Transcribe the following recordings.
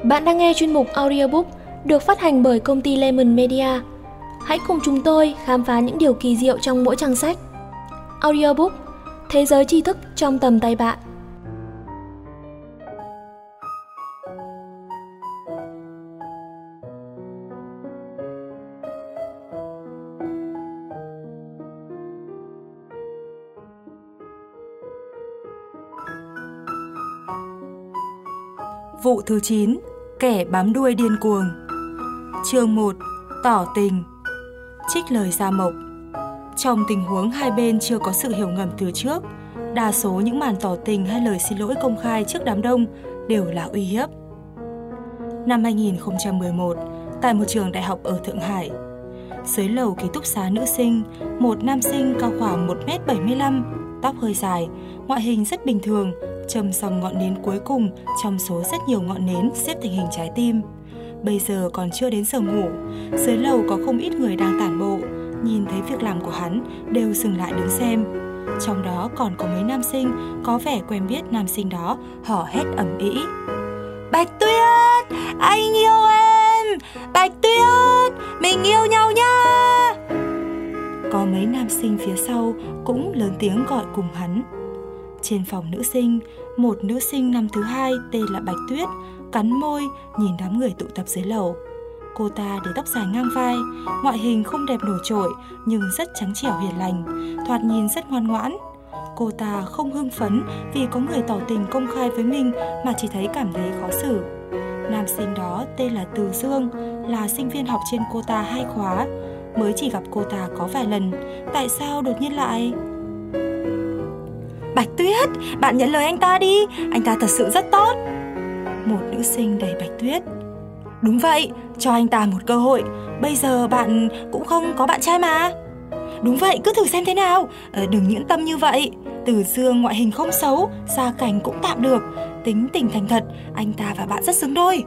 Bạn đang nghe chuyên mục audiobook được phát hành bởi công ty Lemon Media. Hãy cùng chúng tôi khám phá những điều kỳ diệu trong mỗi trang sách. Audiobook, thế giới tri thức trong tầm tay bạn. Vụ thứ 9, kẻ bám đuôi điên cuồng. Chương 1, tỏ tình. Trích lời Gia Mộc. Trong tình huống hai bên chưa có sự hiểu ngầm từ trước, đa số những màn tỏ tình hay lời xin lỗi công khai trước đám đông đều là uy hiếp. Năm 2011, tại một trường đại học ở Thượng Hải, dưới lầu ký túc xá nữ sinh, một nam sinh cao khoảng 1m75, tóc hơi dài, ngoại hình rất bình thường, châm xong ngọn nến cuối cùng trong số rất nhiều ngọn nến xếp thành hình trái tim. Bây giờ còn chưa đến giờ ngủ, dưới lầu có không ít người đang tản bộ, nhìn thấy việc làm của hắn đều dừng lại đứng xem. Trong đó còn có mấy nam sinh có vẻ quen biết nam sinh đó, hò hét ầm ĩ: "Bạch Tuyết, anh yêu em! Bạch Tuyết, mình yêu nhau nha!" Có mấy nam sinh phía sau cũng lớn tiếng gọi cùng hắn. Trên phòng nữ sinh, một nữ sinh năm thứ 2 tên là Bạch Tuyết cắn môi nhìn đám người tụ tập dưới lầu. Cô ta để tóc dài ngang vai, ngoại hình không đẹp nổi trội nhưng rất trắng trẻo hiền lành, thoạt nhìn rất ngoan ngoãn. Cô ta không hưng phấn vì có người tỏ tình công khai với mình mà chỉ thấy cảm thấy khó xử. Nam sinh đó tên là Từ Dương, là sinh viên học trên cô ta 2 khóa, mới chỉ gặp cô ta có vài lần. Tại sao đột nhiên lại... "Bạch Tuyết, bạn nhận lời anh ta đi, anh ta thật sự rất tốt." Một nữ sinh đẩy Bạch Tuyết. "Đúng vậy, cho anh ta một cơ hội, bây giờ bạn cũng không có bạn trai mà." "Đúng vậy, cứ thử xem thế nào, đừng nhẫn tâm như vậy. Từ Dương ngoại hình không xấu, gia cảnh cũng tạm được, tính tình thành thật, anh ta và bạn rất xứng đôi."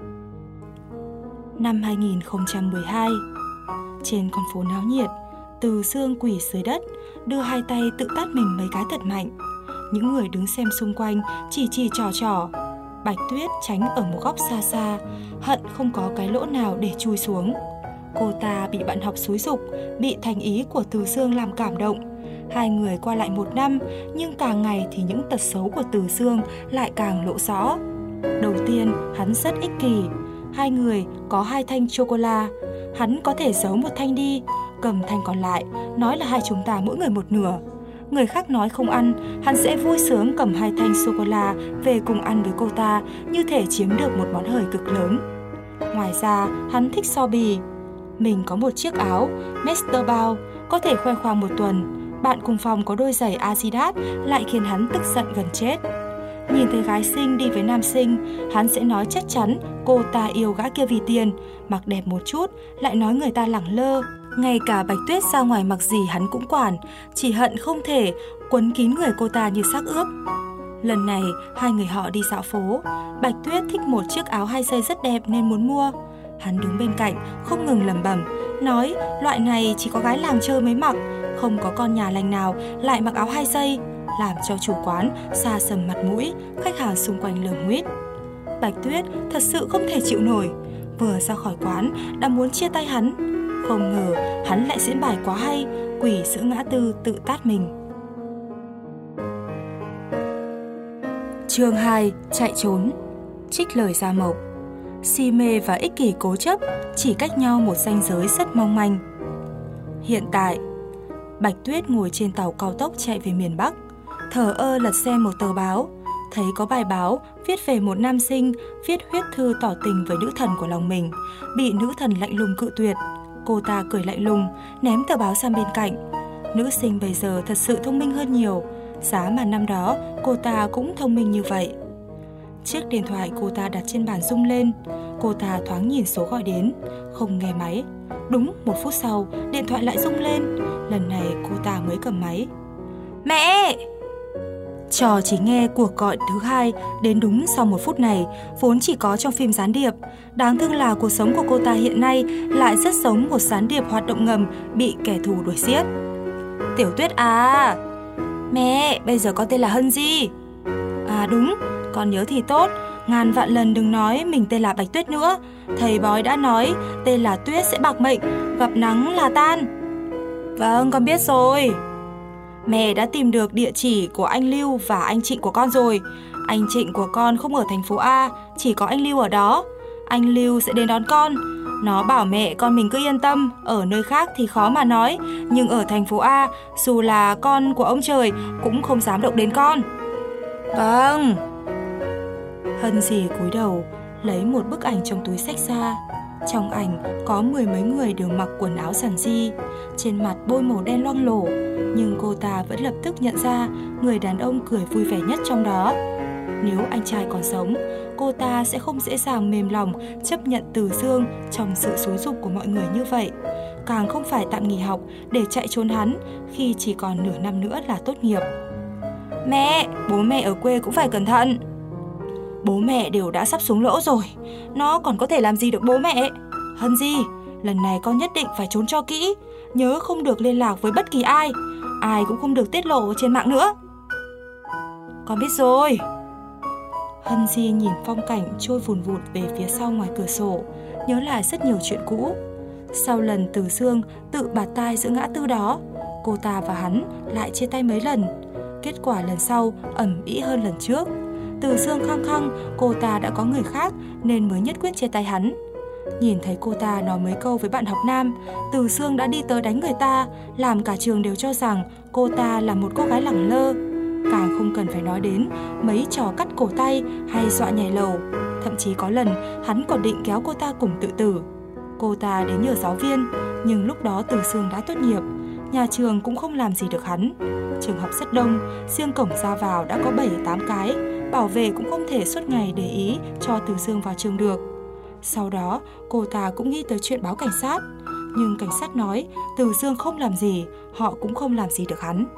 Năm 2012, trên con phố náo nhiệt, Từ Dương quỳ dưới đất, đưa hai tay tự tát mình mấy cái thật mạnh. Những người đứng xem xung quanh chỉ trò. Bạch Tuyết tránh ở một góc xa xa, hận không có cái lỗ nào để chui xuống. Cô ta bị bạn học xúi giục, bị thành ý của Từ Dương làm cảm động. Hai người qua lại 1 năm, nhưng càng ngày thì những tật xấu của Từ Dương lại càng lộ rõ. Đầu tiên, hắn rất ích kỷ. Hai người có 2 thanh chocola, hắn có thể giấu một thanh đi, cầm thanh còn lại, nói là hai chúng ta mỗi người một nửa. Người khác nói không ăn, hắn sẽ vui sướng cầm 2 thanh sô-cô-la về cùng ăn với cô ta, như thể chiếm được một món hời cực lớn. Ngoài ra, hắn thích so bì. Mình có một chiếc áo Master Bao, có thể khoe khoang 1 tuần. Bạn cùng phòng có đôi giày Adidas lại khiến hắn tức giận gần chết. Nhìn thấy gái xinh đi với nam sinh, hắn sẽ nói chắc chắn cô ta yêu gã kia vì tiền. Mặc đẹp một chút, lại nói người ta lẳng lơ. Ngay cả Bạch Tuyết ra ngoài mặc gì hắn cũng quản, chỉ hận không thể quấn kín người cô ta như xác ướp. Lần này, hai người họ đi dạo phố. Bạch Tuyết thích một chiếc áo 2 dây rất đẹp nên muốn mua. Hắn đứng bên cạnh, không ngừng lẩm bẩm, nói loại này chỉ có gái làng chơi mới mặc, không có con nhà lành nào lại mặc áo 2 dây, làm cho chủ quán xa sầm mặt mũi, khách hàng xung quanh lườm nguýt. Bạch Tuyết thật sự không thể chịu nổi, vừa ra khỏi quán đã muốn chia tay hắn. Không ngờ hắn lại diễn bài quá hay, quỳ giữa ngã tư tự tát mình. Chương 2, chạy trốn. Trích lời Gia Mộc. Si mê và ích kỷ cố chấp chỉ cách nhau một ranh giới rất mong manh. Hiện tại, Bạch Tuyết ngồi trên tàu cao tốc chạy về miền Bắc, thờ ơ lật xem một tờ báo, thấy có bài báo viết về một nam sinh viết huyết thư tỏ tình với nữ thần của lòng mình, bị nữ thần lạnh lùng cự tuyệt. Cô ta cười lạnh lùng, ném tờ báo sang bên cạnh. Nữ sinh bây giờ thật sự thông minh hơn nhiều, giá mà năm đó cô ta cũng thông minh như vậy. Chiếc điện thoại cô ta đặt trên bàn rung lên, cô ta thoáng nhìn số gọi đến, không nghe máy. Đúng 1 phút sau, điện thoại lại rung lên, lần này cô ta mới cầm máy. "Mẹ!" Trò chỉ nghe cuộc gọi thứ 2 đến đúng sau 1 phút này, vốn chỉ có trong phim gián điệp. Đáng thương là cuộc sống của cô ta hiện nay lại rất giống một gián điệp hoạt động ngầm bị kẻ thù đuổi giết. "Tiểu Tuyết à?" "Mẹ, bây giờ con tên là Hân Di." "À đúng, con nhớ thì tốt, ngàn vạn lần đừng nói mình tên là Bạch Tuyết nữa. Thầy bói đã nói tên là Tuyết sẽ bạc mệnh, gặp nắng là tan. Vâng, con biết rồi. Mẹ đã tìm được địa chỉ của anh Lưu và anh Trịnh của con rồi. Anh Trịnh của con không ở thành phố A, chỉ có anh Lưu ở đó. Anh Lưu sẽ đến đón con. Nó bảo mẹ con mình cứ yên tâm, ở nơi khác thì khó mà nói, nhưng ở thành phố A, dù là con của ông trời cũng không dám động đến con. Vâng. Hân dì cúi đầu, lấy một bức ảnh trong túi xách ra. Trong ảnh có 10 mấy người đều mặc quần áo giản dị, trên mặt bôi màu đen loang lổ, nhưng cô ta vẫn lập tức nhận ra người đàn ông cười vui vẻ nhất trong đó. Nếu anh trai còn sống, cô ta sẽ không dễ dàng mềm lòng chấp nhận Từ Dương trong sự xúi giục của mọi người như vậy. Càng không phải tạm nghỉ học để chạy trốn hắn khi chỉ còn nửa năm nữa là tốt nghiệp. Mẹ, bố mẹ ở quê cũng phải cẩn thận. Bố mẹ đều đã sắp xuống lỗ rồi, nó còn có thể làm gì được bố mẹ. Hân Di, lần này con nhất định phải trốn cho kỹ, nhớ không được liên lạc với bất kỳ ai, ai cũng không được tiết lộ trên mạng nữa. Con biết rồi. Hân Di nhìn phong cảnh trôi vùn vụt về phía sau ngoài cửa sổ, nhớ lại rất nhiều chuyện cũ. Sau lần Từ Dương tự bạt tai giữa ngã tư đó, cô ta và hắn lại chia tay mấy lần. Kết quả lần sau ầm ĩ hơn lần trước. Từ Dương khăng khăng cô ta đã có người khác nên mới nhất quyết chia tay hắn. Nhìn thấy cô ta nói mấy câu với bạn học nam, Từ Dương đã đi tới đánh người ta, làm cả trường đều cho rằng cô ta là một cô gái lẳng lơ. Càng không cần phải nói đến mấy trò cắt cổ tay hay dọa nhảy lầu. Thậm chí có lần hắn còn định kéo cô ta cùng tự tử. Cô ta đến nhờ giáo viên, nhưng lúc đó Từ Dương đã tốt nghiệp, nhà trường cũng không làm gì được hắn. Trường học rất đông, riêng cổng ra vào đã có 7-8 cái, bảo vệ cũng không thể suốt ngày để ý cho Từ Dương vào trường được. Sau đó, cô ta cũng nghĩ tới chuyện báo cảnh sát, nhưng cảnh sát nói Từ Dương không làm gì, họ cũng không làm gì được hắn.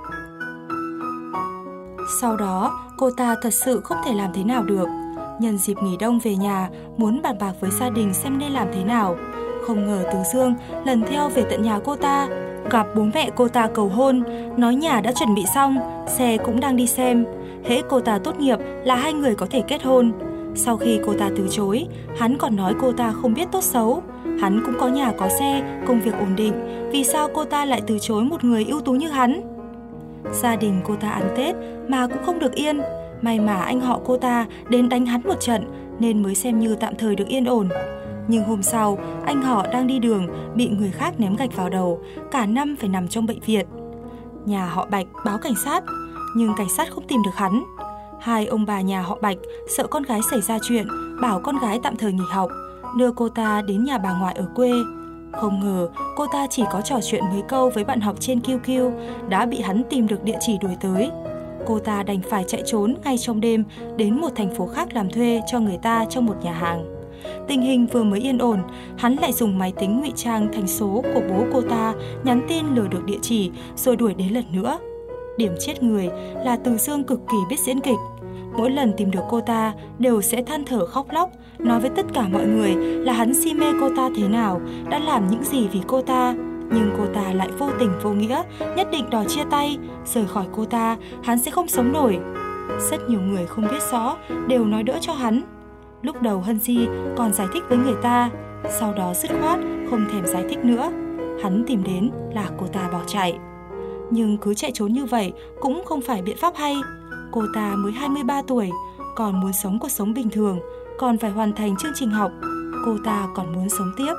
Sau đó, cô ta thật sự không thể làm thế nào được. Nhân dịp nghỉ đông về nhà, muốn bàn bạc với gia đình xem nên làm thế nào. Không ngờ Từ Dương lần theo về tận nhà cô ta, gặp bố mẹ cô ta cầu hôn, nói nhà đã chuẩn bị xong, xe cũng đang đi xem. Hễ cô ta tốt nghiệp là hai người có thể kết hôn. Sau khi cô ta từ chối, hắn còn nói cô ta không biết tốt xấu. Hắn cũng có nhà có xe, công việc ổn định, vì sao cô ta lại từ chối một người ưu tú như hắn? Gia đình cô ta ăn Tết mà cũng không được yên. May mà anh họ cô ta đến đánh hắn một trận nên mới xem như tạm thời được yên ổn. Nhưng hôm sau, anh họ đang đi đường bị người khác ném gạch vào đầu, cả năm phải nằm trong bệnh viện. Nhà họ Bạch báo cảnh sát, nhưng cảnh sát không tìm được hắn. Hai ông bà nhà họ Bạch sợ con gái xảy ra chuyện, bảo con gái tạm thời nghỉ học, đưa cô ta đến nhà bà ngoại ở quê. Không ngờ cô ta chỉ có trò chuyện mấy câu với bạn học trên QQ đã bị hắn tìm được địa chỉ đuổi tới. Cô ta đành phải chạy trốn ngay trong đêm đến một thành phố khác làm thuê cho người ta trong một nhà hàng. Tình hình vừa mới yên ổn, hắn lại dùng máy tính ngụy trang thành số của bố cô ta, nhắn tin lừa được địa chỉ rồi đuổi đến lần nữa. Điểm chết người là Từ Dương cực kỳ biết diễn kịch. Mỗi lần tìm được cô ta đều sẽ than thở khóc lóc, nói với tất cả mọi người là hắn si mê cô ta thế nào, đã làm những gì vì cô ta. Nhưng cô ta lại vô tình vô nghĩa, nhất định đòi chia tay, rời khỏi cô ta, hắn sẽ không sống nổi. Rất nhiều người không biết rõ đều nói đỡ cho hắn. Lúc đầu Hân Di còn giải thích với người ta, sau đó dứt khoát không thèm giải thích nữa. Hắn tìm đến là cô ta bỏ chạy. Nhưng cứ chạy trốn như vậy cũng không phải biện pháp hay. Cô ta mới 23 tuổi, còn muốn sống cuộc sống bình thường, còn phải hoàn thành chương trình học. Cô ta còn muốn sống tiếp.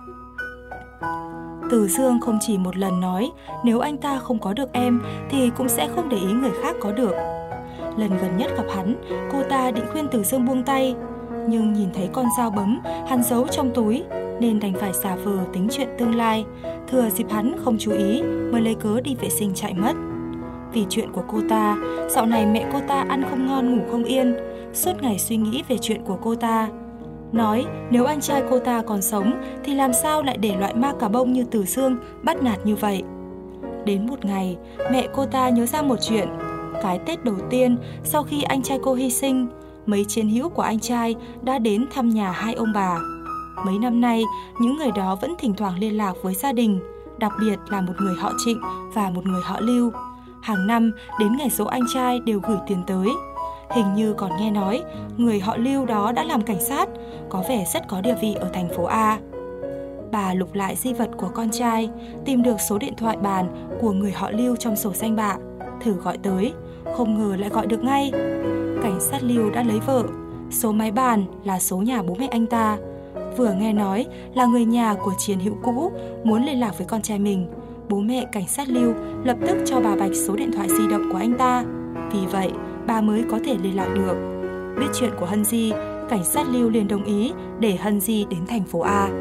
Từ Dương không chỉ một lần nói nếu anh ta không có được em thì cũng sẽ không để ý người khác có được. Lần gần nhất gặp hắn, cô ta định khuyên Từ Dương buông tay, nhưng nhìn thấy con dao bấm hắn giấu trong túi nên đành phải giả vờ tính chuyện tương lai, thừa dịp hắn không chú ý mới lấy cớ đi vệ sinh chạy mất. Vì chuyện của cô ta, dạo này mẹ cô ta ăn không ngon ngủ không yên, suốt ngày suy nghĩ về chuyện của cô ta. Nói nếu anh trai cô ta còn sống thì làm sao lại để loại ma cà bông như Từ Dương bắt nạt như vậy. Đến một ngày, mẹ cô ta nhớ ra một chuyện. Cái Tết đầu tiên sau khi anh trai cô hy sinh, mấy chiến hữu của anh trai đã đến thăm nhà hai ông bà. Mấy năm nay, những người đó vẫn thỉnh thoảng liên lạc với gia đình, đặc biệt là một người họ Trịnh và một người họ Lưu. Hàng năm đến ngày giỗ anh trai đều gửi tiền tới. hình như còn nghe nói người họ Lưu đó đã làm cảnh sát, có vẻ rất có địa vị ở thành phố A. Bà lục lại di vật của con trai, tìm được số điện thoại bàn của người họ Lưu trong sổ danh bạ, thử gọi tới, không ngờ lại gọi được ngay. Cảnh sát Lưu đã lấy vợ, số máy bàn là số nhà bố mẹ anh ta. Vừa nghe nói là người nhà của chiến hữu cũ muốn liên lạc với con trai mình, bố mẹ cảnh sát Lưu lập tức cho bà Bạch số điện thoại di động của anh ta. Vì vậy, bà mới có thể liên lạc được. Biết chuyện của Hân Di, cảnh sát Lưu liền đồng ý để Hân Di đến thành phố A.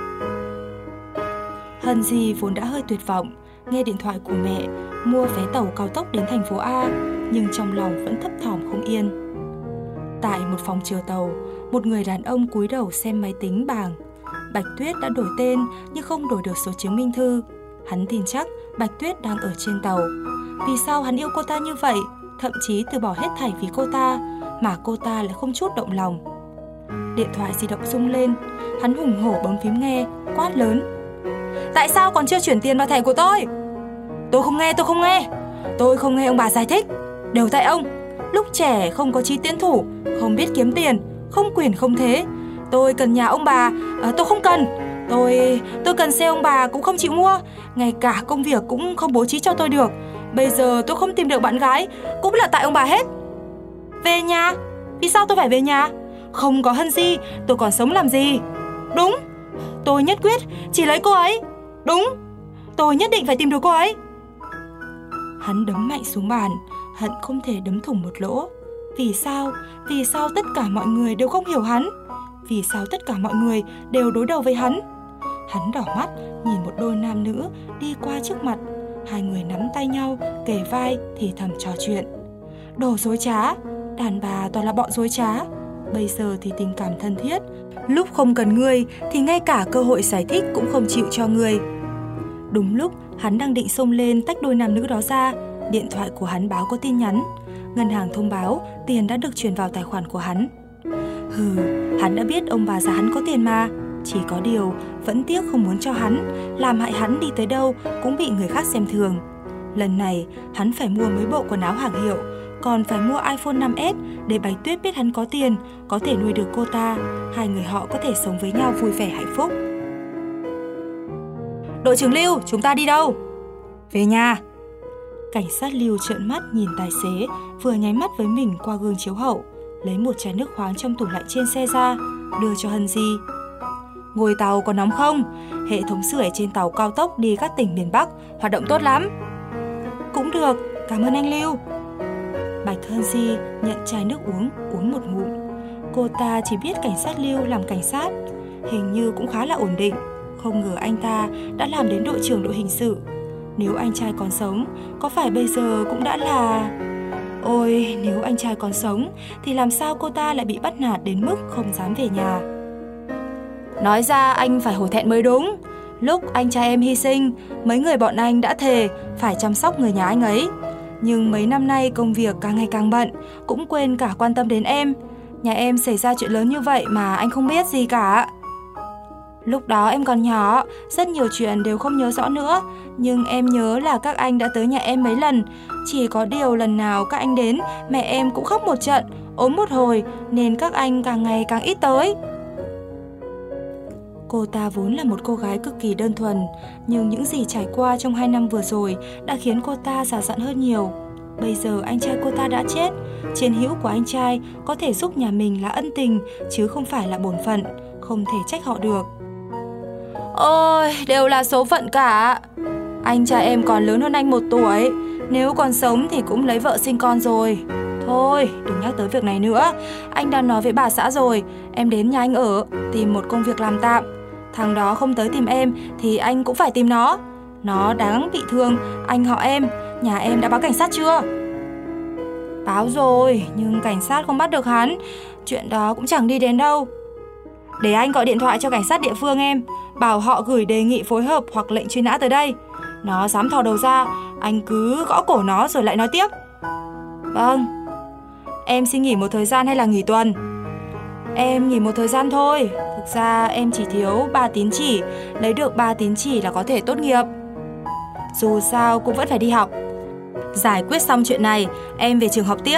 Hân Di vốn đã hơi tuyệt vọng, nghe điện thoại của mẹ mua vé tàu cao tốc đến thành phố A, nhưng trong lòng vẫn thấp thỏm không yên. Tại một phòng chờ tàu, một người đàn ông cúi đầu xem máy tính bảng. Bạch Tuyết đã đổi tên nhưng không đổi được số chứng minh thư. Hắn tin chắc Bạch Tuyết đang ở trên tàu. Vì sao hắn yêu cô ta như vậy, thậm chí từ bỏ hết thảy vì cô ta, mà cô ta lại không chút động lòng? Điện thoại di động rung lên, hắn hùng hổ bấm phím nghe, quát lớn: Tại sao còn chưa chuyển tiền vào thẻ của tôi? Tôi không nghe. Tôi không nghe ông bà giải thích. Đều tại ông. Lúc trẻ không có chí tiến thủ, không biết kiếm tiền, không quyền không thế. Tôi cần nhà ông bà, tôi không cần. Tôi cần xe ông bà cũng không chịu mua. Ngay cả công việc cũng không bố trí cho tôi được. Bây giờ tôi không tìm được bạn gái, cũng là tại ông bà hết. Về nhà? Vì sao tôi phải về nhà? Không có Hân Di, tôi còn sống làm gì? Đúng, tôi nhất quyết chỉ lấy cô ấy. Đúng, tôi nhất định phải tìm được cô ấy. Hắn đấm mạnh xuống bàn, hận không thể đấm thủng một lỗ. Vì sao tất cả mọi người đều không hiểu hắn? Vì sao tất cả mọi người đều đối đầu với hắn? Hắn đỏ mắt nhìn một đôi nam nữ đi qua trước mặt. Hai người nắm tay nhau, kề vai thì thầm trò chuyện. Đồ dối trá, đàn bà toàn là bọn dối trá. Bây giờ thì tình cảm thân thiết, lúc không cần ngươi thì ngay cả cơ hội giải thích cũng không chịu cho ngươi. Đúng lúc hắn đang định xông lên tách đôi nam nữ đó ra, điện thoại của hắn báo có tin nhắn. Ngân hàng thông báo tiền đã được chuyển vào tài khoản của hắn. Hắn đã biết ông bà già hắn có tiền mà. Chỉ có điều vẫn tiếc không muốn cho hắn, làm hại hắn đi tới đâu cũng bị người khác xem thường. Lần này hắn phải mua mấy bộ quần áo hàng hiệu, còn phải mua iPhone 5S để Bạch Tuyết biết hắn có tiền, có thể nuôi được cô ta. Hai người họ có thể sống với nhau vui vẻ hạnh phúc. Đội trưởng Lưu, chúng ta đi đâu? Về nhà. Cảnh sát Lưu trợn mắt nhìn tài xế vừa nháy mắt với mình qua gương chiếu hậu, lấy một chai nước khoáng trong tủ lạnh trên xe ra, đưa cho Hân Di. Ngồi tàu có nóng không? Hệ thống sưởi trên tàu cao tốc đi các tỉnh miền Bắc hoạt động tốt lắm. Cũng được, cảm ơn anh Lưu. Bạch Hân Di nhận chai nước uống một ngụm. Cô ta chỉ biết cảnh sát Lưu làm cảnh sát, hình như cũng khá là ổn định. Không ngờ anh ta đã làm đến đội trưởng đội hình sự. Nếu anh trai còn sống, có phải bây giờ cũng đã là... Ôi, nếu anh trai còn sống thì làm sao cô ta lại bị bắt nạt đến mức không dám về nhà? Nói ra anh phải hổ thẹn mới đúng. Lúc anh trai em hy sinh, mấy người bọn anh đã thề phải chăm sóc người nhà anh ấy. Nhưng mấy năm nay công việc càng ngày càng bận, cũng quên cả quan tâm đến em. Nhà em xảy ra chuyện lớn như vậy mà anh không biết gì cả. Lúc đó em còn nhỏ, rất nhiều chuyện đều không nhớ rõ nữa. Nhưng em nhớ là các anh đã tới nhà em mấy lần. Chỉ có điều lần nào các anh đến, mẹ em cũng khóc một trận, ốm một hồi, nên các anh càng ngày càng ít tới. Cô ta vốn là một cô gái cực kỳ đơn thuần, nhưng những gì trải qua trong 2 năm vừa rồi đã khiến cô ta già dặn hơn nhiều. Bây giờ anh trai cô ta đã chết, chiến hữu của anh trai có thể giúp nhà mình là ân tình, chứ không phải là bổn phận, không thể trách họ được. Ôi, đều là số phận cả. Anh trai em còn lớn hơn anh 1 tuổi, nếu còn sống thì cũng lấy vợ sinh con rồi. Thôi, đừng nhắc tới việc này nữa. Anh đã nói với bà xã rồi, em đến nhà anh ở, tìm một công việc làm tạm. Thằng đó không tới tìm em thì anh cũng phải tìm nó. Nó đáng bị thương, anh họ em. Nhà em đã báo cảnh sát chưa? Báo rồi, nhưng cảnh sát không bắt được hắn. Chuyện đó cũng chẳng đi đến đâu. Để anh gọi điện thoại cho cảnh sát địa phương em, bảo họ gửi đề nghị phối hợp hoặc lệnh truy nã tới đây. Nó dám thò đầu ra, anh cứ gõ cổ nó rồi lại nói tiếp. Vâng. Em xin nghỉ một thời gian hay là nghỉ tuần? Em nghỉ một thời gian thôi. Thực ra em chỉ thiếu 3 tín chỉ, lấy được 3 tín chỉ là có thể tốt nghiệp. Dù sao cũng vẫn phải đi học. Giải quyết xong chuyện này, em về trường học tiếp.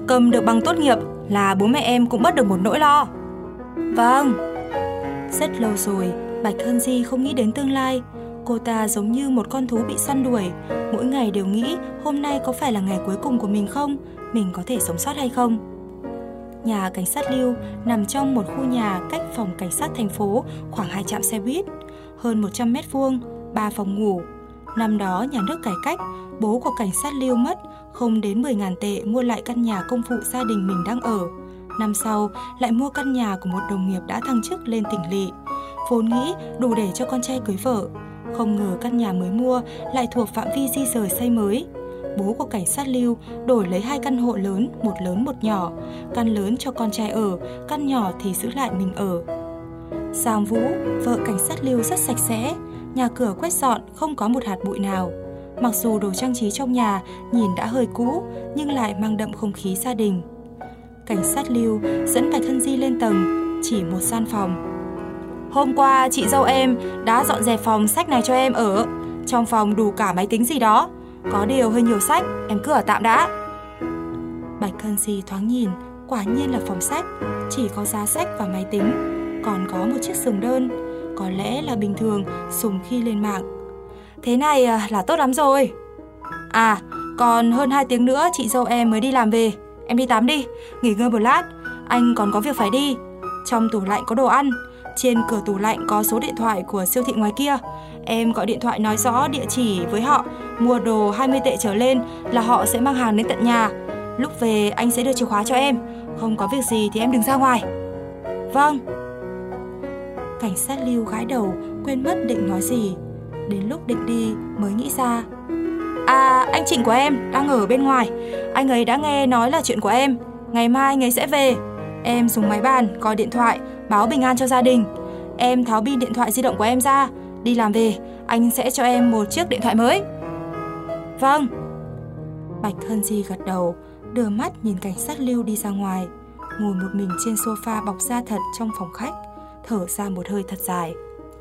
Cầm được bằng tốt nghiệp là bố mẹ em cũng bớt được một nỗi lo. Vâng. Rất lâu rồi, Bạch Hân Di không nghĩ đến tương lai. Cô ta giống như một con thú bị săn đuổi, mỗi ngày đều nghĩ hôm nay có phải là ngày cuối cùng của mình không, mình có thể sống sót hay không. Nhà cảnh sát Lưu nằm trong một khu nhà cách phòng cảnh sát thành phố khoảng 2 trạm xe buýt, hơn 100 mét vuông, 3 phòng ngủ. Năm đó nhà nước cải cách, bố của cảnh sát Lưu mất, không đến 10.000 tệ mua lại căn nhà công vụ gia đình mình đang ở. Năm sau lại mua căn nhà của một đồng nghiệp đã thăng chức lên tỉnh lỵ, vốn nghĩ đủ để cho con trai cưới vợ. Không ngờ căn nhà mới mua lại thuộc phạm vi di rời xây mới. Bố của cảnh sát Lưu đổi lấy 2 căn hộ lớn một nhỏ. Căn lớn cho con trai ở, căn nhỏ thì giữ lại mình ở. Giang Vũ, vợ cảnh sát Lưu rất sạch sẽ, nhà cửa quét dọn không có một hạt bụi nào. Mặc dù đồ trang trí trong nhà nhìn đã hơi cũ nhưng lại mang đậm không khí gia đình. Cảnh sát Lưu dẫn Bạch Hân Di lên tầng, chỉ một gian phòng. Hôm qua chị dâu em đã dọn dẹp phòng sách này cho em ở. Trong phòng đủ cả máy tính gì đó. Có điều hơi nhiều sách, em cứ ở tạm đã. Bạch Hân Di thoáng nhìn, quả nhiên là phòng sách, chỉ có giá sách và máy tính, còn có một chiếc giường đơn, có lẽ là bình thường dùng khi lên mạng. Thế này là tốt lắm rồi. À, còn hơn 2 tiếng nữa chị dâu em mới đi làm về. Em đi tắm đi, nghỉ ngơi một lát, anh còn có việc phải đi. Trong tủ lạnh có đồ ăn, trên cửa tủ lạnh có số điện thoại của siêu thị ngoài kia. Em gọi điện thoại nói rõ địa chỉ với họ, mua đồ 20 tệ trở lên là họ sẽ mang hàng đến tận nhà. Lúc về anh sẽ đưa chìa khóa cho em. Không có việc gì thì em đừng ra ngoài. Vâng. Cảnh sát Lưu gãi đầu, quên mất định nói gì. Đến lúc định đi mới nghĩ ra. À, anh Trịnh của em đang ở bên ngoài. Anh ấy đã nghe nói là chuyện của em. Ngày mai anh ấy sẽ về. Em dùng máy bàn, gọi điện thoại, báo bình an cho gia đình. Em tháo pin điện thoại di động của em ra. Đi làm về, anh sẽ cho em một chiếc điện thoại mới. Vâng. Bạch Hân Di gật đầu, đưa mắt nhìn cảnh sát Lưu đi ra ngoài, ngồi một mình trên sofa bọc da thật trong phòng khách, thở ra một hơi thật dài.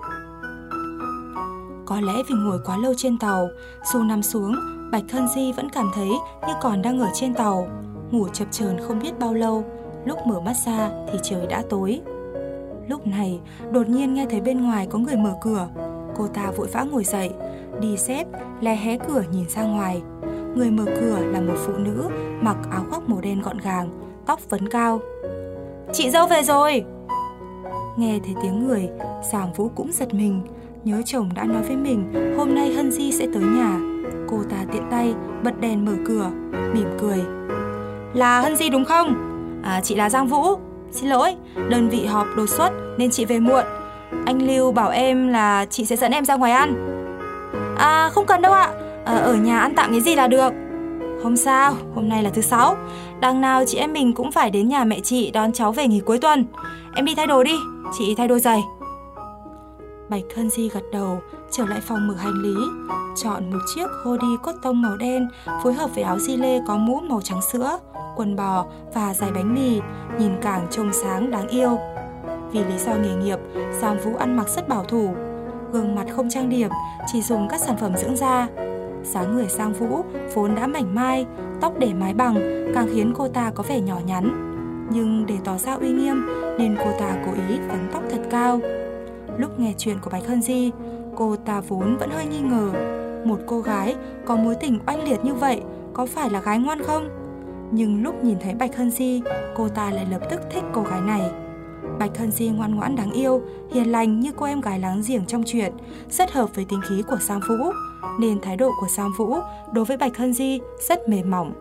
Có lẽ vì ngồi quá lâu trên tàu, dù nằm xuống, Bạch Hân Di vẫn cảm thấy như còn đang ở trên tàu, ngủ chập chờn không biết bao lâu. Lúc mở mắt ra thì trời đã tối. Lúc này đột nhiên nghe thấy bên ngoài có người mở cửa. Cô ta vội vã ngồi dậy, đi dép, lé hé cửa nhìn ra ngoài. Người mở cửa là một phụ nữ mặc áo khoác màu đen gọn gàng, tóc vấn cao. Chị dâu về rồi. Nghe thấy tiếng người, Giang Vũ cũng giật mình, nhớ chồng đã nói với mình hôm nay Hân Di sẽ tới nhà. Cô ta tiện tay bật đèn mở cửa, mỉm cười. Là Hân Di đúng không? Chị là Giang Vũ. Xin lỗi, đơn vị họp đột xuất nên chị về muộn. Anh Lưu bảo em là chị sẽ dẫn em ra ngoài ăn. Không cần đâu ạ. Ở nhà ăn tạm cái gì là được. Không sao, hôm nay là thứ 6. Đằng nào chị em mình cũng phải đến nhà mẹ chị đón cháu về nghỉ cuối tuần. Em đi thay đồ đi, chị thay đôi giày. Bạch Hân Di gật đầu, trở lại phòng mở hành lý, chọn một chiếc hoodie cotton màu đen phối hợp với áo gi lê có mũ màu trắng sữa, quần bò và giày bánh mì, nhìn càng trông sáng đáng yêu. Vì lý do nghề nghiệp, Giang Vũ ăn mặc rất bảo thủ, gương mặt không trang điểm, chỉ dùng các sản phẩm dưỡng da. Dáng người Giang Vũ vốn đã mảnh mai, tóc để mái bằng càng khiến cô ta có vẻ nhỏ nhắn. Nhưng để tỏ ra uy nghiêm nên cô ta cố ý vấn tóc thật cao. Lúc nghe chuyện của Bạch Hân Di, cô ta vốn vẫn hơi nghi ngờ, một cô gái có mối tình oanh liệt như vậy có phải là gái ngoan không? Nhưng lúc nhìn thấy Bạch Hân Di, cô ta lại lập tức thích cô gái này. Bạch Hân Di ngoan ngoãn đáng yêu, hiền lành như cô em gái láng giềng trong chuyện, rất hợp với tính khí của Giang Vũ, nên thái độ của Giang Vũ đối với Bạch Hân Di rất mềm mỏng.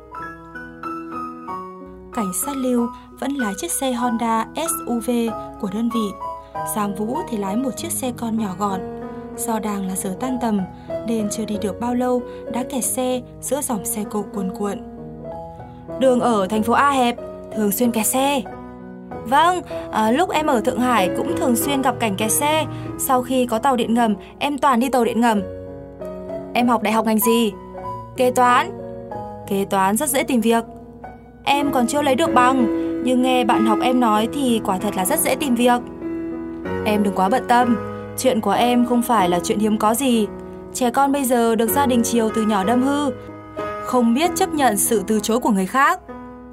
Cảnh sát Lưu vẫn lái chiếc xe Honda SUV của đơn vị, Giang Vũ thì lái một chiếc xe con nhỏ gọn. Do đang là giờ tan tầm nên chưa đi được bao lâu đã kẹt xe giữa dòng xe cộ cuồn cuộn. Đường ở thành phố A hẹp, thường xuyên kẹt xe. Vâng, lúc em ở Thượng Hải cũng thường xuyên gặp cảnh kẹt xe. Sau khi có tàu điện ngầm, em toàn đi tàu điện ngầm. Em học đại học ngành gì? Kế toán. Kế toán rất dễ tìm việc. Em còn chưa lấy được bằng, nhưng nghe bạn học em nói thì quả thật là rất dễ tìm việc. Em đừng quá bận tâm, chuyện của em không phải là chuyện hiếm có gì. Trẻ con bây giờ được gia đình chiều từ nhỏ đâm hư, không biết chấp nhận sự từ chối của người khác.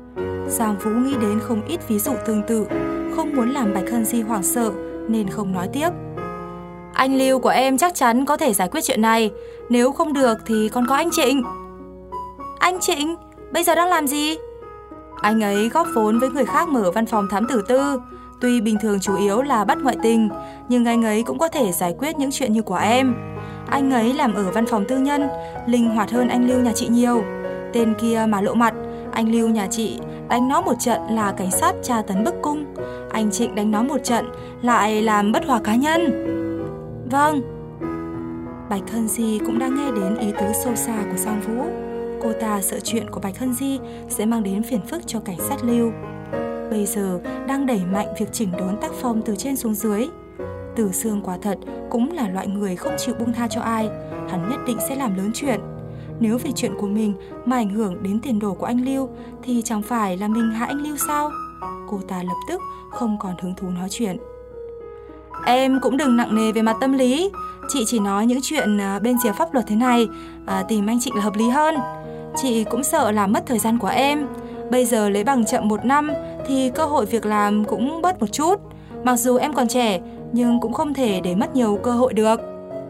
Giang Vũ nghĩ đến không ít ví dụ tương tự, không muốn làm Bạch Hân Di hoảng sợ nên không nói tiếp. Anh Lưu của em chắc chắn có thể giải quyết chuyện này, nếu không được thì còn có anh Trịnh. Anh Trịnh? Bây giờ đang làm gì? Anh ấy góp vốn với người khác mở văn phòng thám tử tư. Tuy bình thường chủ yếu là bắt ngoại tình, nhưng anh ấy cũng có thể giải quyết những chuyện như của em. Anh ấy làm ở văn phòng tư nhân, linh hoạt hơn anh Lưu nhà chị nhiều. Tên kia mà lộ mặt, anh Lưu nhà chị đánh nó một trận là cảnh sát tra tấn bức cung. Anh Trịnh đánh nó một trận lại làm bất hòa cá nhân. Vâng. Bạch Hân Di cũng đang nghe đến ý tứ sâu xa của Giang Vũ. Cô ta sợ chuyện của Bạch Hân Di sẽ mang đến phiền phức cho cảnh sát Lưu. Bây giờ đang đẩy mạnh việc chỉnh đốn tác phong từ trên xuống dưới. Từ Sương quả thật cũng là loại người không chịu buông tha cho ai. Hắn nhất định sẽ làm lớn chuyện. Nếu vì chuyện của mình mà ảnh hưởng đến tiền đồ của anh Lưu thì chẳng phải là mình hại anh Lưu sao? Cô ta lập tức không còn hứng thú nói chuyện. Em cũng đừng nặng nề về mặt tâm lý. Chị chỉ nói những chuyện bên rìa pháp luật thế này, tìm anh Trịnh là hợp lý hơn. Chị cũng sợ làm mất thời gian của em. Bây giờ lấy bằng chậm 1 năm thì cơ hội việc làm cũng bớt một chút. Mặc dù em còn trẻ nhưng cũng không thể để mất nhiều cơ hội được.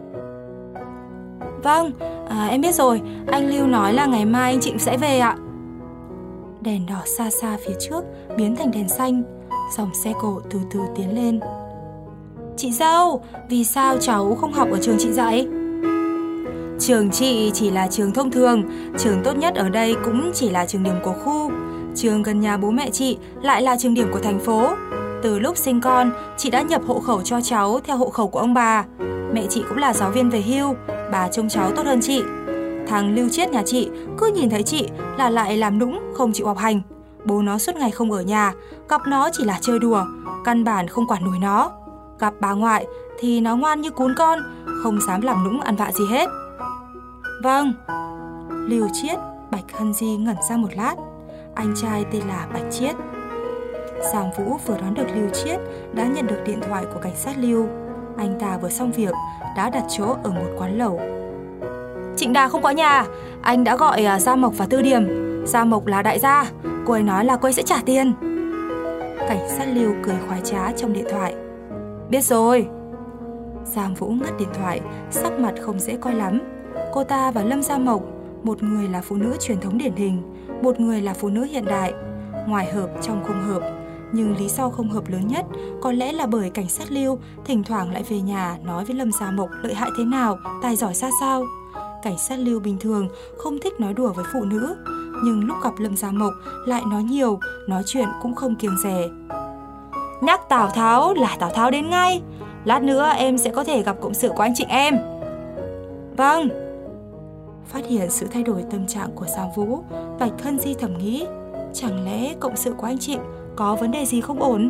Vâng, em biết rồi. Anh Lưu nói là ngày mai anh Trịnh sẽ về ạ. Đèn đỏ xa xa phía trước biến thành đèn xanh. Dòng xe cộ từ từ tiến lên. Chị dâu, vì sao cháu không học ở trường chị dạy? Trường chị chỉ là trường thông thường, trường tốt nhất ở đây cũng chỉ là trường điểm của khu. Trường gần nhà bố mẹ chị lại là trường điểm của thành phố. Từ lúc sinh con, chị đã nhập hộ khẩu cho cháu theo hộ khẩu của ông bà. Mẹ chị cũng là giáo viên về hưu, bà trông cháu tốt hơn chị. Thằng Lưu Chiết nhà chị cứ nhìn thấy chị là lại làm nũng, không chịu học hành. Bố nó suốt ngày không ở nhà, gặp nó chỉ là chơi đùa, căn bản không quản nổi nó. Gặp bà ngoại thì nó ngoan như cún con, không dám làm nũng ăn vạ gì hết. Vâng. Lưu Chiết, Bạch Hân Di ngẩn ra một lát. Anh trai tên là Bạch Chiết. Giang Vũ vừa đón được Lưu Chiết đã nhận được điện thoại của cảnh sát Lưu. Anh ta vừa xong việc đã đặt chỗ ở một quán lẩu. Trịnh Đà không có nhà, anh đã gọi Gia Mộc và Tư Điểm. Gia Mộc là đại gia, cô ấy nói là cô ấy sẽ trả tiền. Cảnh sát Lưu cười khoái trá trong điện thoại. Biết rồi. Giang Vũ ngắt điện thoại, sắc mặt không dễ coi lắm. Cô ta và Lâm Gia Mộc, một người là phụ nữ truyền thống điển hình, một người là phụ nữ hiện đại. Ngoài hợp trong không hợp, nhưng lý do không hợp lớn nhất có lẽ là bởi cảnh sát Lưu thỉnh thoảng lại về nhà nói với Lâm Gia Mộc lợi hại thế nào, tài giỏi ra sao. Cảnh sát Lưu bình thường không thích nói đùa với phụ nữ, nhưng lúc gặp Lâm Gia Mộc lại nói nhiều, nói chuyện cũng không kiêng dè. Nhắc Tào Tháo là Tào Tháo đến ngay. Lát nữa em sẽ có thể gặp cộng sự của anh Trịnh em. Vâng. Phát hiện sự thay đổi tâm trạng của Giang Vũ, Bạch Hân Di thầm nghĩ, chẳng lẽ cộng sự của anh Trịnh có vấn đề gì không ổn?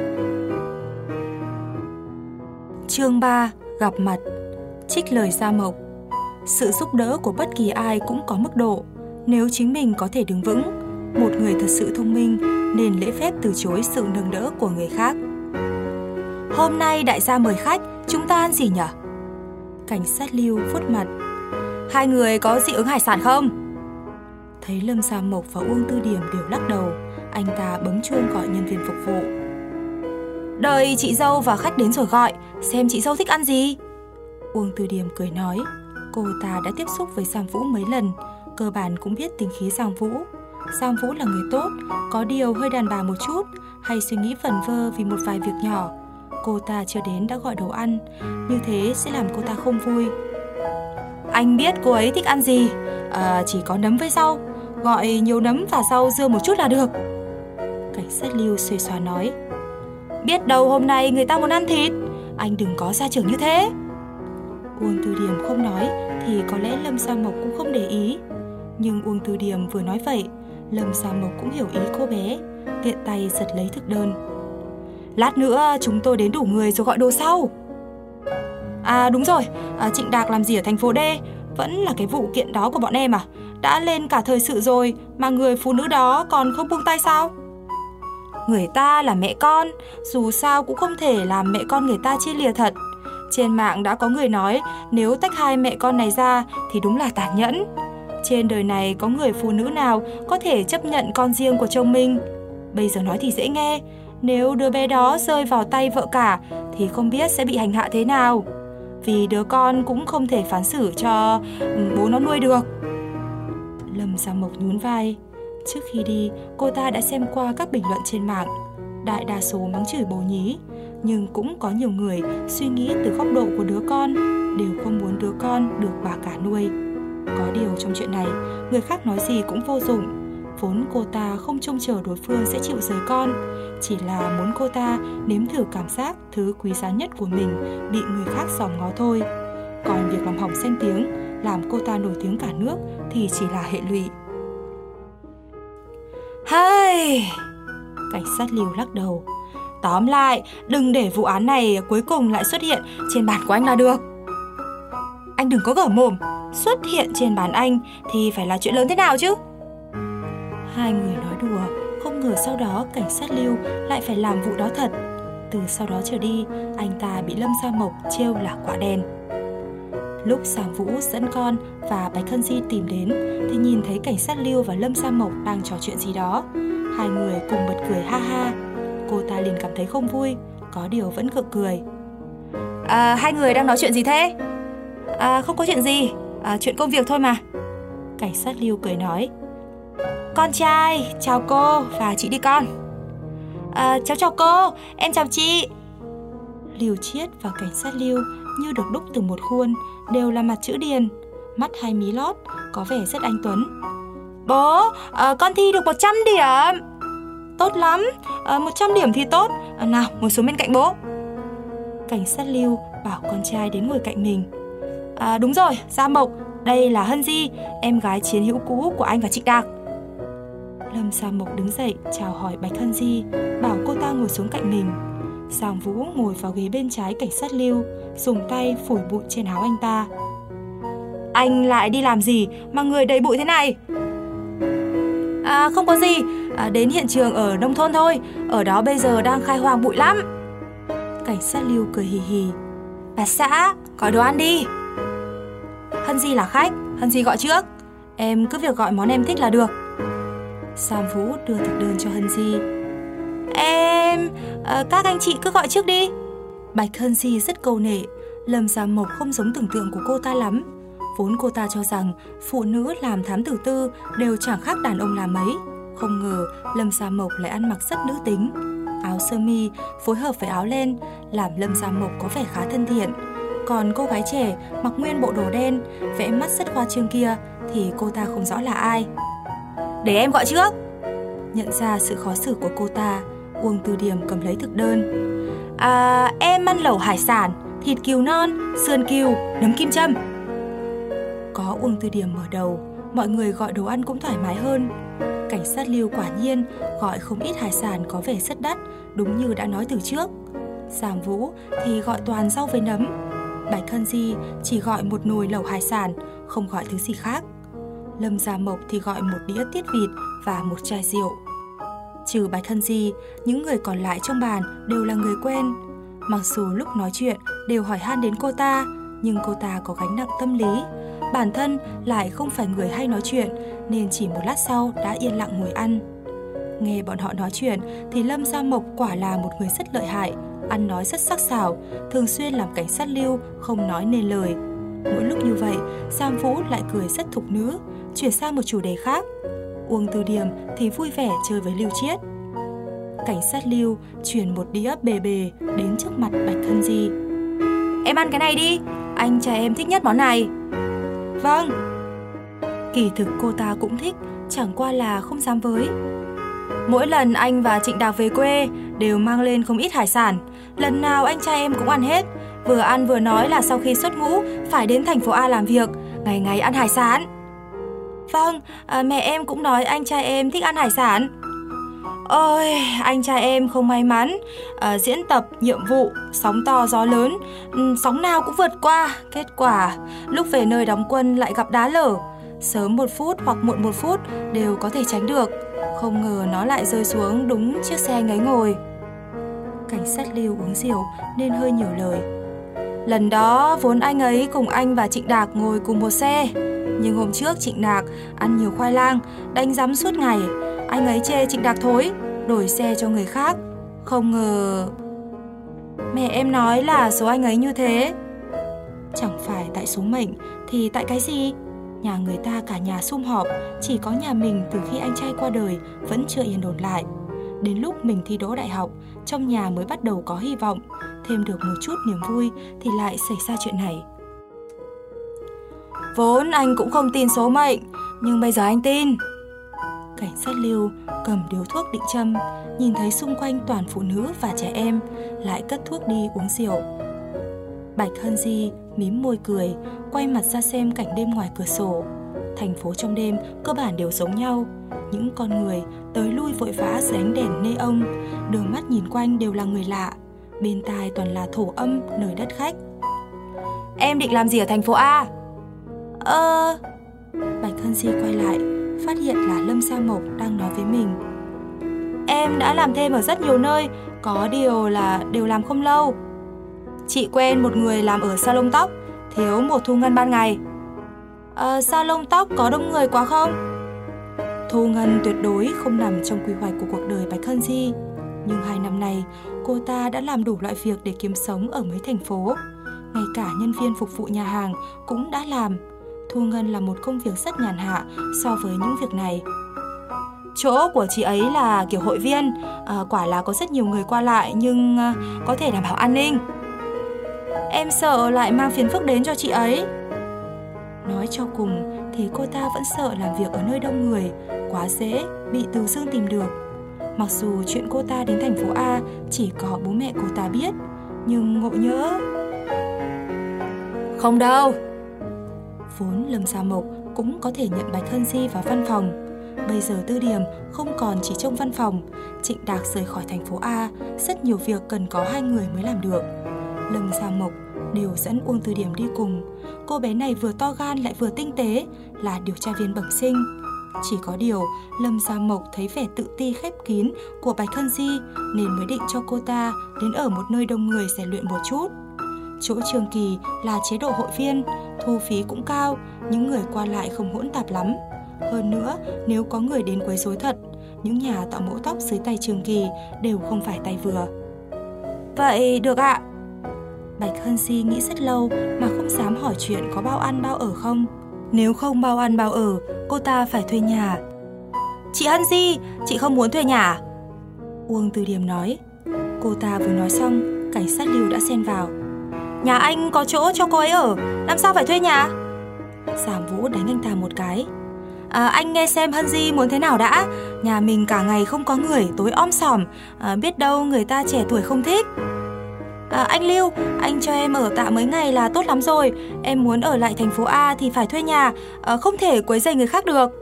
Chương 3. Gặp mặt. Trích lời Gia Mộc. Sự giúp đỡ của bất kỳ ai cũng có mức độ. Nếu chính mình có thể đứng vững, một người thật sự thông minh nên lễ phép từ chối sự nâng đỡ của người khác. Hôm nay đại gia mời khách, chúng ta ăn gì nhỉ? Cảnh sát Lưu vuốt mặt. Hai người có dị ứng hải sản không? Thấy Lâm Gia Mộc và Uông Tư Điểm đều lắc đầu, anh ta bấm chuông gọi nhân viên phục vụ. Đợi chị dâu và khách đến rồi gọi, xem chị dâu thích ăn gì. Uông Tư Điểm cười nói. Cô ta đã tiếp xúc với Giang Vũ mấy lần, cơ bản cũng biết tính khí Giang Vũ. Giang Vũ là người tốt, có điều hơi đàn bà một chút, hay suy nghĩ vẩn vơ vì một vài việc nhỏ. Cô ta chưa đến đã gọi đồ ăn, như thế sẽ làm cô ta không vui. Anh biết cô ấy thích ăn gì, chỉ có nấm với rau, gọi nhiều nấm và rau dưa một chút là được. Cảnh sát Lưu xuề xóa nói. Biết đâu hôm nay người ta muốn ăn thịt, anh đừng có gia trưởng như thế. Uông Tư Điểm không nói thì có lẽ Lâm Gia Mộc cũng không để ý. Nhưng Uông Tư Điểm vừa nói vậy, Lâm Gia Mộc cũng hiểu ý cô bé, tiện tay giật lấy thực đơn. Lát nữa chúng tôi đến đủ người rồi gọi đồ sau. À đúng rồi, Trịnh Đạc làm gì ở thành phố D? Vẫn là cái vụ kiện đó của bọn em à? Đã lên cả thời sự rồi mà người phụ nữ đó còn không buông tay sao? Người ta là mẹ con, dù sao cũng không thể làm mẹ con người ta chia lìa thật. Trên mạng đã có người nói nếu tách hai mẹ con này ra thì đúng là tàn nhẫn. Trên đời này có người phụ nữ nào có thể chấp nhận con riêng của chồng mình? Bây giờ nói thì dễ nghe, nếu đứa bé đó rơi vào tay vợ cả thì không biết sẽ bị hành hạ thế nào. Vì đứa con cũng không thể phán xử cho bố nó nuôi được. Lâm Gia Mộc nhún vai. Trước khi đi, cô ta đã xem qua các bình luận trên mạng. Đại đa số mắng chửi bố nhí, nhưng cũng có nhiều người suy nghĩ từ góc độ của đứa con, đều không muốn đứa con được bà cả nuôi. Có điều trong chuyện này, người khác nói gì cũng vô dụng. Vốn cô ta không trông chờ đối phương sẽ chịu rời con, chỉ là muốn cô ta nếm thử cảm giác thứ quý giá nhất của mình bị người khác xòm ngó thôi. Còn việc làm hỏng danh tiếng, làm cô ta nổi tiếng cả nước thì chỉ là hệ lụy. Hay! Cảnh sát Lưu lắc đầu. Tóm lại, đừng để vụ án này cuối cùng lại xuất hiện trên bàn của anh là được. Anh đừng có gở mồm, xuất hiện trên bàn anh thì phải là chuyện lớn thế nào chứ? Hai người nói đùa, không ngờ sau đó cảnh sát Lưu lại phải làm vụ đó thật. Từ sau đó trở đi, anh ta bị Lâm Gia Mộc trêu là quả đen. Lúc Sàng Vũ dẫn con và Bạch Hân Di tìm đến thì nhìn thấy cảnh sát Lưu và Lâm Gia Mộc đang trò chuyện gì đó. Hai người cùng bật cười ha ha. Cô ta liền cảm thấy không vui, có điều vẫn gượng cười. Hai người đang nói chuyện gì thế? Không có chuyện gì, chuyện công việc thôi mà. Cảnh sát Lưu cười nói. Con trai, chào cô và chị đi con. Cháu chào cô, em chào chị. Lưu Chiết và cảnh sát Lưu như được đúc từ một khuôn, đều là mặt chữ điền, mắt hai mí lót, có vẻ rất anh tuấn. Bố, con thi được 100 điểm. Tốt lắm, 100 điểm thì tốt. Nào, ngồi xuống bên cạnh bố. Cảnh sát Lưu bảo con trai đến ngồi cạnh mình. Đúng rồi, Gia Mộc, đây là Hân Di, em gái chiến hữu cũ của anh và Trịnh Đạc. Lâm Gia Mộc đứng dậy chào hỏi Bạch Hân Di, bảo cô ta ngồi xuống cạnh mình. Sàng Vũ ngồi vào ghế bên trái cảnh sát Lưu, dùng tay phủi bụi trên áo anh ta. Anh lại đi làm gì mà người đầy bụi thế này? Không có gì, đến hiện trường ở nông thôn thôi, ở đó bây giờ đang khai hoang bụi lắm. Cảnh sát Lưu cười hì hì. Bà xã, gọi đồ ăn đi. Hân Di là khách, Hân Di gọi trước. Em cứ việc gọi món em thích là được. Sam Vũ đưa thực đơn cho Hân Di. Các anh chị cứ gọi trước đi. Bạch Hân Di rất câu nệ. Lâm Gia Mộc không giống tưởng tượng của cô ta lắm. Vốn cô ta cho rằng phụ nữ làm thám tử tư đều chẳng khác đàn ông làm mấy. Không ngờ Lâm Gia Mộc lại ăn mặc rất nữ tính. Áo sơ mi phối hợp với áo len làm Lâm Gia Mộc có vẻ khá thân thiện. Còn cô gái trẻ mặc nguyên bộ đồ đen, vẽ mắt rất khoa trương kia thì cô ta không rõ là ai. Để em gọi trước. Nhận ra sự khó xử của cô ta, Uông Từ Điểm cầm lấy thực đơn. Em ăn lẩu hải sản, thịt cừu non, sườn cừu, nấm kim châm. Có Uông Từ Điểm mở đầu, mọi người gọi đồ ăn cũng thoải mái hơn. Cảnh sát Lưu quả nhiên gọi không ít hải sản có vẻ rất đắt, đúng như đã nói từ trước. Sàng Vũ thì gọi toàn rau với nấm. Bạch Hân Di chỉ gọi một nồi lẩu hải sản, không gọi thứ gì khác. Lâm Gia Mộc thì gọi một đĩa tiết vịt và một chai rượu. Trừ Bạch Hân Di, những người còn lại trong bàn đều là người quen. Mặc dù lúc nói chuyện đều hỏi han đến cô ta, nhưng cô ta có gánh nặng tâm lý. Bản thân lại không phải người hay nói chuyện, nên chỉ một lát sau đã yên lặng ngồi ăn. Nghe bọn họ nói chuyện thì Lâm Gia Mộc quả là một người rất lợi hại, ăn nói rất sắc sảo, thường xuyên làm cảnh sát Lưu không nói nên lời. Mỗi lúc như vậy, Sam Vũ lại cười rất thục nữ, chuyển sang một chủ đề khác. Uông Từ Điểm thì vui vẻ chơi với Lưu Chiết. Cảnh sát Lưu chuyển một đĩa bề bề đến trước mặt Bạch Hân Di. Em ăn cái này đi, anh trai em thích nhất món này. Vâng. Kỳ thực cô ta cũng thích, chẳng qua là không dám với. Mỗi lần anh và Trịnh Đạc về quê đều mang lên không ít hải sản. Lần nào anh trai em cũng ăn hết. Vừa ăn vừa nói là sau khi xuất ngũ phải đến thành phố A làm việc, ngày ngày ăn hải sản. Vâng, mẹ em cũng nói anh trai em thích ăn hải sản. Ôi, anh trai em không may mắn, diễn tập, nhiệm vụ, sóng to gió lớn, sóng nào cũng vượt qua. Kết quả, lúc về nơi đóng quân lại gặp đá lở. Sớm 1 phút hoặc muộn 1 phút đều có thể tránh được. Không ngờ nó lại rơi xuống đúng chiếc xe anh ấy ngồi. Cảnh sát Lưu uống rượu nên hơi nhiều lời. Lần đó vốn anh ấy cùng anh và Trịnh Đạc ngồi cùng một xe. Nhưng hôm trước Trịnh Đạc ăn nhiều khoai lang, đánh rắm suốt ngày. Anh ấy chê Trịnh Đạc thối, đổi xe cho người khác. Không ngờ... Mẹ em nói là số anh ấy như thế. Chẳng phải tại số mệnh thì tại cái gì? Nhà người ta cả nhà sum họp, chỉ có nhà mình từ khi anh trai qua đời vẫn chưa yên ổn lại. Đến lúc mình thi đỗ đại học, trong nhà mới bắt đầu có hy vọng, thêm được một chút niềm vui thì lại xảy ra chuyện này. Vốn anh cũng không tin số mệnh, nhưng bây giờ anh tin. Cảnh sát Lưu cầm điếu thuốc định châm, nhìn thấy xung quanh toàn phụ nữ và trẻ em, lại cất thuốc đi uống rượu. Bạch Hân Di mím môi cười, quay mặt ra xem cảnh đêm ngoài cửa sổ. Thành phố trong đêm cơ bản đều giống nhau. Những con người tới lui vội vã dưới ánh đèn neon, đưa mắt nhìn quanh đều là người lạ. Bên tai toàn là thổ âm nơi đất khách. Em định làm gì ở thành phố A? Bạch Hân Di quay lại, phát hiện là Lâm Sa Mộc đang nói với mình. Em đã làm thêm ở rất nhiều nơi, có điều là đều làm không lâu. Chị quen một người làm ở salon tóc, thiếu một thu ngân ban ngày. Salon tóc có đông người quá không? Thu ngân tuyệt đối không nằm trong quy hoạch của cuộc đời Bạch Hân Di. Nhưng 2 năm nay, cô ta đã làm đủ loại việc để kiếm sống ở mấy thành phố. Ngay cả nhân viên phục vụ nhà hàng cũng đã làm. Thu ngân là một công việc rất nhàn hạ so với những việc này. Chỗ của chị ấy là kiểu hội viên, quả là có rất nhiều người qua lại nhưng có thể đảm bảo an ninh. Em sợ lại mang phiền phức đến cho chị ấy. Nói cho cùng thì cô ta vẫn sợ làm việc ở nơi đông người, quá dễ bị Từ Dương tìm được. Mặc dù chuyện cô ta đến thành phố A chỉ có bố mẹ cô ta biết, nhưng ngộ nhỡ. Không đâu. Vốn Lâm Sa Mộc cũng có thể nhận Bạch Hân Di vào văn phòng. Bây giờ Tư Điểm không còn chỉ trông văn phòng. Trịnh Đạc rời khỏi thành phố A, rất nhiều việc cần có 2 người mới làm được. Lâm Sa Mộc đều dẫn Uông Tư Điểm đi cùng. Cô bé này vừa to gan lại vừa tinh tế, là điều tra viên bẩm sinh. Chỉ có điều Lâm Sa Mộc thấy vẻ tự ti khép kín của Bạch Hân Di nên mới định cho cô ta đến ở một nơi đông người rèn luyện một chút. Chỗ Trường Kỳ là chế độ hội viên, thu phí cũng cao, những người qua lại không hỗn tạp lắm. Hơn nữa, nếu có người đến quấy rối thật, những nhà tạo mẫu tóc dưới tay Trường Kỳ đều không phải tay vừa. Vậy được ạ. Bạch Hân Di nghĩ rất lâu mà không dám hỏi chuyện có bao ăn bao ở không. Nếu không bao ăn bao ở, cô ta phải thuê nhà. Chị Hân Di, chị không muốn thuê nhà? Uông Từ Điểm nói. Cô ta vừa nói xong, cảnh sát Lưu đã xen vào. Nhà anh có chỗ cho cô ấy ở, làm sao phải thuê nhà? Giám Vũ đánh anh ta một cái. Anh nghe xem Hân Di muốn thế nào đã. Nhà mình cả ngày không có người, tối om sòm, biết đâu người ta trẻ tuổi không thích. Anh Lưu, anh cho em ở tạm mấy ngày là tốt lắm rồi. Em muốn ở lại thành phố A thì phải thuê nhà, không thể quấy rầy người khác được.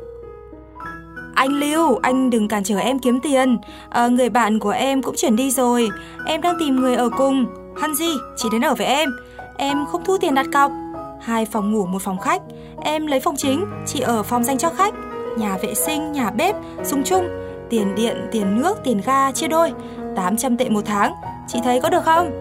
Anh Lưu, anh đừng cản trở em kiếm tiền. Người bạn của em cũng chuyển đi rồi. Em đang tìm người ở cùng. Hân Di, chị đến ở với em không thu tiền đặt cọc. 2 phòng ngủ 1 phòng khách. Em lấy phòng chính, chị ở phòng dành cho khách. Nhà vệ sinh, nhà bếp, dùng chung. Tiền điện, tiền nước, tiền ga chia đôi. 800 tệ 1 tháng. Chị thấy có được không?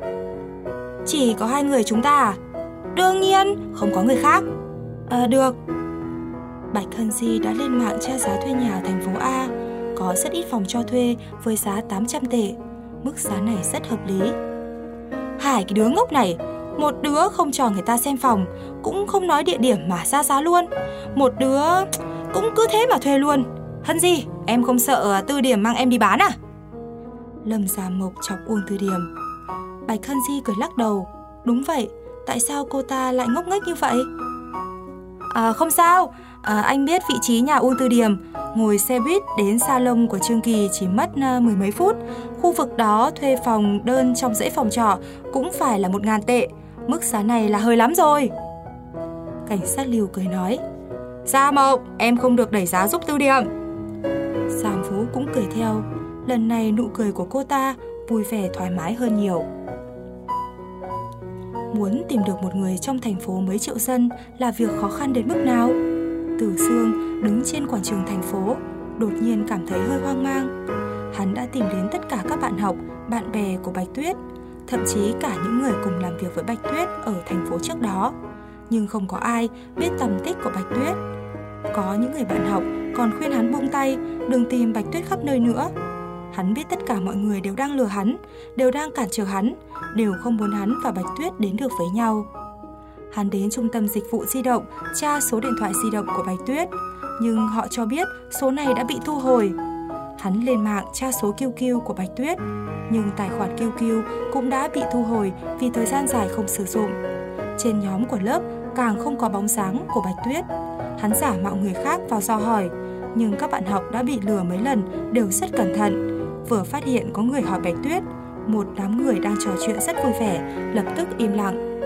Chỉ có 2 người chúng ta à? Đương nhiên, không có người khác. Được. Bạch Hân Di đã lên mạng tra giá thuê nhà ở thành phố A. Có rất ít phòng cho thuê với giá 800 tệ. Mức giá này rất hợp lý. Hai cái đứa ngốc này, một đứa không cho người ta xem phòng, cũng không nói địa điểm mà ra giá luôn. Một đứa cũng cứ thế mà thuê luôn. Hân Di, em không sợ Tư Điểm mang em đi bán à? Lâm Gia Mộc chọc Uông Tư Điểm. Bạch Hân Di cười lắc đầu. Đúng vậy, tại sao cô ta lại ngốc nghếch như vậy? Không sao, anh biết vị trí nhà Uông Tư Điểm. Ngồi xe buýt đến salon của Trương Kỳ chỉ mất 10 mấy phút. Khu vực đó thuê phòng đơn trong dãy phòng trọ cũng phải là 1.000 tệ. Mức giá này là hơi lắm rồi. Cảnh sát Lưu cười nói. Gia Mộc, em không được đẩy giá giúp Tư Điểm. Giám Vũ cũng cười theo. Lần này nụ cười của cô ta vui vẻ thoải mái hơn nhiều. Muốn tìm được một người trong thành phố mấy triệu dân là việc khó khăn đến mức nào? Từ Dương đứng trên quảng trường thành phố, đột nhiên cảm thấy hơi hoang mang. Hắn đã tìm đến tất cả các bạn học, bạn bè của Bạch Tuyết, thậm chí cả những người cùng làm việc với Bạch Tuyết ở thành phố trước đó. nhưng không có ai biết tầm tích của Bạch Tuyết. Có những người bạn học còn khuyên hắn buông tay, đừng tìm Bạch Tuyết khắp nơi nữa. Hắn biết tất cả mọi người đều đang lừa hắn, đều đang cản trở hắn, đều không muốn hắn và Bạch Tuyết đến được với nhau. Hắn đến trung tâm dịch vụ di động tra số điện thoại di động của Bạch Tuyết, nhưng họ cho biết số này đã bị thu hồi. Hắn lên mạng tra số QQ của Bạch Tuyết, nhưng tài khoản QQ cũng đã bị thu hồi vì thời gian dài không sử dụng. Trên nhóm của lớp càng không có bóng dáng của Bạch Tuyết. Hắn giả mạo người khác vào dò hỏi, nhưng các bạn học đã bị lừa mấy lần đều rất cẩn thận. Vừa phát hiện có người hỏi Bạch Tuyết, một đám người đang trò chuyện rất vui vẻ lập tức im lặng.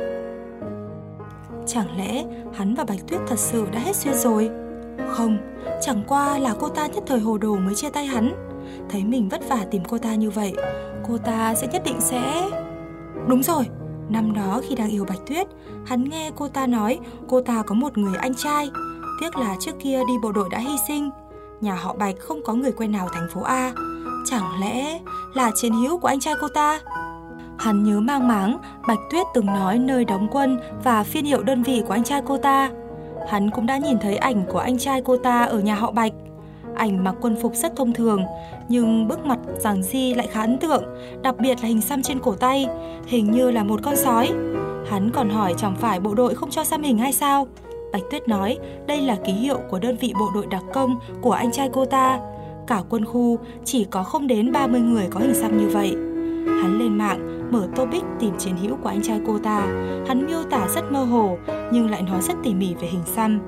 Chẳng lẽ hắn và Bạch Tuyết thật sự đã hết duyên rồi? Không, chẳng qua là cô ta nhất thời hồ đồ mới chia tay hắn. Thấy mình vất vả tìm cô ta như vậy, cô ta sẽ nhất định sẽ... Đúng rồi, năm đó khi đang yêu Bạch Tuyết, hắn nghe cô ta nói cô ta có một người anh trai. Tiếc là trước kia đi bộ đội đã hy sinh. Nhà họ Bạch không có người quen nào thành phố A. Chẳng lẽ là chiến hữu của anh trai cô ta? Hắn nhớ mang máng Bạch Tuyết từng nói nơi đóng quân và phiên hiệu đơn vị của anh trai cô ta. Hắn cũng đã nhìn thấy ảnh của anh trai cô ta ở nhà họ Bạch. Ảnh mặc quân phục rất thông thường, nhưng bước mặt giản dị lại khá ấn tượng, đặc biệt là hình xăm trên cổ tay, hình như là một con sói. Hắn còn hỏi chẳng phải bộ đội không cho xăm hình hay sao? Bạch Tuyết nói đây là ký hiệu của đơn vị bộ đội đặc công của anh trai cô ta. Cả quân khu chỉ có không đến 30 người có hình xăm như vậy. Hắn lên mạng mở topic tìm chiến hữu của anh trai cô ta. Hắn miêu tả rất mơ hồ nhưng lại nói rất tỉ mỉ về hình xăm.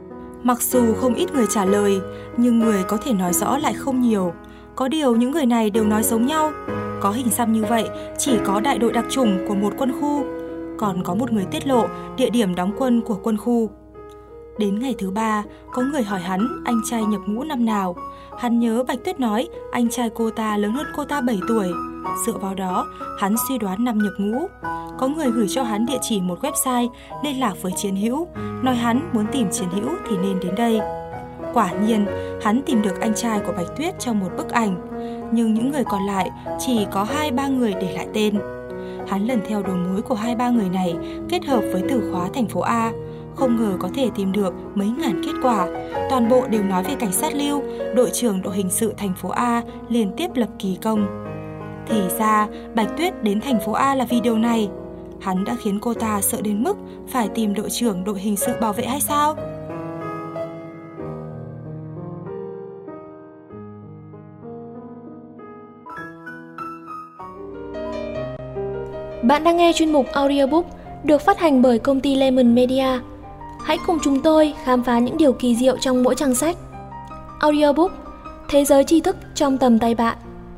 Mặc dù không ít người trả lời, nhưng người có thể nói rõ lại không nhiều. Có điều những người này đều nói giống nhau. Có hình xăm như vậy chỉ có đại đội đặc chủng của một quân khu. Còn có một người tiết lộ địa điểm đóng quân của quân khu. Đến ngày thứ 3, có người hỏi hắn anh trai nhập ngũ năm nào. Hắn nhớ Bạch Tuyết nói anh trai cô ta lớn hơn cô ta 7 tuổi. Dựa vào đó, hắn suy đoán năm nhập ngũ. Có người gửi cho hắn địa chỉ một website liên lạc với chiến hữu, nói hắn muốn tìm chiến hữu thì nên đến đây. Quả nhiên, hắn tìm được anh trai của Bạch Tuyết trong một bức ảnh, nhưng những người còn lại chỉ có 2-3 người để lại tên. Hắn lần theo đầu mối của 2-3 người này kết hợp với từ khóa thành phố A, không ngờ có thể tìm được mấy ngàn kết quả. Toàn bộ đều nói về cảnh sát Lưu, đội trưởng đội hình sự thành phố A liên tiếp lập kỳ công. Thì ra Bạch Tuyết đến thành phố A là vì điều này. Hắn đã khiến cô ta sợ đến mức phải tìm đội trưởng đội hình sự bảo vệ hay sao? Bạn đang nghe chuyên mục audiobook được phát hành bởi công ty Lemon Media. Hãy cùng chúng tôi khám phá những điều kỳ diệu trong mỗi trang sách. Audiobook, thế giới tri thức trong tầm tay bạn.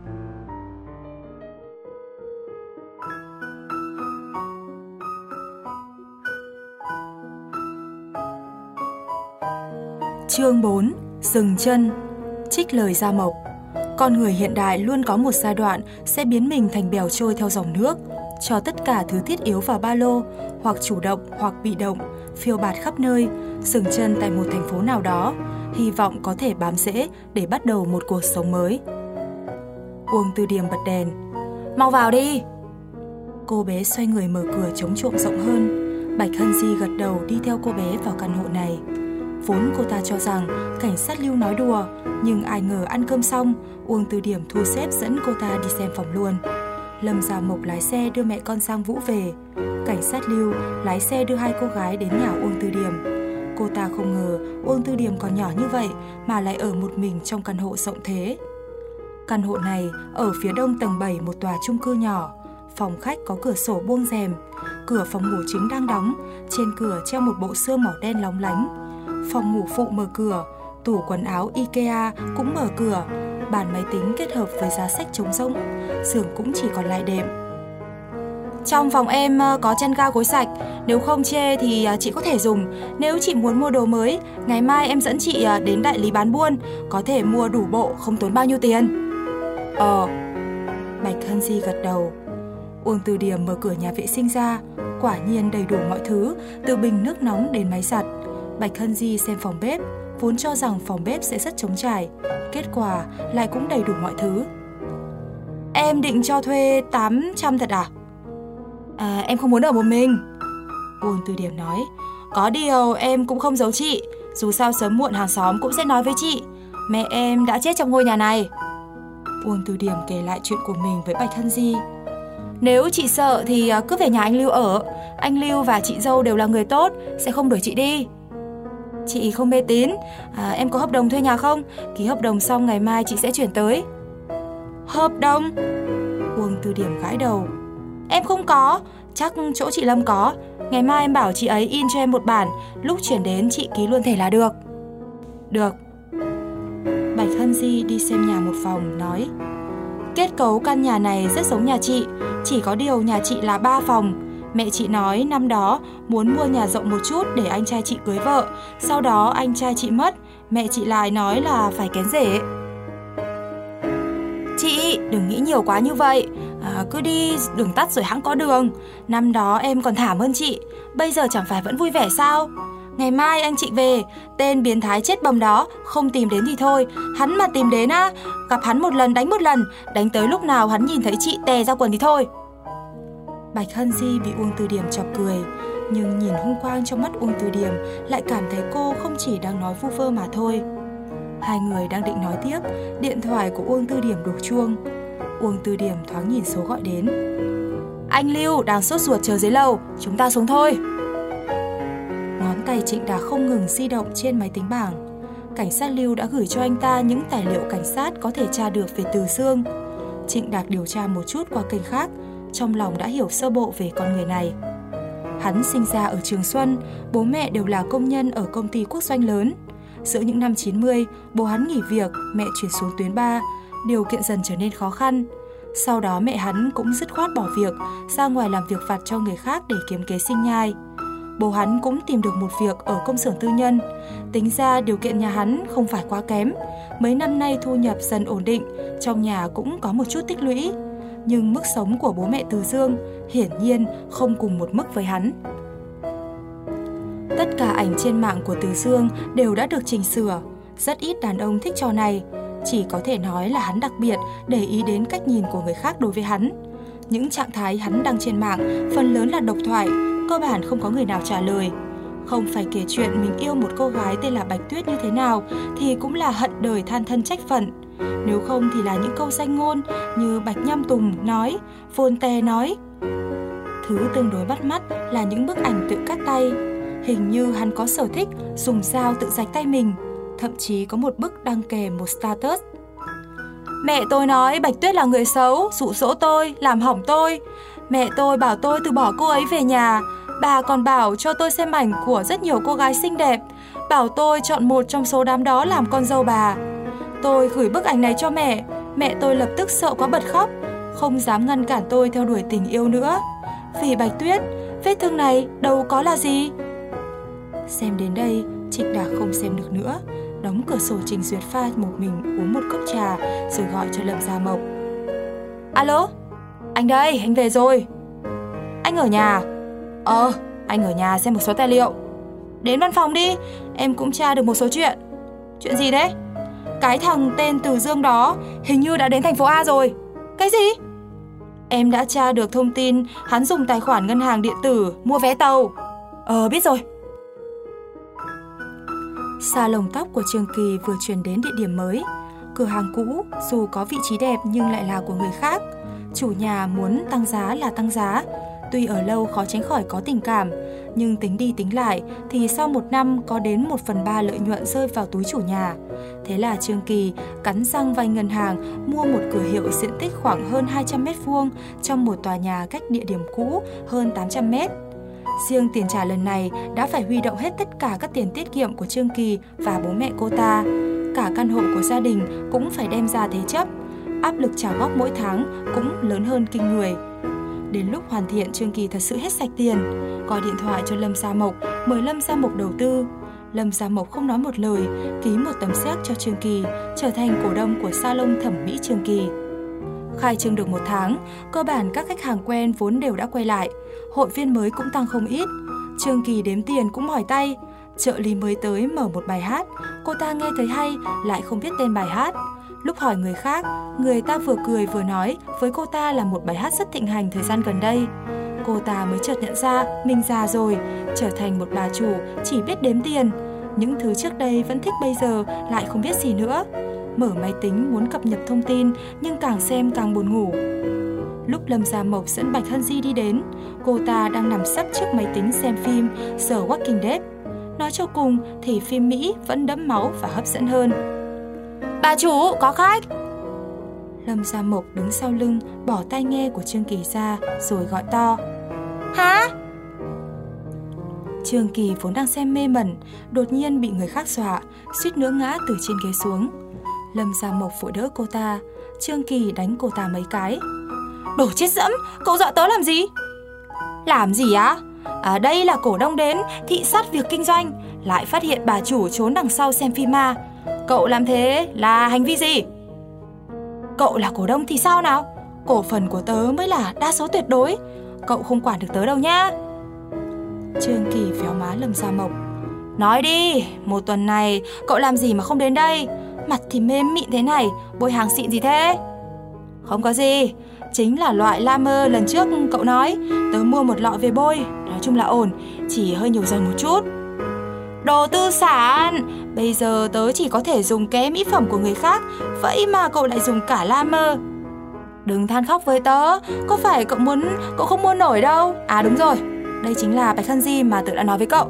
Chương 4. Dừng chân. Trích lời Gia Mộc. Con người hiện đại luôn có một giai đoạn sẽ biến mình thành bèo trôi theo dòng nước, cho tất cả thứ thiết yếu vào ba lô, hoặc chủ động hoặc bị động, phiêu bạt khắp nơi, dừng chân tại một thành phố nào đó, hy vọng có thể bám rễ để bắt đầu một cuộc sống mới. Uông Từ Điềm bật đèn. Mau vào đi! Cô bé xoay người mở cửa chống trộm rộng hơn. Bạch Hân Di gật đầu đi theo cô bé vào căn hộ này. Vốn cô ta cho rằng cảnh sát Lưu nói đùa, nhưng ai ngờ ăn cơm xong, Uông Từ Điềm thu xếp dẫn cô ta đi xem phòng luôn. Lâm Gia Mộc lái xe đưa mẹ con Giang Vũ về. Cảnh sát Lưu lái xe đưa hai cô gái đến nhà Uông Từ Điềm. Cô ta không ngờ Uông Từ Điềm còn nhỏ như vậy mà lại ở một mình trong căn hộ rộng thế. Căn hộ này ở phía đông tầng 7 một tòa chung cư nhỏ. Phòng khách có cửa sổ buông rèm. Cửa phòng ngủ chính đang đóng. Trên cửa treo một bộ sươm màu đen lóng lánh. Phòng ngủ phụ mở cửa. Tủ quần áo IKEA cũng mở cửa. Bàn máy tính kết hợp với giá sách trống rỗng. Giường cũng chỉ còn lại đệm. Trong phòng em có chăn ga gối sạch. Nếu không chê thì chị có thể dùng. Nếu chị muốn mua đồ mới, ngày mai em dẫn chị đến đại lý bán buôn. Có thể mua đủ bộ, không tốn bao nhiêu tiền. Bạch Hân Di gật đầu. Uông Từ Điềm mở cửa nhà vệ sinh ra. Quả nhiên đầy đủ mọi thứ, từ bình nước nóng đến máy giặt. Bạch Hân Di xem phòng bếp, vốn cho rằng phòng bếp sẽ rất trống trải. Kết quả lại cũng đầy đủ mọi thứ. Em định cho thuê 800 thật à? Em không muốn ở một mình. Uông Từ Điềm nói. Có điều em cũng không giấu chị, dù sao sớm muộn hàng xóm cũng sẽ nói với chị. Mẹ em đã chết trong ngôi nhà này. Uông Từ Điểm kể lại chuyện của mình với Bạch Hân Di. Nếu chị sợ thì cứ về nhà anh Lưu ở. Anh Lưu và chị dâu đều là người tốt, sẽ không đuổi chị đi. Chị không mê tín, em có hợp đồng thuê nhà không? Ký hợp đồng xong ngày mai chị sẽ chuyển tới. Hợp đồng? Uông Từ Điểm gãi đầu. Em không có, chắc chỗ chị Lâm có. Ngày mai em bảo chị ấy in cho em một bản, lúc chuyển đến chị ký luôn thể là được. Được. Bạch Hân Di đi xem nhà một phòng, nói: Kết cấu căn nhà này rất giống nhà chị, chỉ có điều nhà chị là 3 phòng. Mẹ chị nói năm đó muốn mua nhà rộng một chút để anh trai chị cưới vợ. Sau đó anh trai chị mất, mẹ chị lại nói là phải kén rể. Chị đừng nghĩ nhiều quá như vậy, cứ đi đường tắt rồi hẵng có đường. Năm đó em còn thảm hơn chị, bây giờ chẳng phải vẫn vui vẻ sao? Ngày mai anh chị về, tên biến thái chết bầm đó không tìm đến thì thôi, hắn mà tìm đến á, gặp hắn một lần, đánh tới lúc nào hắn nhìn thấy chị tè ra quần thì thôi. Bạch Hân Di bị Uông Từ Điểm chọc cười, nhưng nhìn hung quang trong mắt Uông Từ Điểm lại cảm thấy cô không chỉ đang nói vu vơ mà thôi. Hai người đang định nói tiếp, điện thoại của Uông Từ Điểm đổ chuông. Uông Từ Điểm thoáng nhìn số gọi đến. Anh Lưu đang sốt ruột chờ dưới lầu, chúng ta xuống thôi. Ngón tay Trịnh Đạc không ngừng di động trên máy tính bảng. Cảnh sát Lưu đã gửi cho anh ta những tài liệu cảnh sát có thể tra được về Từ Dương. Trịnh Đạc điều tra một chút qua kênh khác, trong lòng đã hiểu sơ bộ về con người này. Hắn sinh ra ở Trường Xuân, bố mẹ đều là công nhân ở công ty quốc doanh lớn. Giữa những năm 90, bố hắn nghỉ việc, mẹ chuyển xuống tuyến 3, điều kiện dần trở nên khó khăn. Sau đó mẹ hắn cũng dứt khoát bỏ việc, ra ngoài làm việc vặt cho người khác để kiếm kế sinh nhai. Bố hắn cũng tìm được một việc ở công xưởng tư nhân. Tính ra điều kiện nhà hắn không phải quá kém. Mấy năm nay thu nhập dần ổn định, trong nhà cũng có một chút tích lũy. Nhưng mức sống của bố mẹ Từ Dương hiển nhiên không cùng một mức với hắn. Tất cả ảnh trên mạng của Từ Dương đều đã được chỉnh sửa. Rất ít đàn ông thích trò này. Chỉ có thể nói là hắn đặc biệt để ý đến cách nhìn của người khác đối với hắn. Những trạng thái hắn đăng trên mạng phần lớn là độc thoại, cơ bản không có người nào trả lời. Không phải kể chuyện mình yêu một cô gái tên là Bạch Tuyết như thế nào thì cũng là hận đời than thân trách phận. Nếu không thì là những câu danh ngôn như Bạch Nham Tùng nói, Voltaire nói. Thứ tương đối bắt mắt là những bức ảnh tự cắt tay. Hình như hắn có sở thích dùng dao tự rạch tay mình. Thậm chí có một bức đăng kèm một status. Mẹ tôi nói Bạch Tuyết là người xấu, dụ dỗ tôi, làm hỏng tôi. Mẹ tôi bảo tôi từ bỏ cô ấy về nhà. Bà còn bảo cho tôi xem ảnh của rất nhiều cô gái xinh đẹp, bảo tôi chọn một trong số đám đó làm con dâu bà. Tôi gửi bức ảnh này cho mẹ, mẹ tôi lập tức sợ quá bật khóc, không dám ngăn cản tôi theo đuổi tình yêu nữa. Vì Bạch Tuyết, vết thương này đâu có là gì. Xem đến đây, Trịnh Đạc không xem được nữa, đóng cửa sổ trình duyệt pha một mình uống một cốc trà rồi gọi cho Lâm Gia Mộc. Alo, anh đây, anh về rồi. Anh ở nhà? Anh ở nhà xem một số tài liệu. Đến văn phòng đi, em cũng tra được một số chuyện. Chuyện gì đấy? Cái thằng tên Từ Dương đó hình như đã đến thành phố A rồi. Cái gì? Em đã tra được thông tin hắn dùng tài khoản ngân hàng điện tử mua vé tàu. Biết rồi. Salon tóc của Trương Kỳ vừa chuyển đến địa điểm mới. Cửa hàng cũ dù có vị trí đẹp nhưng lại là của người khác. Chủ nhà muốn tăng giá là tăng giá. Tuy ở lâu khó tránh khỏi có tình cảm, nhưng tính đi tính lại thì sau 1 năm có đến 1/3 lợi nhuận rơi vào túi chủ nhà. Thế là Trương Kỳ cắn răng vay ngân hàng mua một cửa hiệu diện tích khoảng hơn 200 m2 trong một tòa nhà cách địa điểm cũ hơn 800 m. Riêng tiền trả lần này đã phải huy động hết tất cả các tiền tiết kiệm của Trương Kỳ và bố mẹ cô ta. Cả căn hộ của gia đình cũng phải đem ra thế chấp. Áp lực trả góp mỗi tháng cũng lớn hơn kinh người. Đến lúc hoàn thiện, Trương Kỳ thật sự hết sạch tiền, gọi điện thoại cho Lâm Gia Mộc, mời Lâm Gia Mộc đầu tư. Lâm Gia Mộc không nói một lời, ký một tấm séc cho Trương Kỳ, trở thành cổ đông của salon thẩm mỹ Trương Kỳ. Khai trương được 1 tháng, cơ bản các khách hàng quen vốn đều đã quay lại, hội viên mới cũng tăng không ít. Trương Kỳ đếm tiền cũng mỏi tay. Trợ lý mới tới mở một bài hát, cô ta nghe thấy hay lại không biết tên bài hát. Lúc hỏi người khác, người ta vừa cười vừa nói với cô ta là một bài hát rất thịnh hành thời gian gần đây. cô ta mới chợt nhận ra mình già rồi, trở thành một bà chủ chỉ biết đếm tiền. Những thứ trước đây vẫn thích bây giờ lại không biết gì nữa. Mở máy tính muốn cập nhật thông tin nhưng càng xem càng buồn ngủ. Lúc Lâm Gia Mộc dẫn Bạch Hân Di đi đến, cô ta đang nằm sấp trước máy tính xem phim The Walking Dead. Nói cho cùng thì phim Mỹ vẫn đẫm máu và hấp dẫn hơn. Bà chủ, có khách! Lâm Gia Mộc đứng sau lưng, bỏ tai nghe của Trương Kỳ ra rồi gọi to. Hả? Trương Kỳ vốn đang xem mê mẩn, đột nhiên bị người khác dọa, suýt nữa ngã từ trên ghế xuống. Lâm Gia Mộc vội đỡ cô ta, Trương Kỳ đánh cô ta mấy cái. Đồ chết dẫm, cậu dọa tớ làm gì? Làm gì á? Đây là cổ đông đến thị sát việc kinh doanh, lại phát hiện bà chủ trốn đằng sau xem phim ma. Cậu làm thế là hành vi gì? Cậu là cổ đông thì sao nào? Cổ phần của tớ mới là đa số tuyệt đối. Cậu không quản được tớ đâu nhá. Trương Kỳ véo má Lâm Gia Mộc. Nói đi, một tuần này cậu làm gì mà không đến đây? Mặt thì mềm mịn thế này, bôi hàng xịn gì thế? Không có gì, chính là loại Lamer lần trước cậu nói. Tớ mua một lọ về bôi, nói chung là ổn, chỉ hơi nhiều dầu một chút. Đồ tư sản, bây giờ tớ chỉ có thể dùng ké mỹ phẩm của người khác, vậy mà cậu lại dùng cả Lamer. Đừng than khóc với tớ, có phải cậu không mua nổi đâu. À đúng rồi, đây chính là Bạch Hân Di mà tớ đã nói với cậu.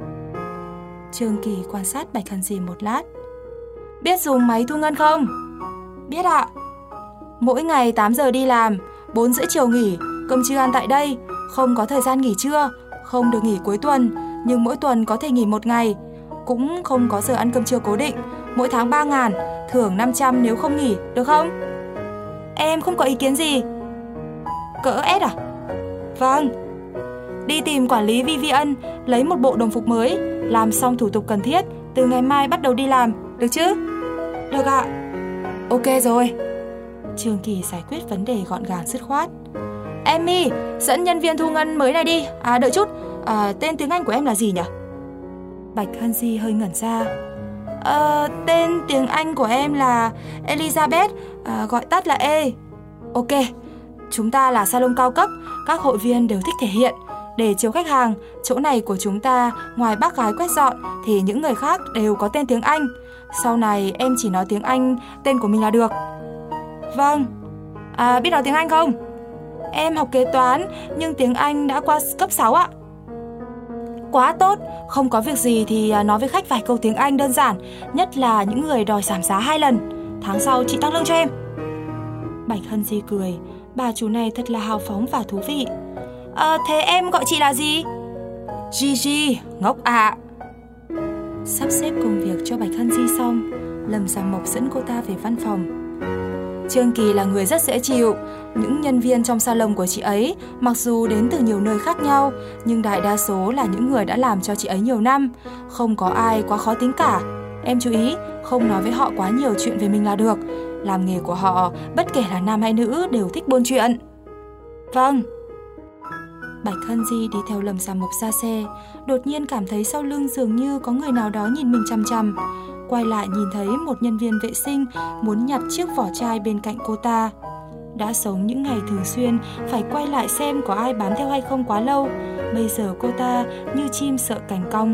Trương Kỳ quan sát Bạch Hân Di một lát. Biết dùng máy thu ngân không? Biết ạ. Mỗi ngày 8 giờ đi làm, 4 rưỡi chiều nghỉ, cơm trưa ăn tại đây, không có thời gian nghỉ trưa, không được nghỉ cuối tuần, nhưng mỗi tuần có thể nghỉ 1 ngày, cũng không có giờ ăn cơm trưa cố định, mỗi tháng 3.000, thưởng 500 nếu không nghỉ, được không? Em không có ý kiến gì. Cỡ S à? Vâng. Đi tìm quản lý VVN, lấy một bộ đồng phục mới, làm xong thủ tục cần thiết, từ ngày mai bắt đầu đi làm, được chứ? Được ạ. Ok rồi. Trương Kỳ giải quyết vấn đề gọn gàng dứt khoát. Emmy, dẫn nhân viên thu ngân mới này đi. Đợi chút, tên tiếng Anh của em là gì nhỉ? Bạch Hân Di hơi ngẩn ra. Tên tiếng Anh của em là Elizabeth, gọi tắt là E. Ok, chúng ta là salon cao cấp, các hội viên đều thích thể hiện. Để chiều khách hàng, chỗ này của chúng ta ngoài bác gái quét dọn thì những người khác đều có tên tiếng Anh. Sau này em chỉ nói tiếng Anh tên của mình là được. Vâng. Biết nói tiếng Anh không? Em học kế toán nhưng tiếng Anh đã qua cấp 6 ạ. Quá tốt, không có việc gì thì nói với khách vài câu tiếng Anh đơn giản, nhất là những người đòi giảm giá 2 lần. Tháng sau chị tăng lương cho em. Bạch Hân Di cười, bà chủ này thật là hào phóng và thú vị. Thế em gọi chị là gì? Gigi, ngốc ạ. Sắp xếp công việc cho Bạch Hân Di xong, Lâm Gia Mộc dẫn cô ta về văn phòng. Trương Kỳ là người rất dễ chịu. Những nhân viên trong salon của chị ấy mặc dù đến từ nhiều nơi khác nhau, nhưng đại đa số là những người đã làm cho chị ấy nhiều năm. Không có ai quá khó tính cả. Em chú ý, không nói với họ quá nhiều chuyện về mình là được. Làm nghề của họ, bất kể là nam hay nữ đều thích buôn chuyện. Vâng. Bạch Hân Di đi theo Lâm Gia Mộc ra xe, đột nhiên cảm thấy sau lưng dường như có người nào đó nhìn mình chằm chằm. Quay lại nhìn thấy một nhân viên vệ sinh muốn nhặt chiếc vỏ chai bên cạnh cô ta. Đã sống những ngày thường xuyên phải quay lại xem có ai bám theo hay không quá lâu, bây giờ cô ta như chim sợ cành cong.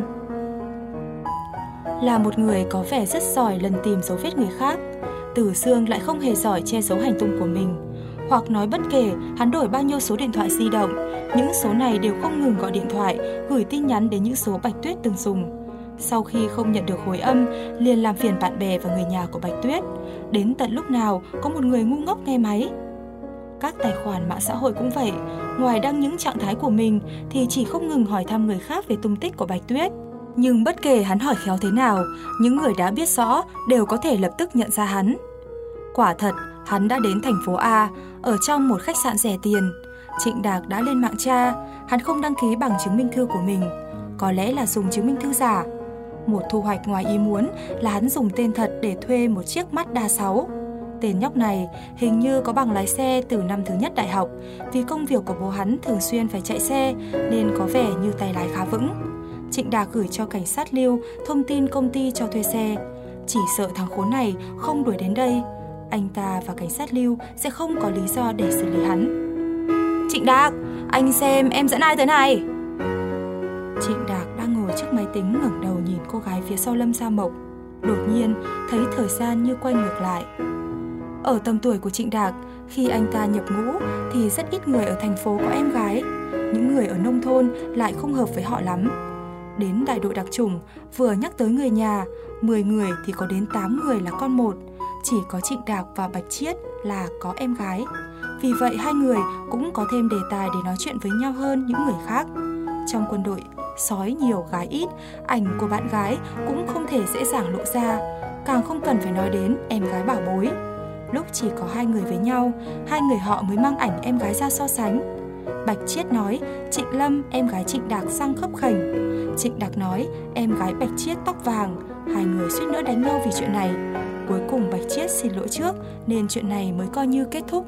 Là một người có vẻ rất giỏi lần tìm dấu vết người khác, Tử Sương lại không hề giỏi che giấu hành tung của mình. Hoặc nói bất kể hắn đổi bao nhiêu số điện thoại di động, những số này đều không ngừng gọi điện thoại, gửi tin nhắn đến những số Bạch Tuyết từng dùng. Sau khi không nhận được hồi âm, liền làm phiền bạn bè và người nhà của Bạch Tuyết. Đến tận lúc nào có một người ngu ngốc nghe máy. Các tài khoản mạng xã hội cũng vậy, ngoài đăng những trạng thái của mình thì chỉ không ngừng hỏi thăm người khác về tung tích của Bạch Tuyết. Nhưng bất kể hắn hỏi khéo thế nào, những người đã biết rõ đều có thể lập tức nhận ra hắn. Quả thật, hắn đã đến thành phố A, ở trong một khách sạn rẻ tiền. Trịnh Đạc đã lên mạng tra, hắn không đăng ký bằng chứng minh thư của mình, có lẽ là dùng chứng minh thư giả. Một thu hoạch ngoài ý muốn là hắn dùng tên thật để thuê một chiếc Mazda 6. Tên nhóc này hình như có bằng lái xe từ năm thứ nhất đại học, vì công việc của bố hắn thường xuyên phải chạy xe nên có vẻ như tay lái khá vững. Trịnh Đạc gửi cho cảnh sát Lưu thông tin công ty cho thuê xe. Chỉ sợ thằng khốn này không đuổi đến đây, anh ta và cảnh sát Lưu sẽ không có lý do để xử lý hắn. Trịnh Đạc, anh xem em dẫn ai tới này. Trịnh Đạc đang ngồi trước máy tính ngẩng đầu nhìn cô gái phía sau Lâm Gia Mộc. Đột nhiên thấy thời gian như quay ngược lại. Ở tầm tuổi của Trịnh Đạc, khi anh ta nhập ngũ thì rất ít người ở thành phố có em gái. Những người ở nông thôn lại không hợp với họ lắm. Đến đại đội đặc chủng, vừa nhắc tới người nhà, 10 người thì có đến 8 người là con một. Chỉ có Trịnh Đạc và Bạch Chiết là có em gái. Vì vậy hai người cũng có thêm đề tài để nói chuyện với nhau hơn những người khác. Trong quân đội, sói nhiều gái ít, ảnh của bạn gái cũng không thể dễ dàng lộ ra, càng không cần phải nói đến em gái bảo bối. Lúc chỉ có hai người với nhau, hai người họ mới mang ảnh em gái ra so sánh. Bạch Chiết nói Trịnh Lâm em gái Trịnh Đạc răng khớp khểnh. Trịnh Đạc nói em gái Bạch Chiết tóc vàng. Hai người suýt nữa đánh nhau vì chuyện này. Cuối cùng Bạch Chiết xin lỗi trước nên chuyện này mới coi như kết thúc.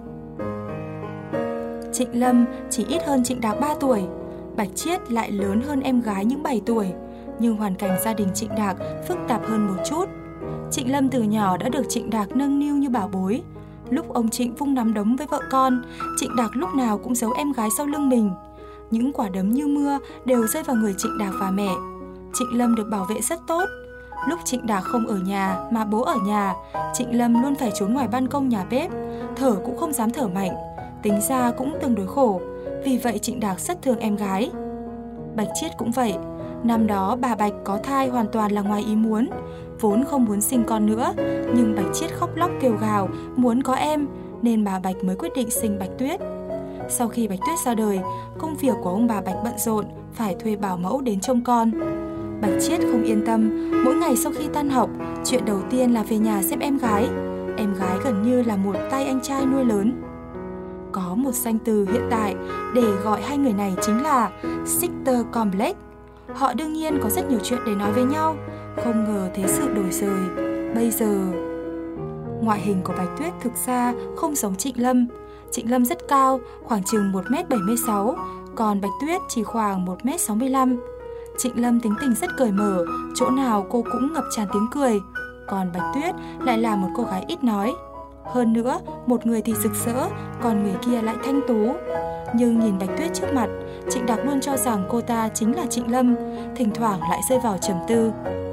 Trịnh Lâm chỉ ít hơn Trịnh Đạc 3 tuổi. Bạch Chiết lại lớn hơn em gái những 7 tuổi. Nhưng hoàn cảnh gia đình Trịnh Đạc phức tạp hơn một chút. Trịnh Lâm từ nhỏ đã được Trịnh Đạc nâng niu như bảo bối. Lúc ông Trịnh vung nắm đấm với vợ con, Trịnh Đạc lúc nào cũng giấu em gái sau lưng mình. Những quả đấm như mưa đều rơi vào người Trịnh Đạc và mẹ. Trịnh Lâm được bảo vệ rất tốt. Lúc Trịnh Đạc không ở nhà mà bố ở nhà, Trịnh Lâm luôn phải trốn ngoài ban công nhà bếp, thở cũng không dám thở mạnh, tính ra cũng tương đối khổ. Vì vậy Trịnh Đạc rất thương em gái. Bạch Chiết cũng vậy. Năm đó bà Bạch có thai hoàn toàn là ngoài ý muốn, vốn không muốn sinh con nữa, nhưng Bạch Chiết khóc lóc kêu gào muốn có em, nên bà Bạch mới quyết định sinh Bạch Tuyết. Sau khi Bạch Tuyết ra đời, công việc của ông bà Bạch bận rộn, phải thuê bảo mẫu đến trông con. Bạch Chiết không yên tâm, mỗi ngày sau khi tan học, chuyện đầu tiên là về nhà xem em gái. Em gái gần như là một tay anh trai nuôi lớn. Có một danh từ hiện tại để gọi hai người này chính là Sister Complex. Họ đương nhiên có rất nhiều chuyện để nói với nhau. Không ngờ thế sự đổi rời. Bây giờ ngoại hình của Bạch Tuyết thực ra không giống Trịnh Lâm. Trịnh Lâm rất cao, khoảng chừng 1m76, còn Bạch Tuyết chỉ khoảng 1m65. Trịnh Lâm tính tình rất cởi mở, chỗ nào cô cũng ngập tràn tiếng cười. Còn Bạch Tuyết lại là một cô gái ít nói. Hơn nữa, một người thì rực rỡ, còn người kia lại thanh tú. Nhưng nhìn Bạch Tuyết trước mặt, Trịnh Đạc luôn cho rằng cô ta chính là Trịnh Lâm, thỉnh thoảng lại rơi vào trầm tư.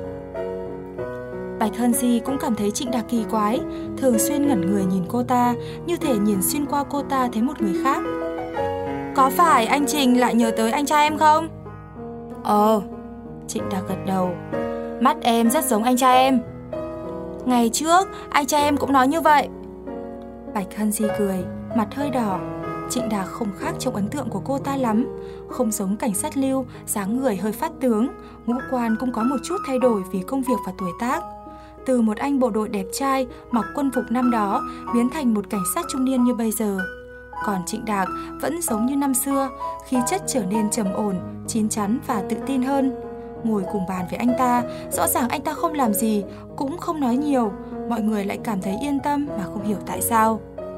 Bạch Hân Di cũng cảm thấy Trịnh Đạc kỳ quái, thường xuyên ngẩn người nhìn cô ta, như thể nhìn xuyên qua cô ta thấy một người khác. Có phải anh Trịnh lại nhớ tới anh trai em không? Trịnh Đạc gật đầu. Mắt em rất giống anh trai em. Ngày trước, anh trai em cũng nói như vậy. Bạch Hân Di cười, mặt hơi đỏ. Trịnh Đạc không khác trong ấn tượng của cô ta lắm. Không giống cảnh sát Lưu, dáng người hơi phát tướng, ngũ quan cũng có một chút thay đổi vì công việc và tuổi tác. Từ một anh bộ đội đẹp trai mặc quân phục năm đó biến thành một cảnh sát trung niên như bây giờ. Còn Trịnh Đạc vẫn giống như năm xưa, khí chất trở nên trầm ổn, chín chắn và tự tin hơn. Ngồi cùng bàn với anh ta, rõ ràng anh ta không làm gì, cũng không nói nhiều, mọi người lại cảm thấy yên tâm mà không hiểu tại sao.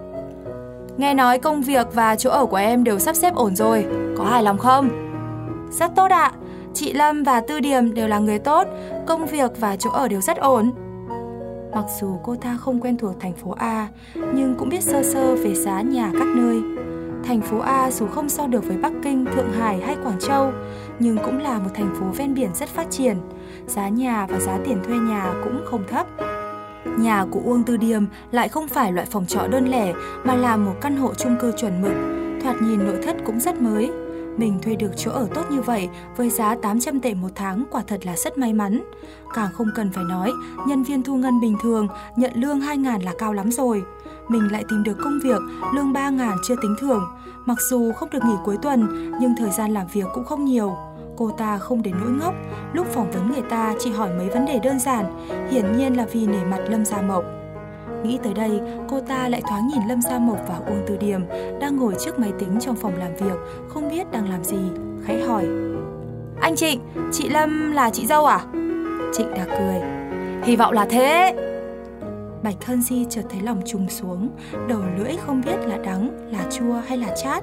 Nghe nói công việc và chỗ ở của em đều sắp xếp ổn rồi, có hài lòng không? Rất tốt ạ, chị Lâm và Tư Điềm đều là người tốt, công việc và chỗ ở đều rất ổn. Mặc dù cô ta không quen thuộc thành phố A, nhưng cũng biết sơ sơ về giá nhà các nơi. Thành phố A dù không so được với Bắc Kinh, Thượng Hải hay Quảng Châu, nhưng cũng là một thành phố ven biển rất phát triển. Giá nhà và giá tiền thuê nhà cũng không thấp. Nhà của Uông Tư Điềm lại không phải loại phòng trọ đơn lẻ, mà là một căn hộ chung cư chuẩn mực. Thoạt nhìn nội thất cũng rất mới. Mình thuê được chỗ ở tốt như vậy với giá 800 tệ một tháng quả thật là rất may mắn. Càng không cần phải nói, nhân viên thu ngân bình thường nhận lương 2.000 là cao lắm rồi. Mình lại tìm được công việc, lương 3.000 chưa tính thưởng. Mặc dù không được nghỉ cuối tuần, nhưng thời gian làm việc cũng không nhiều. Cô ta không đến nỗi ngốc, lúc phỏng vấn người ta chỉ hỏi mấy vấn đề đơn giản, hiển nhiên là vì nể mặt Lâm Gia Mộc. Nghĩ tới đây, cô ta lại thoáng nhìn Lâm Gia Mộc và Uông Tư Điềm đang ngồi trước máy tính trong phòng làm việc, không biết đang làm gì, khẽ hỏi. Anh Trịnh, chị Lâm là chị dâu à? Trịnh Đạc cười. Hy vọng là thế. Bạch Hân Di chợt thấy lòng trùng xuống, đầu lưỡi không biết là đắng, là chua hay là chát.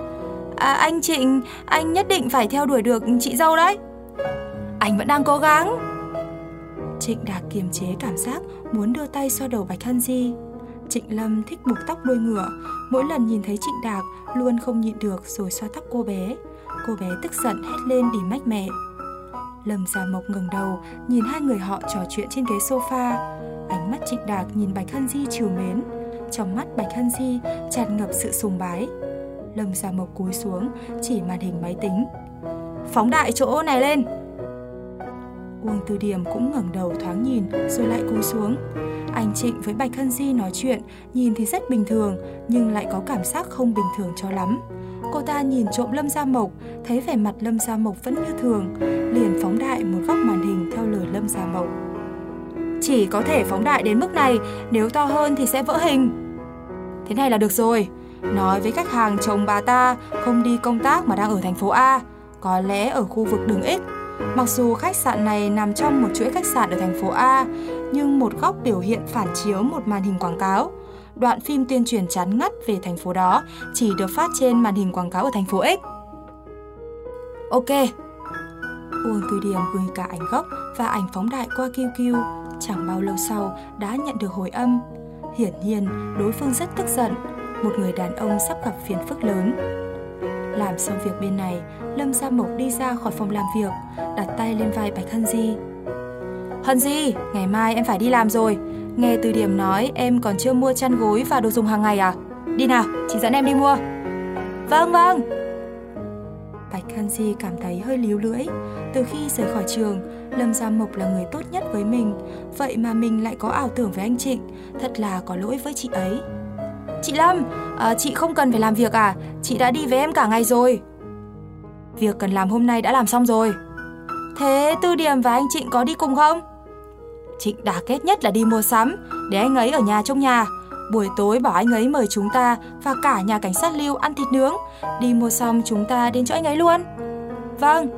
Anh Trịnh, anh nhất định phải theo đuổi được chị dâu đấy. Anh vẫn đang cố gắng. Trịnh Đạc kiềm chế cảm giác muốn đưa tay xoa đầu Bạch Hân Di. Trịnh Lâm thích buộc tóc đuôi ngựa, mỗi lần nhìn thấy Trịnh Đạc luôn không nhịn được rồi xoa tóc cô bé. Cô bé tức giận hét lên đi mách mẹ. Lâm Gia Mộc ngẩng đầu nhìn hai người họ trò chuyện trên ghế sofa. Ánh mắt Trịnh Đạc nhìn Bạch Hân Di trìu mến, trong mắt Bạch Hân Di tràn ngập sự sùng bái. Lâm Gia Mộc cúi xuống chỉ màn hình máy tính. Phóng đại chỗ này lên. Uông Tư Điểm cũng ngẩng đầu thoáng nhìn rồi lại cúi xuống. Anh Trịnh với Bạch Hân Di nói chuyện nhìn thì rất bình thường, nhưng lại có cảm giác không bình thường cho lắm. Cô ta nhìn trộm Lâm Gia Mộc, thấy vẻ mặt Lâm Gia Mộc vẫn như thường, liền phóng đại một góc màn hình theo lời Lâm Gia Mộc. Chỉ có thể phóng đại đến mức này, nếu to hơn thì sẽ vỡ hình. Thế này là được rồi. Nói với khách hàng chồng bà ta không đi công tác mà đang ở thành phố A, có lẽ ở khu vực đường X. Mặc dù khách sạn này nằm trong một chuỗi khách sạn ở thành phố A, nhưng một góc biểu hiện phản chiếu một màn hình quảng cáo. Đoạn phim tuyên truyền chán ngắt về thành phố đó chỉ được phát trên màn hình quảng cáo ở thành phố X. Ok. Uông Tư Điểm gửi cả ảnh gốc và ảnh phóng đại qua QQ. Chẳng bao lâu sau đã nhận được hồi âm. Hiển nhiên đối phương rất tức giận. Một người đàn ông sắp gặp phiền phức lớn. Làm xong việc bên này, Lâm Gia Mộc đi ra khỏi phòng làm việc, đặt tay lên vai Bạch Hân Di. Hân Di, ngày mai em phải đi làm rồi. Nghe Từ Điểm nói em còn chưa mua chăn gối và đồ dùng hàng ngày à? Đi nào, chị dẫn em đi mua. Vâng. Bạch Hân Di cảm thấy hơi líu lưỡi. Từ khi rời khỏi trường, Lâm Gia Mộc là người tốt nhất với mình. Vậy mà mình lại có ảo tưởng với anh Trịnh. Thật là có lỗi với chị ấy. Chị Lâm, chị không cần phải làm việc à? Chị đã đi với em cả ngày rồi. Việc cần làm hôm nay đã làm xong rồi. Thế Tư Điểm và anh Trịnh có đi cùng không? Trịnh đã ghét nhất là đi mua sắm, để anh ấy ở nhà trong nhà. Buổi tối bảo anh ấy mời chúng ta và cả nhà cảnh sát Lưu ăn thịt nướng. Đi mua xong chúng ta đến chỗ anh ấy luôn. Vâng.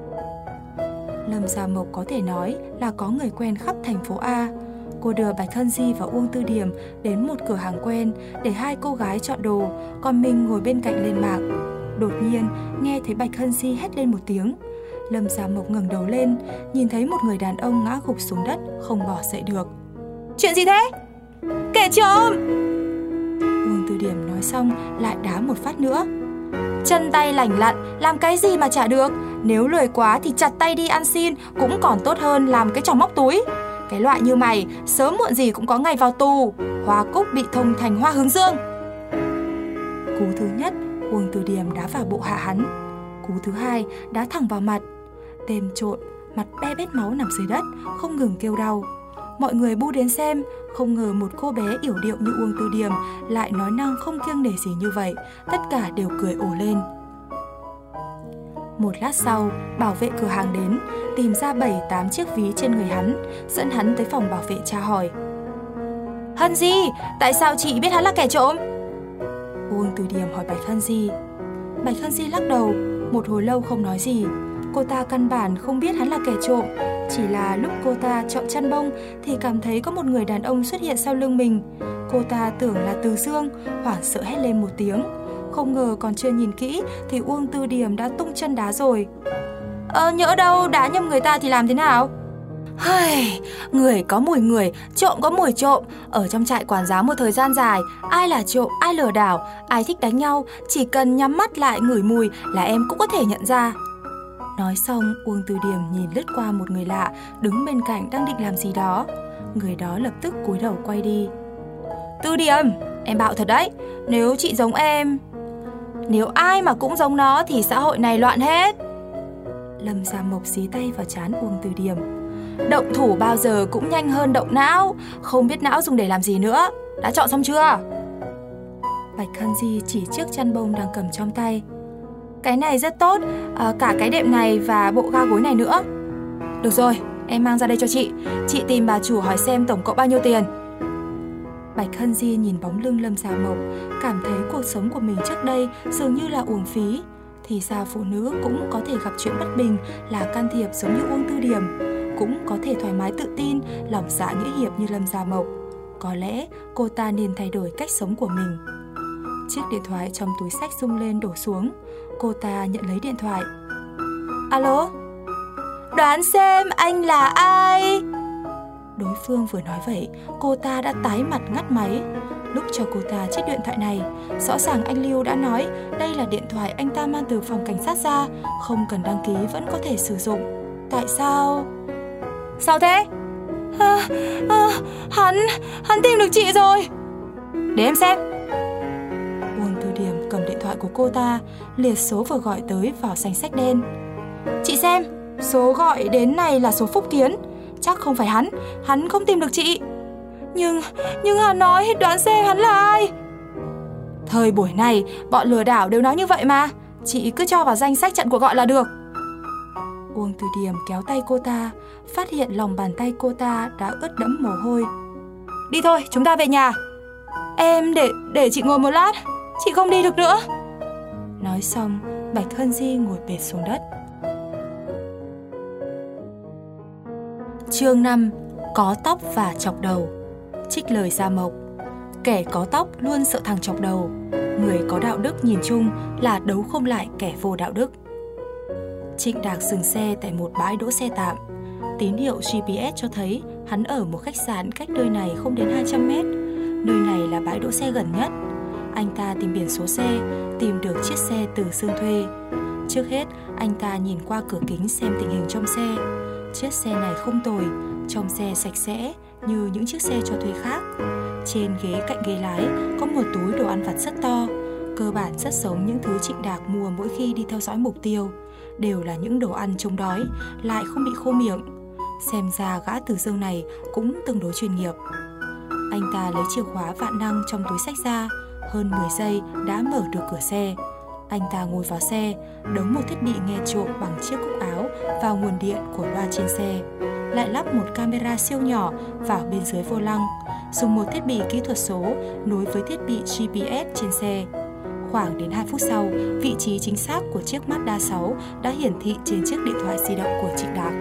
Lâm Gia Mộc có thể nói là có người quen khắp thành phố A. Cô đưa Bạch Hân Di và Uông Tư Điểm đến một cửa hàng quen để hai cô gái chọn đồ, còn mình ngồi bên cạnh lên mạng. Đột nhiên nghe thấy Bạch Hân Di hét lên một tiếng. Lâm Gia Mộc ngẩng đầu lên, nhìn thấy một người đàn ông ngã gục xuống đất, không bỏ dậy được. Chuyện gì thế? Kẻ trộm! Uông Tư Điểm nói xong lại đá một phát nữa. Chân tay lành lặn, làm cái gì mà trả được? Nếu lười quá thì chặt tay đi ăn xin cũng còn tốt hơn làm cái trò móc túi. Cái loại như mày sớm muộn gì cũng có ngày vào tù. Hoa cúc bị thông thành hoa hướng dương. Cú thứ nhất, Uông Tư Điểm đá vào bộ hạ hắn. Cú thứ hai đá thẳng vào mặt. Tên trộm mặt be bết máu nằm dưới đất, không ngừng kêu đau. Mọi người bu đến xem, không ngờ một cô bé yểu điệu như Uông Tư Điểm lại nói năng không kiêng nể gì như vậy. Tất cả đều cười ồ lên. Một lát sau, bảo vệ cửa hàng đến, tìm ra 7-8 chiếc ví trên người hắn, dẫn hắn tới phòng bảo vệ tra hỏi. Hân Di, tại sao chị biết hắn là kẻ trộm? Uông Tư Điểm hỏi Bạch Hân Di. Bạch Hân Di lắc đầu, một hồi lâu không nói gì. Cô ta căn bản không biết hắn là kẻ trộm. Chỉ là lúc cô ta chọn chăn bông thì cảm thấy có một người đàn ông xuất hiện sau lưng mình. Cô ta tưởng là Từ Dương, hoảng sợ hét lên một tiếng. Không ngờ còn chưa nhìn kỹ thì Uông Tư Điểm đã tung chân đá rồi. Nhỡ đâu đá nhầm người ta thì làm thế nào? Người có mùi người, trộm có mùi trộm. Ở trong trại quản giáo một thời gian dài, ai là trộm, ai lừa đảo, ai thích đánh nhau, chỉ cần nhắm mắt lại ngửi mùi là em cũng có thể nhận ra. Nói xong, Uông Tư Điểm nhìn lướt qua một người lạ đứng bên cạnh đang định làm gì đó. Người đó lập tức cúi đầu quay đi. Tư Điểm, em bạo thật đấy. Nếu chị giống em, nếu ai mà cũng giống nó thì xã hội này loạn hết. Lâm Gia Mộc dí tay vào trán Uông Tư Điểm. Động thủ bao giờ cũng nhanh hơn động não. Không biết não dùng để làm gì nữa. Đã chọn xong chưa? Bạch Hân Di chỉ chiếc chăn bông đang cầm trong tay. Cái này rất tốt, cả cái đệm này và bộ ga gối này nữa. Được rồi, em mang ra đây cho chị. Chị tìm bà chủ hỏi xem tổng cộng bao nhiêu tiền. Bạch Hân Di nhìn bóng lưng Lâm Gia Mộc, cảm thấy cuộc sống của mình trước đây dường như là uổng phí. Thì ra phụ nữ cũng có thể gặp chuyện bất bình là can thiệp giống như Uông Tư Điểm, cũng có thể thoải mái tự tin, lòng dạ nghĩa hiệp như Lâm Gia Mộc. Có lẽ cô ta nên thay đổi cách sống của mình. Chiếc điện thoại trong túi xách rung lên đổ xuống. Cô ta nhận lấy điện thoại. Alo? Đoán xem anh là ai? Đối phương vừa nói vậy, cô ta đã tái mặt ngắt máy. Lúc cho cô ta chiếc điện thoại này, rõ ràng anh Lưu đã nói đây là điện thoại anh ta mang từ phòng cảnh sát ra, không cần đăng ký vẫn có thể sử dụng. Tại sao? Sao thế? Hắn tìm được chị rồi. Để em xem. Uông Từ Điểm cầm điện thoại của cô ta, liệt số vừa gọi tới vào danh sách đen. Chị xem, số gọi đến này là số Phúc Kiến. Chắc không phải hắn không tìm được chị. Nhưng hắn nói đoán xem hắn là ai. Thời buổi này, bọn lừa đảo đều nói như vậy mà. Chị cứ cho vào danh sách chặn cuộc gọi là được. Uông Từ Điểm kéo tay cô ta, phát hiện lòng bàn tay cô ta đã ướt đẫm mồ hôi. Đi thôi, chúng ta về nhà. Em để chị ngồi một lát, chị không đi được nữa. Nói xong, Bạch Hân Di ngồi bệt xuống đất. Chương 5. Có tóc và chọc đầu. Trích lời Gia Mộc. Kẻ có tóc luôn sợ thằng chọc đầu. Người có đạo đức nhìn chung là đấu không lại kẻ vô đạo đức. Trịnh Đạc dừng xe tại một bãi đỗ xe tạm. Tín hiệu GPS cho thấy hắn ở một khách sạn cách nơi này không đến 200 mét. Nơi này là bãi đỗ xe gần nhất. Anh ta tìm biển số xe, tìm được chiếc xe Từ Sương thuê. Trước hết, anh ta nhìn qua cửa kính xem tình hình trong xe. Chiếc xe này không tồi, trong xe sạch sẽ như những chiếc xe cho thuê khác. Trên ghế cạnh ghế lái có một túi đồ ăn vặt rất to, cơ bản rất giống những thứ Trịnh Đạc mua mỗi khi đi theo dõi mục tiêu. Đều là những đồ ăn chống đói, lại không bị khô miệng. Xem ra gã Từ Dương này cũng tương đối chuyên nghiệp. Anh ta lấy chìa khóa vạn năng trong túi xách ra, hơn 10 giây đã mở được cửa xe. Anh ta ngồi vào xe, đống một thiết bị nghe trộm bằng chiếc cúc áo vào nguồn điện của loa trên xe, lại lắp một camera siêu nhỏ vào bên dưới vô lăng, dùng một thiết bị kỹ thuật số nối với thiết bị GPS trên xe. Khoảng đến 2 phút sau, vị trí chính xác của chiếc Mazda 6 đã hiển thị trên chiếc điện thoại di động của Trịnh Đạc.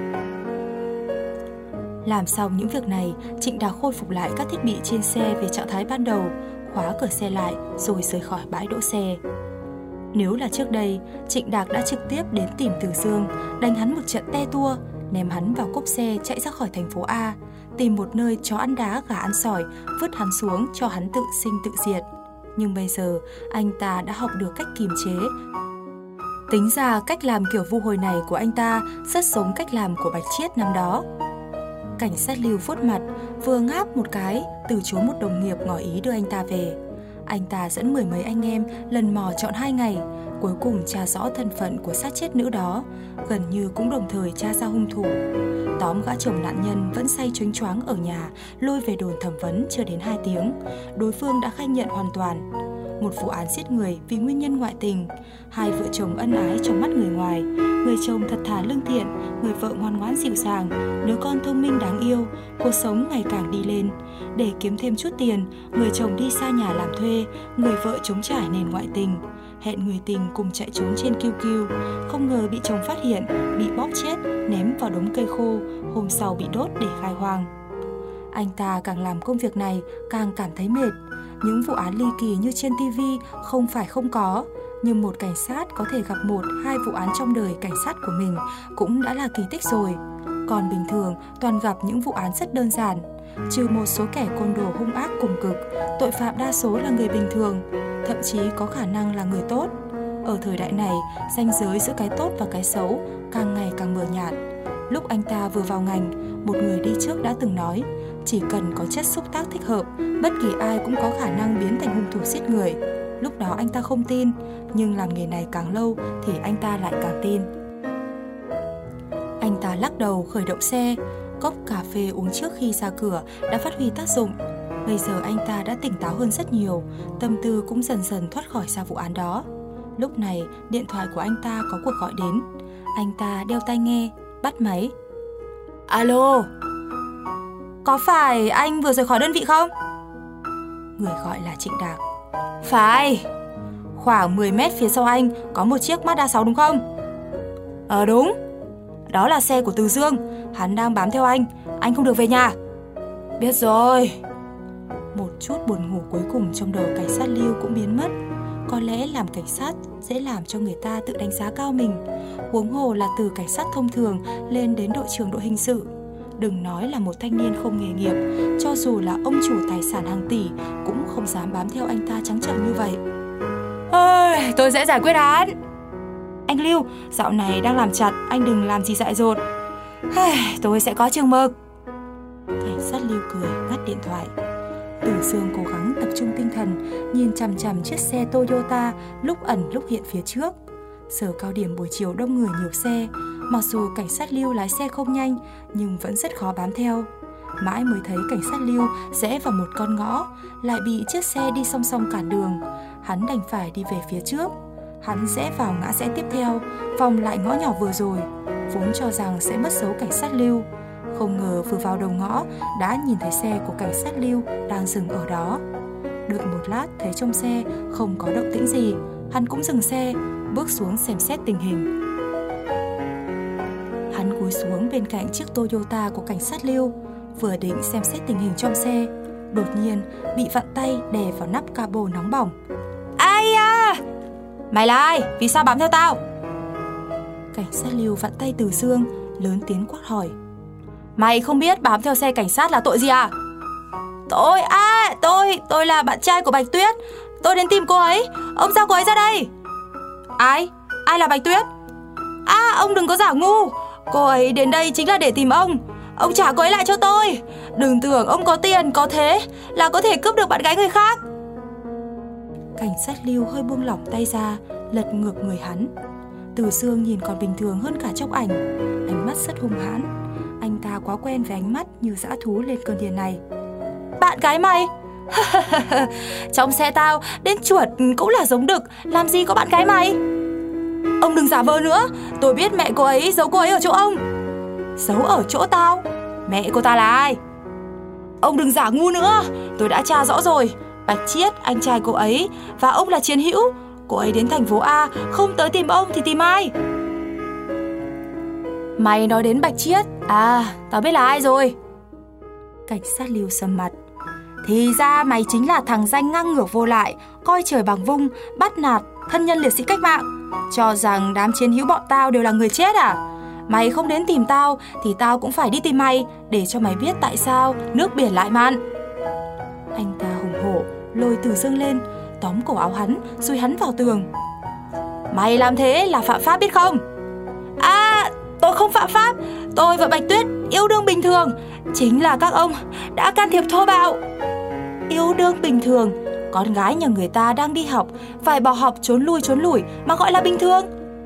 Làm xong những việc này, Trịnh Đạc khôi phục lại các thiết bị trên xe về trạng thái ban đầu, khóa cửa xe lại rồi rời khỏi bãi đỗ xe. Nếu là trước đây, Trịnh Đạc đã trực tiếp đến tìm Từ Dương, đánh hắn một trận te tua, ném hắn vào cốp xe chạy ra khỏi thành phố A, tìm một nơi chó ăn đá gà ăn sỏi, vứt hắn xuống cho hắn tự sinh tự diệt. Nhưng bây giờ, anh ta đã học được cách kiềm chế. Tính ra cách làm kiểu vu hồi này của anh ta rất giống cách làm của Bạch Chiết năm đó. Cảnh sát Lưu vuốt mặt, vừa ngáp một cái, từ chối một đồng nghiệp ngỏ ý đưa anh ta về. Anh ta dẫn 10 mấy anh em lần mò trọn 2 ngày, cuối cùng tra rõ thân phận của xác chết nữ đó, gần như cũng đồng thời tra ra hung thủ. Tóm gã chồng nạn nhân vẫn say choáng choáng ở nhà, lôi về đồn thẩm vấn chưa đến 2 tiếng. Đối phương đã khai nhận hoàn toàn. Một vụ án giết người vì nguyên nhân ngoại tình. 2 vợ chồng ân ái trong mắt người ngoài. Người chồng thật thà lương thiện, người vợ ngoan ngoãn dịu dàng, đứa con thông minh đáng yêu, cuộc sống ngày càng đi lên. Để kiếm thêm chút tiền, người chồng đi xa nhà làm thuê, người vợ chống trải nền ngoại tình. Hẹn người tình cùng chạy trốn trên QQ, không ngờ bị chồng phát hiện, bị bóp chết, ném vào đống cây khô, hôm sau bị đốt để khai hoang. Anh ta càng làm công việc này càng cảm thấy mệt. Những vụ án ly kỳ như trên TV không phải không có, nhưng một cảnh sát có thể gặp 1-2 vụ án trong đời cảnh sát của mình cũng đã là kỳ tích rồi. Còn bình thường toàn gặp những vụ án rất đơn giản. Trừ một số kẻ côn đồ hung ác cùng cực, tội phạm đa số là người bình thường, thậm chí có khả năng là người tốt. Ở thời đại này, ranh giới giữa cái tốt và cái xấu càng ngày càng mờ nhạt. Lúc anh ta vừa vào ngành, một người đi trước đã từng nói, chỉ cần có chất xúc tác thích hợp, bất kỳ ai cũng có khả năng biến thành hung thủ giết người. Lúc đó anh ta không tin, nhưng làm nghề này càng lâu thì anh ta lại càng tin. Anh ta lắc đầu khởi động xe. Cốc cà phê uống trước khi ra cửa đã phát huy tác dụng. Bây giờ anh ta đã tỉnh táo hơn rất nhiều, tâm tư cũng dần dần thoát khỏi ra vụ án đó. Lúc này, điện thoại của anh ta có cuộc gọi đến. Anh ta đeo tai nghe, bắt máy. Alo, có phải anh vừa rời khỏi đơn vị không? Người gọi là Trịnh Đạc. Phải, khoảng 10 mét phía sau anh có một chiếc Mazda 6 đúng không? Đúng, đó là xe của Từ Dương, hắn đang bám theo anh không được về nhà. Biết rồi. Một chút buồn ngủ cuối cùng trong đầu cảnh sát Lưu cũng biến mất. Có lẽ làm cảnh sát dễ làm cho người ta tự đánh giá cao mình, huống hồ là từ cảnh sát thông thường lên đến đội trưởng đội hình sự. Đừng nói là một thanh niên không nghề nghiệp, cho dù là ông chủ tài sản hàng tỷ cũng không dám bám theo anh ta trắng trợn như vậy. Ôi, tôi sẽ giải quyết án. Anh Lưu, dạo này đang làm chặt, anh đừng làm gì dại dột. Tôi sẽ có chừng mực. Cảnh sát Lưu cười ngắt điện thoại. Từ Dương cố gắng tập trung tinh thần, nhìn chằm chằm chiếc xe Toyota lúc ẩn lúc hiện phía trước. Giờ cao điểm buổi chiều đông người nhiều xe, mặc dù cảnh sát Lưu lái xe không nhanh nhưng vẫn rất khó bám theo. Mãi mới thấy cảnh sát Lưu rẽ vào một con ngõ, lại bị chiếc xe đi song song cản đường. Hắn đành phải đi về phía trước. Hắn rẽ vào ngã rẽ tiếp theo, vòng lại ngõ nhỏ vừa rồi. Vốn cho rằng sẽ mất dấu cảnh sát Lưu, không ngờ vừa vào đầu ngõ đã nhìn thấy xe của cảnh sát Lưu đang dừng ở đó. Đợi một lát thấy trong xe không có động tĩnh gì, hắn cũng dừng xe, bước xuống xem xét tình hình. Hắn cúi xuống bên cạnh chiếc Toyota của cảnh sát Lưu, vừa định xem xét tình hình trong xe, đột nhiên bị vặn tay đè vào nắp capo nóng bỏng. Ai à? Mày là ai? Vì sao bám theo tao? Cảnh sát Lưu vặn tay Từ Dương, lớn tiếng quát hỏi. Mày không biết bám theo xe cảnh sát là tội gì à? Tôi là bạn trai của Bạch Tuyết. Tôi đến tìm cô ấy. Ông giao cô ấy ra đây. Ai? Ai là Bạch Tuyết? Ông đừng có giả ngu. Cô ấy đến đây chính là để tìm ông. Ông trả cô ấy lại cho tôi. Đừng tưởng ông có tiền, có thế là có thể cướp được bạn gái người khác. Cảnh sát Lưu hơi buông lỏng tay ra, lật ngược người hắn. Từ Dương nhìn còn bình thường hơn cả trong ảnh, ánh mắt rất hung hãn. Anh ta quá quen với ánh mắt như dã thú lên cơn điên này. Bạn gái mày? Trong xe tao đến chuột cũng là giống đực, làm gì có bạn gái mày? Ông đừng giả vờ nữa. Tôi biết mẹ cô ấy giấu cô ấy ở chỗ ông. Giấu ở chỗ tao? Mẹ cô ta là ai? Ông đừng giả ngu nữa. Tôi đã tra rõ rồi. Bạch Chiết, anh trai cô ấy, và ông là chiến hữu. Cô ấy đến thành phố A, không tới tìm ông thì tìm ai? Mày nói đến Bạch Chiết? Tao biết là ai rồi. Cảnh sát Lưu sầm mặt. Thì ra mày chính là thằng danh ngang ngược vô lại, coi trời bằng vung, bắt nạt thân nhân liệt sĩ cách mạng, cho rằng đám chiến hữu bọn tao đều là người chết à? Mày không đến tìm tao thì tao cũng phải đi tìm mày, để cho mày biết tại sao nước biển lại mặn. Anh ta hùng hổ lôi Từ Dương lên, tóm cổ áo hắn, dùi hắn vào tường. Mày làm thế là phạm pháp biết không? Tôi không phạm pháp. Tôi và Bạch Tuyết yêu đương bình thường. Chính là các ông đã can thiệp thô bạo. Yêu đương bình thường? Con gái nhà người ta đang đi học, phải bỏ học trốn lủi mà gọi là bình thường?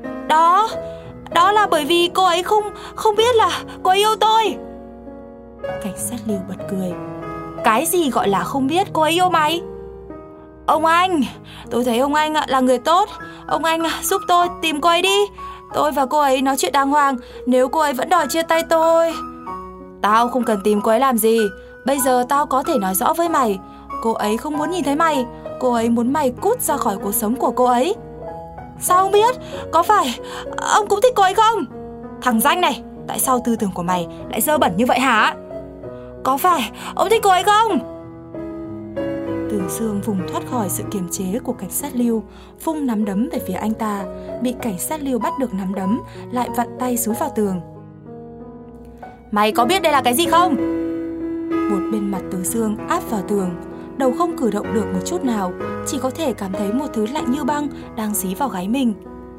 Đó là bởi vì cô ấy không biết là cô ấy yêu tôi. Cảnh sát Lưu bật cười. Cái gì gọi là không biết cô ấy yêu mày? Ông anh, tôi thấy ông anh là người tốt. Ông anh giúp tôi tìm cô ấy đi. Tôi và cô ấy nói chuyện đàng hoàng. Nếu cô ấy vẫn đòi chia tay tôi... Tao không cần tìm cô ấy làm gì. Bây giờ tao có thể nói rõ với mày. Cô ấy không muốn nhìn thấy mày. Cô ấy muốn mày cút ra khỏi cuộc sống của cô ấy. Sao ông biết? Có phải ông cũng thích cô ấy không? Thằng danh này, tại sao tư tưởng của mày lại dơ bẩn như vậy hả? Có phải ông thích cô ấy không? Từ Dương vùng thoát khỏi sự kiềm chế của cảnh sát Lưu, vung nắm đấm về phía anh ta, bị cảnh sát Lưu bắt được nắm đấm, lại vặn tay dúi vào tường. Mày có biết đây là cái gì không? Một bên mặt Từ Dương áp vào tường, đầu không cử động được một chút nào, chỉ có thể cảm thấy một thứ lạnh như băng đang dí vào gáy mình.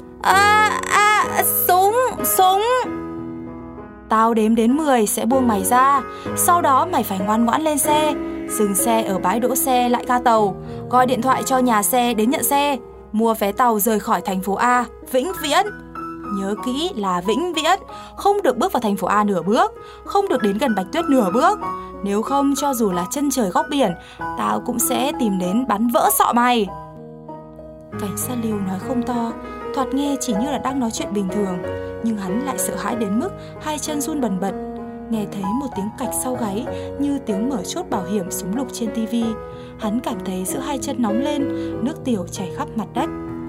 Súng. Tao đếm đến 10 sẽ buông mày ra. Sau đó mày phải ngoan ngoãn lên xe, dừng xe ở bãi đỗ xe lại ga tàu, gọi điện thoại cho nhà xe đến nhận xe, mua vé tàu rời khỏi thành phố A vĩnh viễn. Nhớ kỹ là vĩnh viễn. Không được bước vào thành phố A nửa bước, không được đến gần Bạch Tuyết nửa bước. Nếu không, cho dù là chân trời góc biển, tao cũng sẽ tìm đến bắn vỡ sọ mày. Cảnh sát Lưu nói không to, thoạt nghe chỉ như là đang nói chuyện bình thường, nhưng hắn lại sợ hãi đến mức hai chân run bần bật. Nghe thấy một tiếng cạch sau gáy như tiếng mở chốt bảo hiểm súng lục trên tivi. Hắn cảm thấy giữa hai chân nóng lên, nước tiểu chảy khắp mặt đất.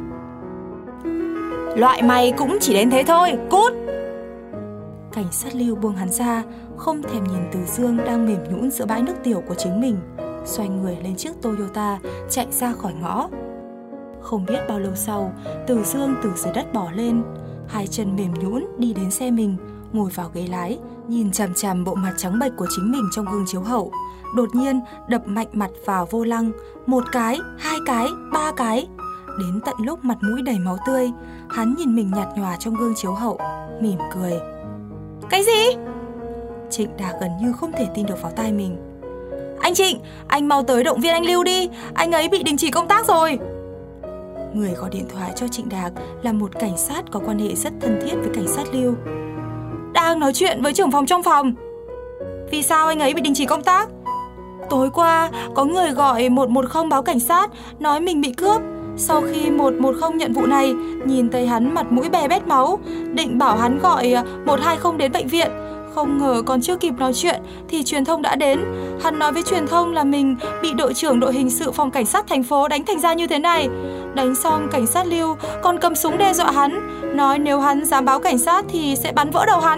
Loại mày cũng chỉ đến thế thôi, cút! Cảnh sát Lưu buông hắn ra, không thèm nhìn Từ Dương đang mềm nhũn giữa bãi nước tiểu của chính mình, xoay người lên chiếc Toyota chạy ra khỏi ngõ. Không biết bao lâu sau, Từ Dương từ dưới đất bò lên, hai chân mềm nhũn đi đến xe mình, ngồi vào ghế lái, Nhìn chằm chằm bộ mặt trắng bệch của chính mình trong gương chiếu hậu, đột nhiên đập mạnh mặt vào vô lăng, 1 cái, 2 cái, 3 cái. Đến tận lúc mặt mũi đầy máu tươi, hắn nhìn mình nhạt nhòa trong gương chiếu hậu, mỉm cười. Cái gì? Trịnh Đạc gần như không thể tin được vào tai mình. Anh Trịnh, anh mau tới động viên anh Lưu đi, anh ấy bị đình chỉ công tác rồi. Người gọi điện thoại cho Trịnh Đạc là một cảnh sát có quan hệ rất thân thiết với cảnh sát Lưu. Đang nói chuyện với trưởng phòng trong phòng. Vì sao anh ấy bị đình chỉ công tác? Tối qua có người gọi 110 báo cảnh sát, nói mình bị cướp. Sau khi 110 nhận vụ này, nhìn thấy hắn mặt mũi bè bét máu, định bảo hắn gọi 120 đến bệnh viện. Không ngờ còn chưa kịp nói chuyện thì truyền thông đã đến. Hắn nói với truyền thông là mình bị đội trưởng đội hình sự phòng cảnh sát thành phố đánh thành ra như thế này. Đánh xong cảnh sát Lưu còn cầm súng đe dọa hắn, nói nếu hắn dám báo cảnh sát thì sẽ bắn vỡ đầu hắn.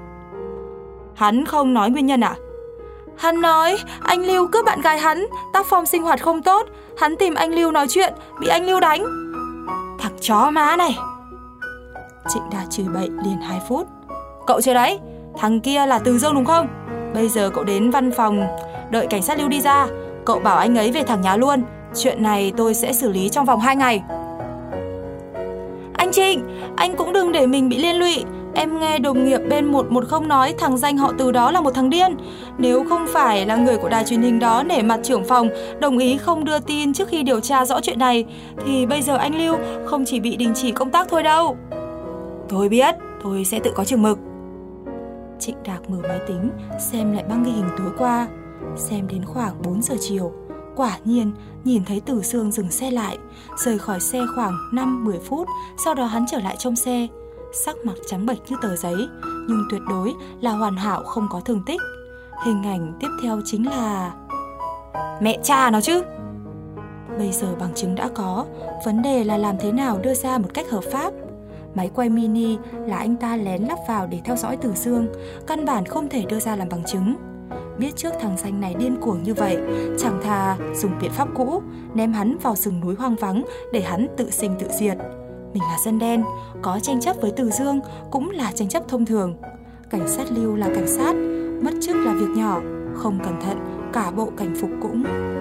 Hắn không nói nguyên nhân à? Hắn nói anh Lưu cướp bạn gái hắn, tác phong sinh hoạt không tốt. Hắn tìm anh Lưu nói chuyện, bị anh Lưu đánh. Thằng chó má này. Trịnh Đạc chửi bậy liền 2 phút. Cậu chưa đấy, thằng kia là Từ Dương đúng không? Bây giờ cậu đến văn phòng đợi cảnh sát Lưu đi ra, cậu bảo anh ấy về thẳng nhà luôn. Chuyện này tôi sẽ xử lý trong vòng 2 ngày. Anh Trịnh, anh cũng đừng để mình bị liên lụy. Em nghe đồng nghiệp bên 110 nói thằng danh họ Từ đó là một thằng điên. Nếu không phải là người của đài truyền hình đó nể mặt trưởng phòng đồng ý không đưa tin trước khi điều tra rõ chuyện này, thì bây giờ anh Lưu không chỉ bị đình chỉ công tác thôi đâu. Tôi biết, tôi sẽ tự có chừng mực. Trịnh Đạc mở máy tính xem lại băng ghi hình tối qua. Xem đến khoảng 4 giờ chiều, quả nhiên nhìn thấy Từ Dương dừng xe lại, rời khỏi xe khoảng 5-10 phút. Sau đó hắn trở lại trong xe, sắc mặt trắng bệch như tờ giấy, nhưng tuyệt đối là hoàn hảo, không có thương tích. Hình ảnh tiếp theo chính là mẹ cha nó chứ. Bây giờ bằng chứng đã có, vấn đề là làm thế nào đưa ra một cách hợp pháp. Máy quay mini là anh ta lén lắp vào để theo dõi Từ Dương, căn bản không thể đưa ra làm bằng chứng. Biết trước thằng danh này điên cuồng như vậy, chẳng thà dùng biện pháp cũ, ném hắn vào rừng núi hoang vắng để hắn tự sinh tự diệt. Mình là dân đen, có tranh chấp với Từ Dương cũng là tranh chấp thông thường. Cảnh sát Lưu là cảnh sát, mất chức là việc nhỏ, không cẩn thận cả bộ cảnh phục cũng.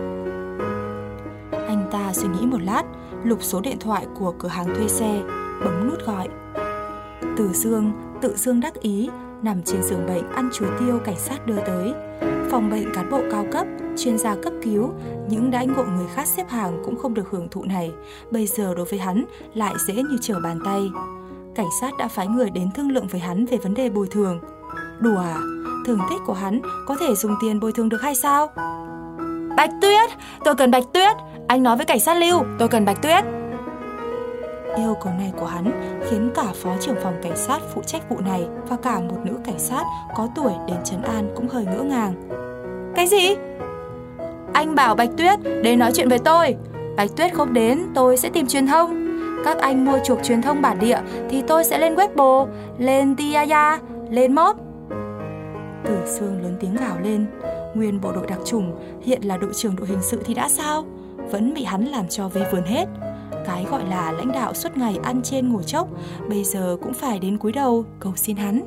Anh ta suy nghĩ một lát, lục số điện thoại của cửa hàng thuê xe, bấm nút gọi. Từ Dương tự dương đắc ý nằm trên giường bệnh ăn chuối tiêu cảnh sát đưa tới. Phòng bệnh cán bộ cao cấp, chuyên gia cấp cứu, những đãi ngộ người khác xếp hàng cũng không được hưởng thụ này, bây giờ đối với hắn lại dễ như trở bàn tay. Cảnh sát đã phái người đến thương lượng với hắn về vấn đề bồi thường. Đùa à? Thương tích của hắn có thể dùng tiền bồi thường được hay sao? Bạch Tuyết, tôi cần Bạch Tuyết. Anh nói với cảnh sát Lưu, tôi cần Bạch Tuyết. Yêu cầu này của hắn khiến cả phó trưởng phòng cảnh sát phụ trách vụ này và cả một nữ cảnh sát có tuổi đến trấn an cũng hơi ngỡ ngàng. Cái gì? Anh bảo Bạch Tuyết đến nói chuyện với tôi. Bạch Tuyết không đến, tôi sẽ tìm truyền thông. Các anh mua chuộc truyền thông bản địa thì tôi sẽ lên Weibo, lên Tiaya, lên Mob. Từ Dương lớn tiếng gào lên. Nguyên bộ đội đặc chủng, hiện là đội trưởng đội hình sự thì đã sao? Vẫn bị hắn làm cho vây vườn hết. Cái gọi là lãnh đạo suốt ngày ăn trên ngồi chốc, bây giờ cũng phải đến cúi đầu cầu xin hắn.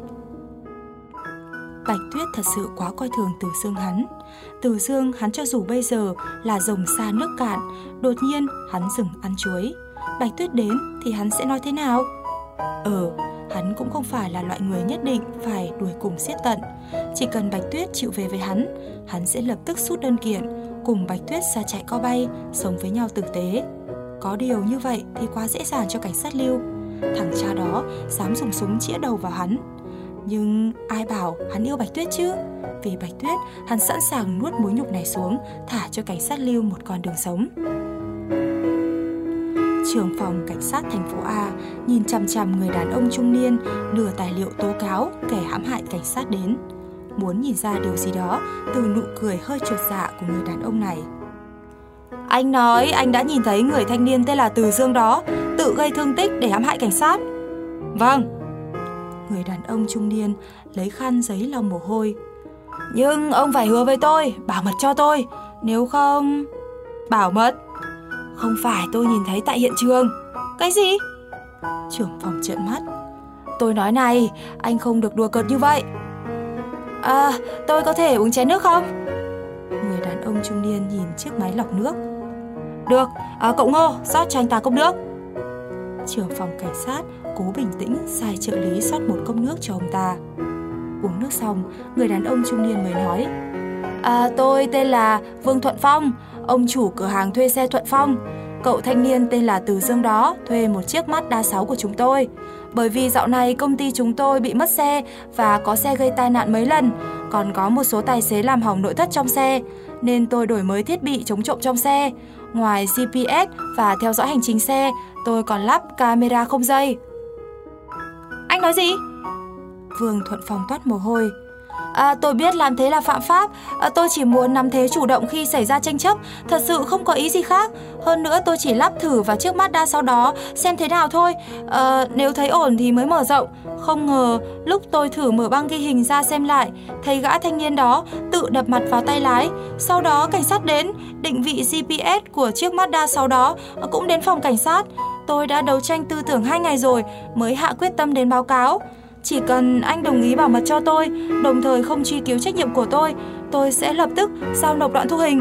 Bạch Tuyết thật sự quá coi thường Từ Dương hắn. Từ Dương hắn cho dù bây giờ là rồng xa nước cạn, đột nhiên hắn dừng ăn chuối. Bạch Tuyết đến thì hắn sẽ nói thế nào? Hắn cũng không phải là loại người nhất định phải đuổi cùng giết tận. Chỉ cần Bạch Tuyết chịu về với hắn sẽ lập tức rút đơn kiện, cùng Bạch Tuyết ra chạy co bay, sống với nhau tử tế. Có điều như vậy thì quá dễ dàng cho cảnh sát Lưu. Thằng cha đó dám dùng súng chĩa đầu vào hắn. Nhưng ai bảo hắn yêu Bạch Tuyết chứ? Vì Bạch Tuyết, hắn sẵn sàng nuốt mối nhục này xuống, thả cho cảnh sát Lưu một con đường sống. Trưởng phòng cảnh sát thành phố A nhìn chằm chằm người đàn ông trung niên đưa tài liệu tố cáo kẻ hãm hại cảnh sát đến, muốn nhìn ra điều gì đó từ nụ cười hơi chột dạ của người đàn ông này. Anh nói anh đã nhìn thấy người thanh niên tên là Từ Dương đó tự gây thương tích để hãm hại cảnh sát. Vâng. Người đàn ông trung niên lấy khăn giấy lau mồ hôi. Nhưng ông phải hứa với tôi, bảo mật cho tôi, nếu không... Bảo mật? Không phải tôi nhìn thấy tại hiện trường. Cái gì? Trưởng phòng trợn mắt. Tôi nói này, anh không được đùa cợt như vậy. Tôi có thể uống chén nước không? Người đàn ông trung niên nhìn chiếc máy lọc nước. Được, cậu Ngô, rót cho anh ta cốc nước. Trưởng phòng cảnh sát cố bình tĩnh sai trợ lý rót một cốc nước cho ông ta. Uống nước xong, người đàn ông trung niên mới nói: Tôi tên là Vương Thuận Phong, ông chủ cửa hàng thuê xe Thuận Phong. Cậu thanh niên tên là Từ Dương đó thuê một chiếc Mazda 6 của chúng tôi. Bởi vì dạo này công ty chúng tôi bị mất xe và có xe gây tai nạn mấy lần, còn có một số tài xế làm hỏng nội thất trong xe, nên tôi đổi mới thiết bị chống trộm trong xe. Ngoài GPS và theo dõi hành trình xe, tôi còn lắp camera không dây. Anh nói gì? Vương Thuận Phong toát mồ hôi. Tôi biết làm thế là phạm pháp. Tôi chỉ muốn nắm thế chủ động khi xảy ra tranh chấp, thật sự không có ý gì khác. Hơn nữa tôi chỉ lắp thử vào chiếc Mazda sau đó xem thế nào thôi. Nếu thấy ổn thì mới mở rộng. Không ngờ lúc tôi thử mở băng ghi hình ra xem lại, thấy gã thanh niên đó tự đập mặt vào tay lái. Sau đó cảnh sát đến, định vị GPS của chiếc Mazda sau đó cũng đến phòng cảnh sát. Tôi đã đấu tranh tư tưởng 2 ngày rồi mới hạ quyết tâm đến báo cáo. Chỉ cần anh đồng ý bảo mật cho tôi, đồng thời không truy cứu trách nhiệm của tôi sẽ lập tức giao nộp đoạn thu hình.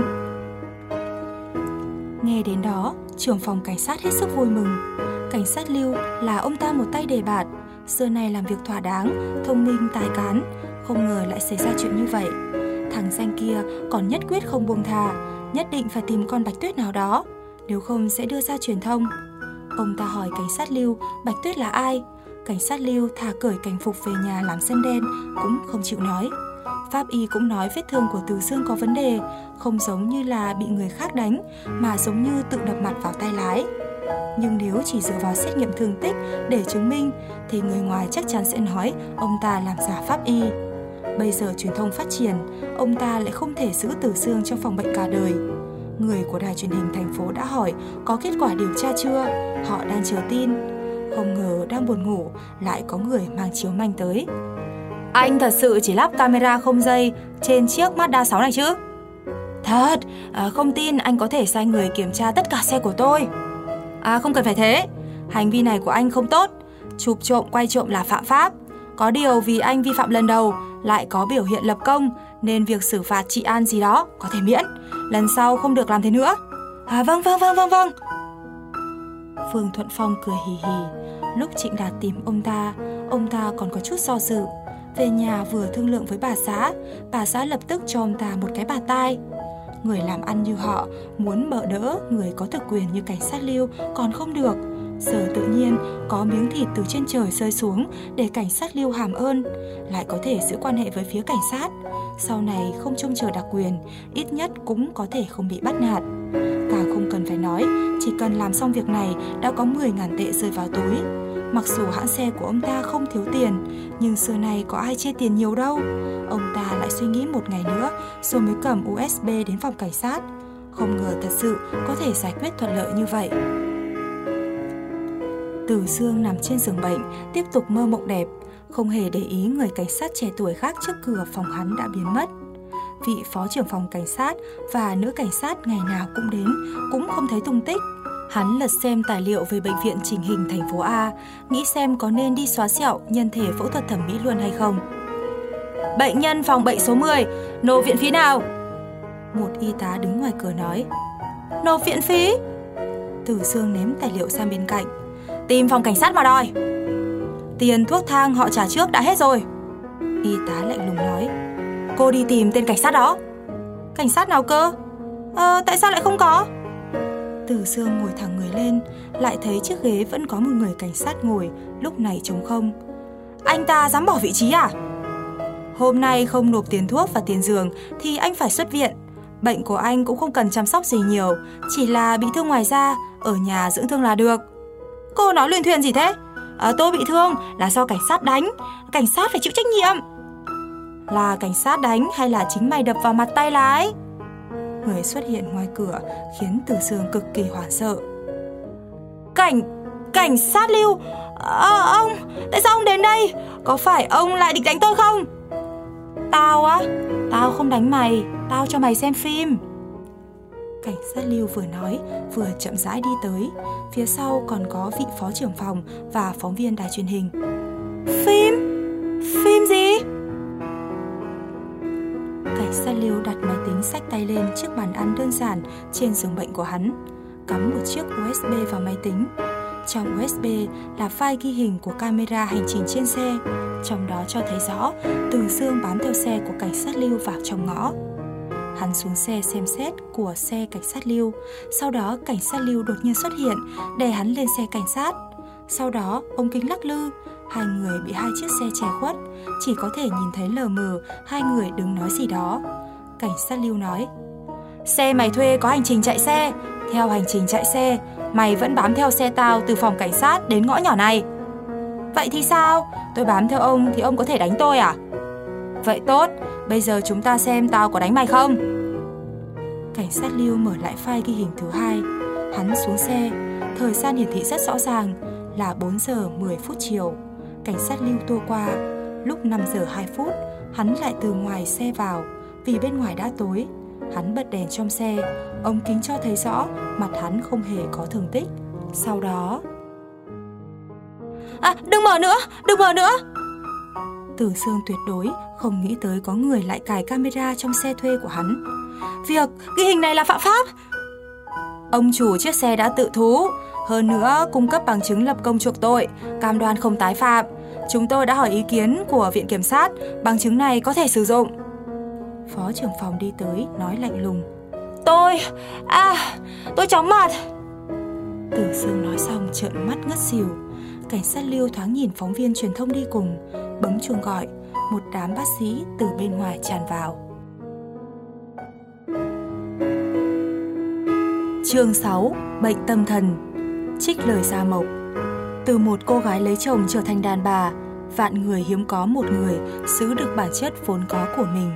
Nghe đến đó, trưởng phòng cảnh sát hết sức vui mừng. Cảnh sát Lưu là ông ta một tay đề bạt, xưa nay làm việc thỏa đáng, thông minh, tài cán. Không ngờ lại xảy ra chuyện như vậy. Thằng danh kia còn nhất quyết không buông thà, nhất định phải tìm con Bạch Tuyết nào đó, nếu không sẽ đưa ra truyền thông. Ông ta hỏi cảnh sát Lưu Bạch Tuyết là ai. Cảnh sát Lưu thà cởi cảnh phục về nhà làm sân đen cũng không chịu nói. Pháp y cũng nói vết thương của Từ Dương có vấn đề, không giống như là bị người khác đánh, mà giống như tự đập mặt vào tay lái. Nhưng nếu chỉ dựa vào xét nghiệm thương tích để chứng minh thì người ngoài chắc chắn sẽ nói ông ta làm giả pháp y. Bây giờ truyền thông phát triển, ông ta lại không thể giữ Từ Dương trong phòng bệnh cả đời. Người của đài truyền hình thành phố đã hỏi có kết quả điều tra chưa, họ đang chờ tin. Không ngờ đang buồn ngủ lại có người mang chiếu manh tới. Anh thật sự chỉ lắp camera không dây trên chiếc Mazda 6 này chứ? Thật, không tin anh có thể sai người kiểm tra tất cả xe của tôi. Không cần phải thế, hành vi này của anh không tốt. Chụp trộm, quay trộm là phạm pháp. Có điều vì anh vi phạm lần đầu lại có biểu hiện lập công, nên việc xử phạt trị an gì đó có thể miễn. Lần sau không được làm thế nữa. Vâng. Vương Thuận Phong cười hì hì. Lúc Trịnh Đạt tìm ông ta còn có chút do dự. Về nhà vừa thương lượng với bà xã lập tức cho ông ta một cái bạt tai. Người làm ăn như họ muốn bợ đỡ người có thực quyền như cảnh sát Lưu còn không được. Giờ tự nhiên có miếng thịt từ trên trời rơi xuống để cảnh sát Lưu hàm ơn, lại có thể giữ quan hệ với phía cảnh sát. Sau này không trông chờ đặc quyền, ít nhất cũng có thể không bị bắt nạt. Càng không cần phải nói, chỉ cần làm xong việc này đã có 10.000 tệ rơi vào túi. Mặc dù hãng xe của ông ta không thiếu tiền, nhưng xưa nay có ai chê tiền nhiều đâu. Ông ta lại suy nghĩ một ngày nữa rồi mới cầm USB đến phòng cảnh sát. Không ngờ thật sự có thể giải quyết thuận lợi như vậy. Từ Dương nằm trên giường bệnh, tiếp tục mơ mộng đẹp, không hề để ý người cảnh sát trẻ tuổi khác trước cửa phòng hắn đã biến mất. Vị phó trưởng phòng cảnh sát và nữ cảnh sát ngày nào cũng đến, cũng không thấy tung tích. Hắn lật xem tài liệu về bệnh viện chỉnh hình thành phố A, nghĩ xem có nên đi xóa sẹo nhân thể phẫu thuật thẩm mỹ luôn hay không. Bệnh nhân phòng bệnh số 10, nộp viện phí nào? Một y tá đứng ngoài cửa nói. Nộp viện phí? Từ Dương ném tài liệu sang bên cạnh. Tìm phòng cảnh sát mà đòi. Tiền thuốc thang họ trả trước đã hết rồi. Y tá lạnh lùng nói. Cô đi tìm tên cảnh sát đó. Cảnh sát nào cơ? Tại sao lại không có? Từ Dương ngồi thẳng người lên, lại thấy chiếc ghế vẫn có một người cảnh sát ngồi, lúc này trống không. Anh ta dám bỏ vị trí à? Hôm nay không nộp tiền thuốc và tiền giường thì anh phải xuất viện. Bệnh của anh cũng không cần chăm sóc gì nhiều, chỉ là bị thương ngoài da, ở nhà dưỡng thương là được. Cô nói luyên thuyên gì thế? Tôi bị thương là do cảnh sát đánh, cảnh sát phải chịu trách nhiệm. Là cảnh sát đánh hay là chính mày đập vào mặt tay lái? Người xuất hiện ngoài cửa khiến Từ Dương cực kỳ hoảng sợ. Cảnh sát Lưu, ông, tại sao ông đến đây? Có phải ông lại định đánh tôi không? Tao không đánh mày, tao cho mày xem phim. Cảnh sát Lưu vừa nói vừa chậm rãi đi tới. Phía sau còn có vị phó trưởng phòng và phóng viên đài truyền hình. Phim gì? Cảnh sát Lưu đặt máy tính xách tay lên chiếc bàn ăn đơn giản trên giường bệnh của hắn, cắm một chiếc USB vào máy tính. Trong USB là file ghi hình của camera hành trình trên xe, trong đó cho thấy rõ Từ Dương bám theo xe của cảnh sát Lưu vào trong ngõ. Hắn xuống xe xem xét của xe cảnh sát Lưu, sau đó cảnh sát Lưu đột nhiên xuất hiện, đè hắn lên xe cảnh sát. Sau đó ống kính lắc lư, hai người bị hai chiếc xe che khuất, chỉ có thể nhìn thấy lờ mờ hai người đứng nói gì đó. Cảnh sát Lưu nói: "Xe mày thuê có hành trình chạy xe, theo hành trình chạy xe, mày vẫn bám theo xe tao từ phòng cảnh sát đến ngõ nhỏ này." "Vậy thì sao? Tôi bám theo ông thì ông có thể đánh tôi à?" "Vậy tốt, bây giờ chúng ta xem tao có đánh mày không." Cảnh sát Lưu mở lại file ghi hình thứ hai. Hắn xuống xe, thời gian hiển thị rất rõ ràng là 4 giờ 10 phút chiều. Cảnh sát Lưu tua qua, lúc 5 giờ 2 phút, hắn lại từ ngoài xe vào, vì bên ngoài đã tối. Hắn bật đèn trong xe, ống kính cho thấy rõ mặt hắn không hề có thương tích. Sau đó... Đừng mở nữa! Từ Dương tuyệt đối không nghĩ tới có người lại cài camera trong xe thuê của hắn. Việc ghi hình này là phạm pháp. Ông chủ chiếc xe đã tự thú, hơn nữa cung cấp bằng chứng lập công chuộc tội, cam đoan không tái phạm. Chúng tôi đã hỏi ý kiến của viện kiểm sát, bằng chứng này có thể sử dụng. Phó trưởng phòng đi tới nói lạnh lùng: Tôi chóng mặt. Từ Dương nói xong trợn mắt ngất xỉu. Cảnh sát Lưu thoáng nhìn phóng viên truyền thông đi cùng, bấm chuông gọi. Một đám bác sĩ từ bên ngoài tràn vào. Chương 6: Bệnh tâm thần. Trích lời Gia Mộc. Từ một cô gái lấy chồng trở thành đàn bà, vạn người hiếm có một người giữ được bản chất vốn có của mình.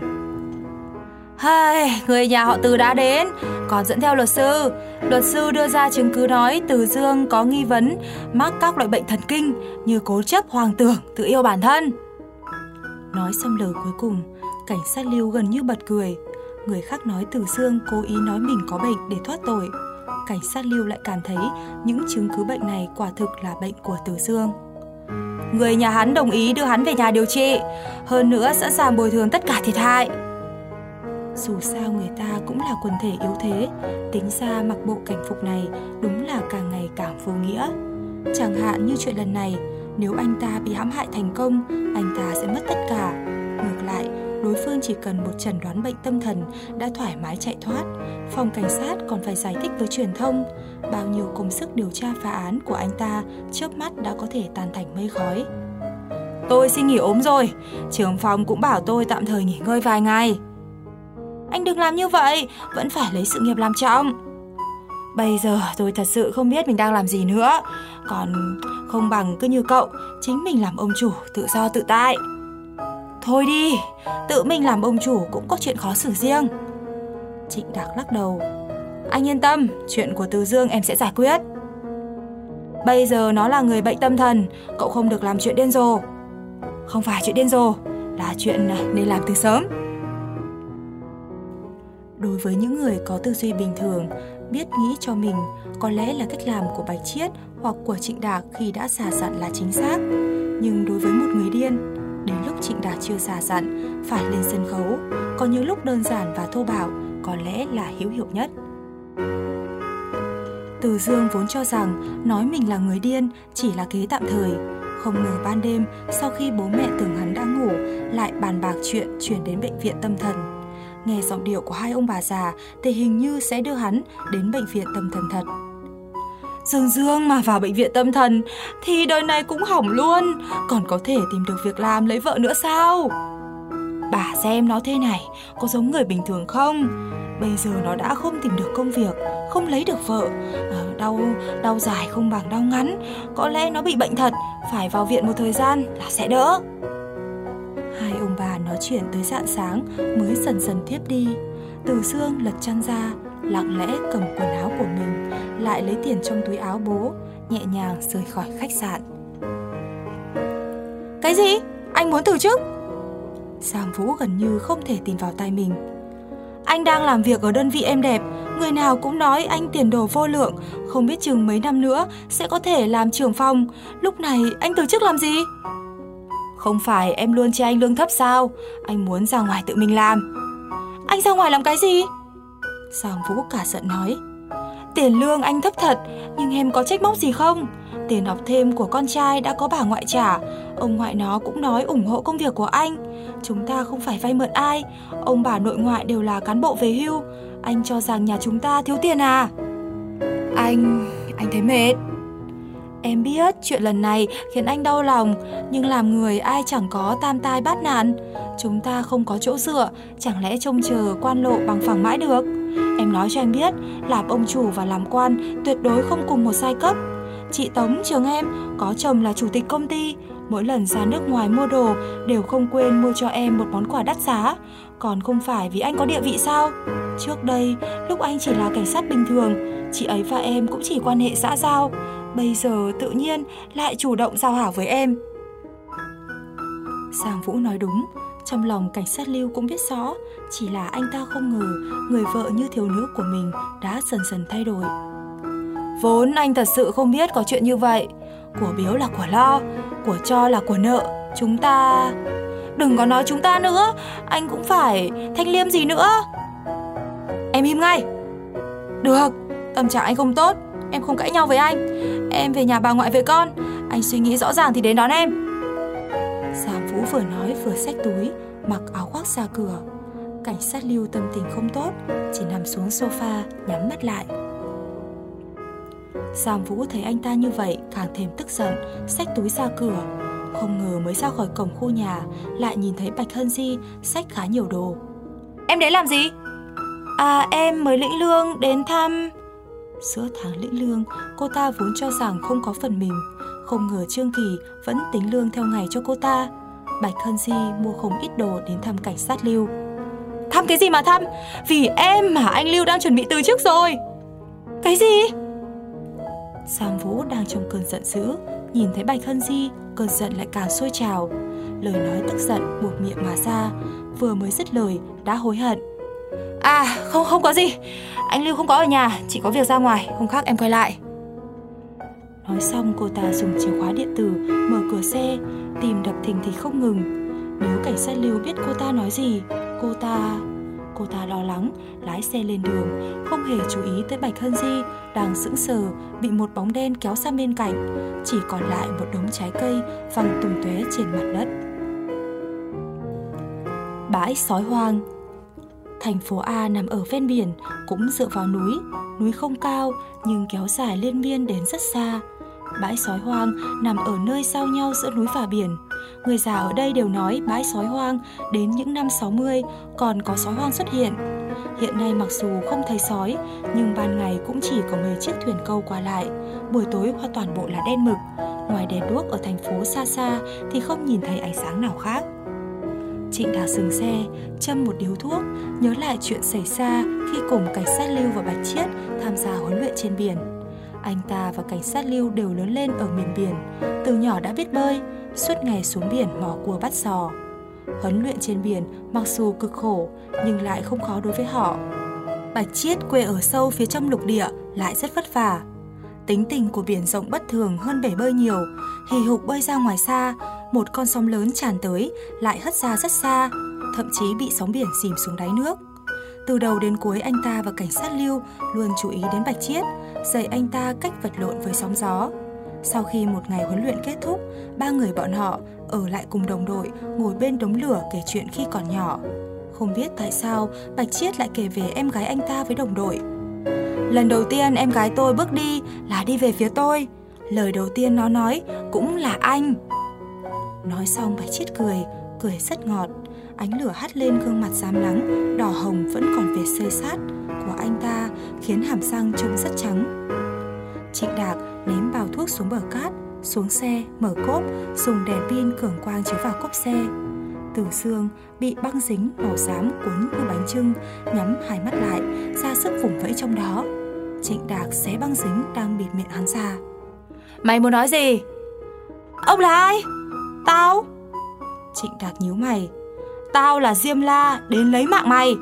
Người nhà họ Từ đã đến, còn dẫn theo luật sư. Luật sư đưa ra chứng cứ nói Từ Dương có nghi vấn mắc các loại bệnh thần kinh như cố chấp, hoang tưởng, tự yêu bản thân. Nói xong lời cuối cùng, cảnh sát Lưu gần như bật cười. Người khác nói Từ Dương cố ý nói mình có bệnh để thoát tội. Cảnh sát Lưu lại cảm thấy những chứng cứ bệnh này quả thực là bệnh của Từ Dương. Người nhà hắn đồng ý đưa hắn về nhà điều trị, hơn nữa sẵn sàng bồi thường tất cả thiệt hại. Dù sao người ta cũng là quần thể yếu thế, tính ra mặc bộ cảnh phục này đúng là càng ngày càng vô nghĩa. Chẳng hạn như chuyện lần này, nếu anh ta bị hãm hại thành công, anh ta sẽ mất tất cả. Ngược lại, đối phương chỉ cần một chẩn đoán bệnh tâm thần đã thoải mái chạy thoát. Phòng cảnh sát còn phải giải thích với truyền thông, bao nhiêu công sức điều tra phá án của anh ta chớp mắt đã có thể tan thành mây khói. Tôi xin nghỉ ốm rồi, trưởng phòng cũng bảo tôi tạm thời nghỉ ngơi vài ngày. Anh đừng làm như vậy, vẫn phải lấy sự nghiệp làm trọng. Bây giờ tôi thật sự không biết mình đang làm gì nữa, còn không bằng cứ như cậu, chính mình làm ông chủ tự do tự tại. Thôi đi, tự mình làm ông chủ cũng có chuyện khó xử riêng. Trịnh Đạc lắc đầu. Anh yên tâm, chuyện của Từ Dương em sẽ giải quyết. Bây giờ nó là người bệnh tâm thần, cậu không được làm chuyện điên rồ. Không phải chuyện điên rồ, là chuyện nên làm từ sớm. Đối với những người có tư duy bình thường, biết nghĩ cho mình, có lẽ là cách làm của Bạch Chiết hoặc của Trịnh Đạc khi đã xả dặn là chính xác. Nhưng đối với một người điên, đến lúc Trịnh Đạc chưa xả dặn, phải lên sân khấu, có những lúc đơn giản và thô bạo có lẽ là hữu hiệu nhất. Từ Dương vốn cho rằng nói mình là người điên chỉ là kế tạm thời. Không ngờ ban đêm, sau khi bố mẹ tưởng hắn đã ngủ, lại bàn bạc chuyện chuyển đến bệnh viện tâm thần. Nghe giọng điệu của hai ông bà già thì hình như sẽ đưa hắn đến bệnh viện tâm thần thật. Dương mà vào bệnh viện tâm thần thì đời này cũng hỏng luôn, còn có thể tìm được việc làm lấy vợ nữa sao? Bà xem nó thế này, có giống người bình thường không? Bây giờ nó đã không tìm được công việc, không lấy được vợ, đau dài không bằng đau ngắn. Có lẽ nó bị bệnh thật, phải vào viện một thời gian là sẽ đỡ. Hai ông bà nói chuyện tới rạng sáng mới dần dần thiếp đi. Từ Dương lật chăn ra, lặng lẽ cầm quần áo của mình, lại lấy tiền trong túi áo bố, nhẹ nhàng rời khỏi khách sạn. Cái gì? Anh muốn từ chức? Giang Vũ gần như không thể tin vào tai mình. Anh đang làm việc ở đơn vị êm đẹp, người nào cũng nói anh tiền đồ vô lượng, không biết chừng mấy năm nữa sẽ có thể làm trưởng phòng. Lúc này anh từ chức làm gì? Không phải em luôn cho anh lương thấp sao? Anh muốn ra ngoài tự mình làm. Anh ra ngoài làm cái gì? Giang Vũ cả giận nói. Tiền lương anh thấp thật, nhưng em có trách móc gì không? Tiền học thêm của con trai đã có bà ngoại trả. Ông ngoại nó cũng nói ủng hộ công việc của anh. Chúng ta không phải vay mượn ai. Ông bà nội ngoại đều là cán bộ về hưu. Anh cho rằng nhà chúng ta thiếu tiền à? Anh thấy mệt. Em biết chuyện lần này khiến anh đau lòng, nhưng làm người ai chẳng có tam tai bát nạn. Chúng ta không có chỗ dựa, chẳng lẽ trông chờ quan lộ bằng phẳng mãi được? Em nói cho anh biết, làm ông chủ và làm quan tuyệt đối không cùng một giai cấp. Chị Tống trường em có chồng là chủ tịch công ty, mỗi lần ra nước ngoài mua đồ đều không quên mua cho em một món quà đắt giá. Còn không phải vì anh có địa vị sao? Trước đây, lúc anh chỉ là cảnh sát bình thường, chị ấy và em cũng chỉ quan hệ xã giao. Bây giờ tự nhiên lại chủ động giao hảo với em. Giang Vũ nói đúng. Trong lòng cảnh sát Lưu cũng biết rõ, chỉ là anh ta không ngờ người vợ như thiếu nữ của mình đã dần dần thay đổi. Vốn anh thật sự không biết có chuyện như vậy. Của biếu là của lo, của cho là của nợ. Chúng ta... Đừng có nói chúng ta nữa, anh cũng phải thanh liêm gì nữa. Em im ngay. Được, tâm trạng anh không tốt, em không cãi nhau với anh. Em về nhà bà ngoại với con, anh suy nghĩ rõ ràng thì đến đón em. Giang Vũ vừa nói vừa xách túi, mặc áo khoác ra cửa. Cảnh sát Lưu tâm tình không tốt, chỉ nằm xuống sofa nhắm mắt lại. Giang Vũ thấy anh ta như vậy càng thêm tức giận, xách túi ra cửa. Không ngờ mới ra khỏi cổng khu nhà lại nhìn thấy Bạch Hân Di xách khá nhiều đồ. Em đến làm gì? À, em mới lĩnh lương đến thăm. Giữa tháng lĩnh lương, cô ta vốn cho rằng không có phần mình. Không ngờ Trương Kỳ vẫn tính lương theo ngày cho cô ta. Bạch Hân Di mua không ít đồ đến thăm cảnh sát Lưu. Thăm cái gì mà thăm? Vì em mà anh Lưu đang chuẩn bị từ chức rồi. Cái gì? Giang Vũ đang trong cơn giận dữ, nhìn thấy Bạch Hân Di, cơn giận lại càng sôi trào. Lời nói tức giận buột miệng mà ra, vừa mới dứt lời đã hối hận. À, không có gì. Anh Lưu không có ở nhà, chỉ có việc ra ngoài, hôm khác em quay lại. Nói xong cô ta dùng chìa khóa điện tử mở cửa xe, tìm đập thình thịch không ngừng. Nếu cảnh sát Lưu biết cô ta nói gì, cô ta lo lắng lái xe lên đường, không hề chú ý tới Bạch Hân Di đang sững sờ bị một bóng đen kéo sang bên cạnh, chỉ còn lại một đống trái cây văng tung tóe trên mặt đất. Bãi sói hoang. Thành phố A nằm ở ven biển, cũng dựa vào núi. Núi không cao nhưng kéo dài liên miên đến rất xa. Bãi sói hoang nằm ở nơi giao nhau giữa núi và biển. Người già ở đây đều nói bãi sói hoang đến những năm 60 còn có sói hoang xuất hiện. Hiện nay mặc dù không thấy sói, nhưng ban ngày cũng chỉ có mấy chiếc thuyền câu qua lại. Buổi tối hoa toàn bộ là đen mực. Ngoài đèn đuốc ở thành phố xa xa thì không nhìn thấy ánh sáng nào khác. Trịnh Đạt dừng xe, châm một điếu thuốc, nhớ lại chuyện xảy ra khi cùng cảnh sát Lưu và Bạch Chiết tham gia huấn luyện trên biển. Anh ta và cảnh sát Lưu đều lớn lên ở miền biển, từ nhỏ đã biết bơi, suốt ngày xuống biển mò cua bắt giò. Huấn luyện trên biển mặc dù cực khổ nhưng lại không khó đối với họ. Bạch Chiết quê ở sâu phía trong lục địa lại rất vất vả. Tính tình của biển rộng bất thường hơn bể bơi nhiều, hì hục bơi ra ngoài xa, một con sóng lớn tràn tới lại hất ra rất xa, thậm chí bị sóng biển dìm xuống đáy nước. Từ đầu đến cuối anh ta và cảnh sát Lưu luôn chú ý đến Bạch Chiết, dạy anh ta cách vật lộn với sóng gió. Sau khi một ngày huấn luyện kết thúc, ba người bọn họ ở lại cùng đồng đội, ngồi bên đống lửa kể chuyện khi còn nhỏ. Không biết tại sao Bạch Chiết lại kể về em gái anh ta với đồng đội. Lần đầu tiên em gái tôi bước đi là đi về phía tôi. Lời đầu tiên nó nói cũng là anh. Nói xong Bạch Chiết cười rất ngọt. Ánh lửa hắt lên gương mặt xám nắng, đỏ hồng vẫn còn vệt xơi sát của anh ta, khiến hàm răng trông rất trắng. Trịnh Đạt ném bao thuốc xuống bờ cát, xuống xe, mở cốp, dùng đèn pin cường quang chiếu vào cốp xe. Từ xương bị băng dính màu xám cuốn như bánh chưng, nhắm hai mắt lại, ra sức vùng vẫy trong đó. Trịnh Đạt xé băng dính đang bịt miệng hắn ra. Mày muốn nói gì? Ông là ai? Tao. Trịnh Đạt nhíu mày. Tao là Diêm La, đến lấy mạng mày.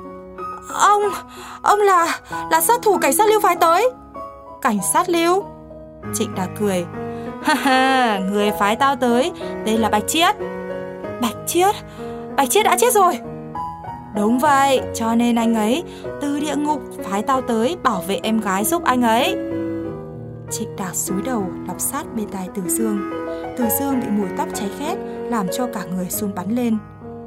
Ông là sát thủ cảnh sát Lưu phái tới. Cảnh sát Lưu? Trịnh Đạt cười. Ha, người phái tao tới, đây là Bạch Chiết. Bạch Chiết đã chết rồi. Đúng vậy, cho nên anh ấy từ địa ngục phái tao tới bảo vệ em gái giúp anh ấy. Trịnh Đạc cúi đầu lọc sát bên tai Từ Dương. Từ Dương bị mùi tóc cháy khét làm cho cả người run bắn lên.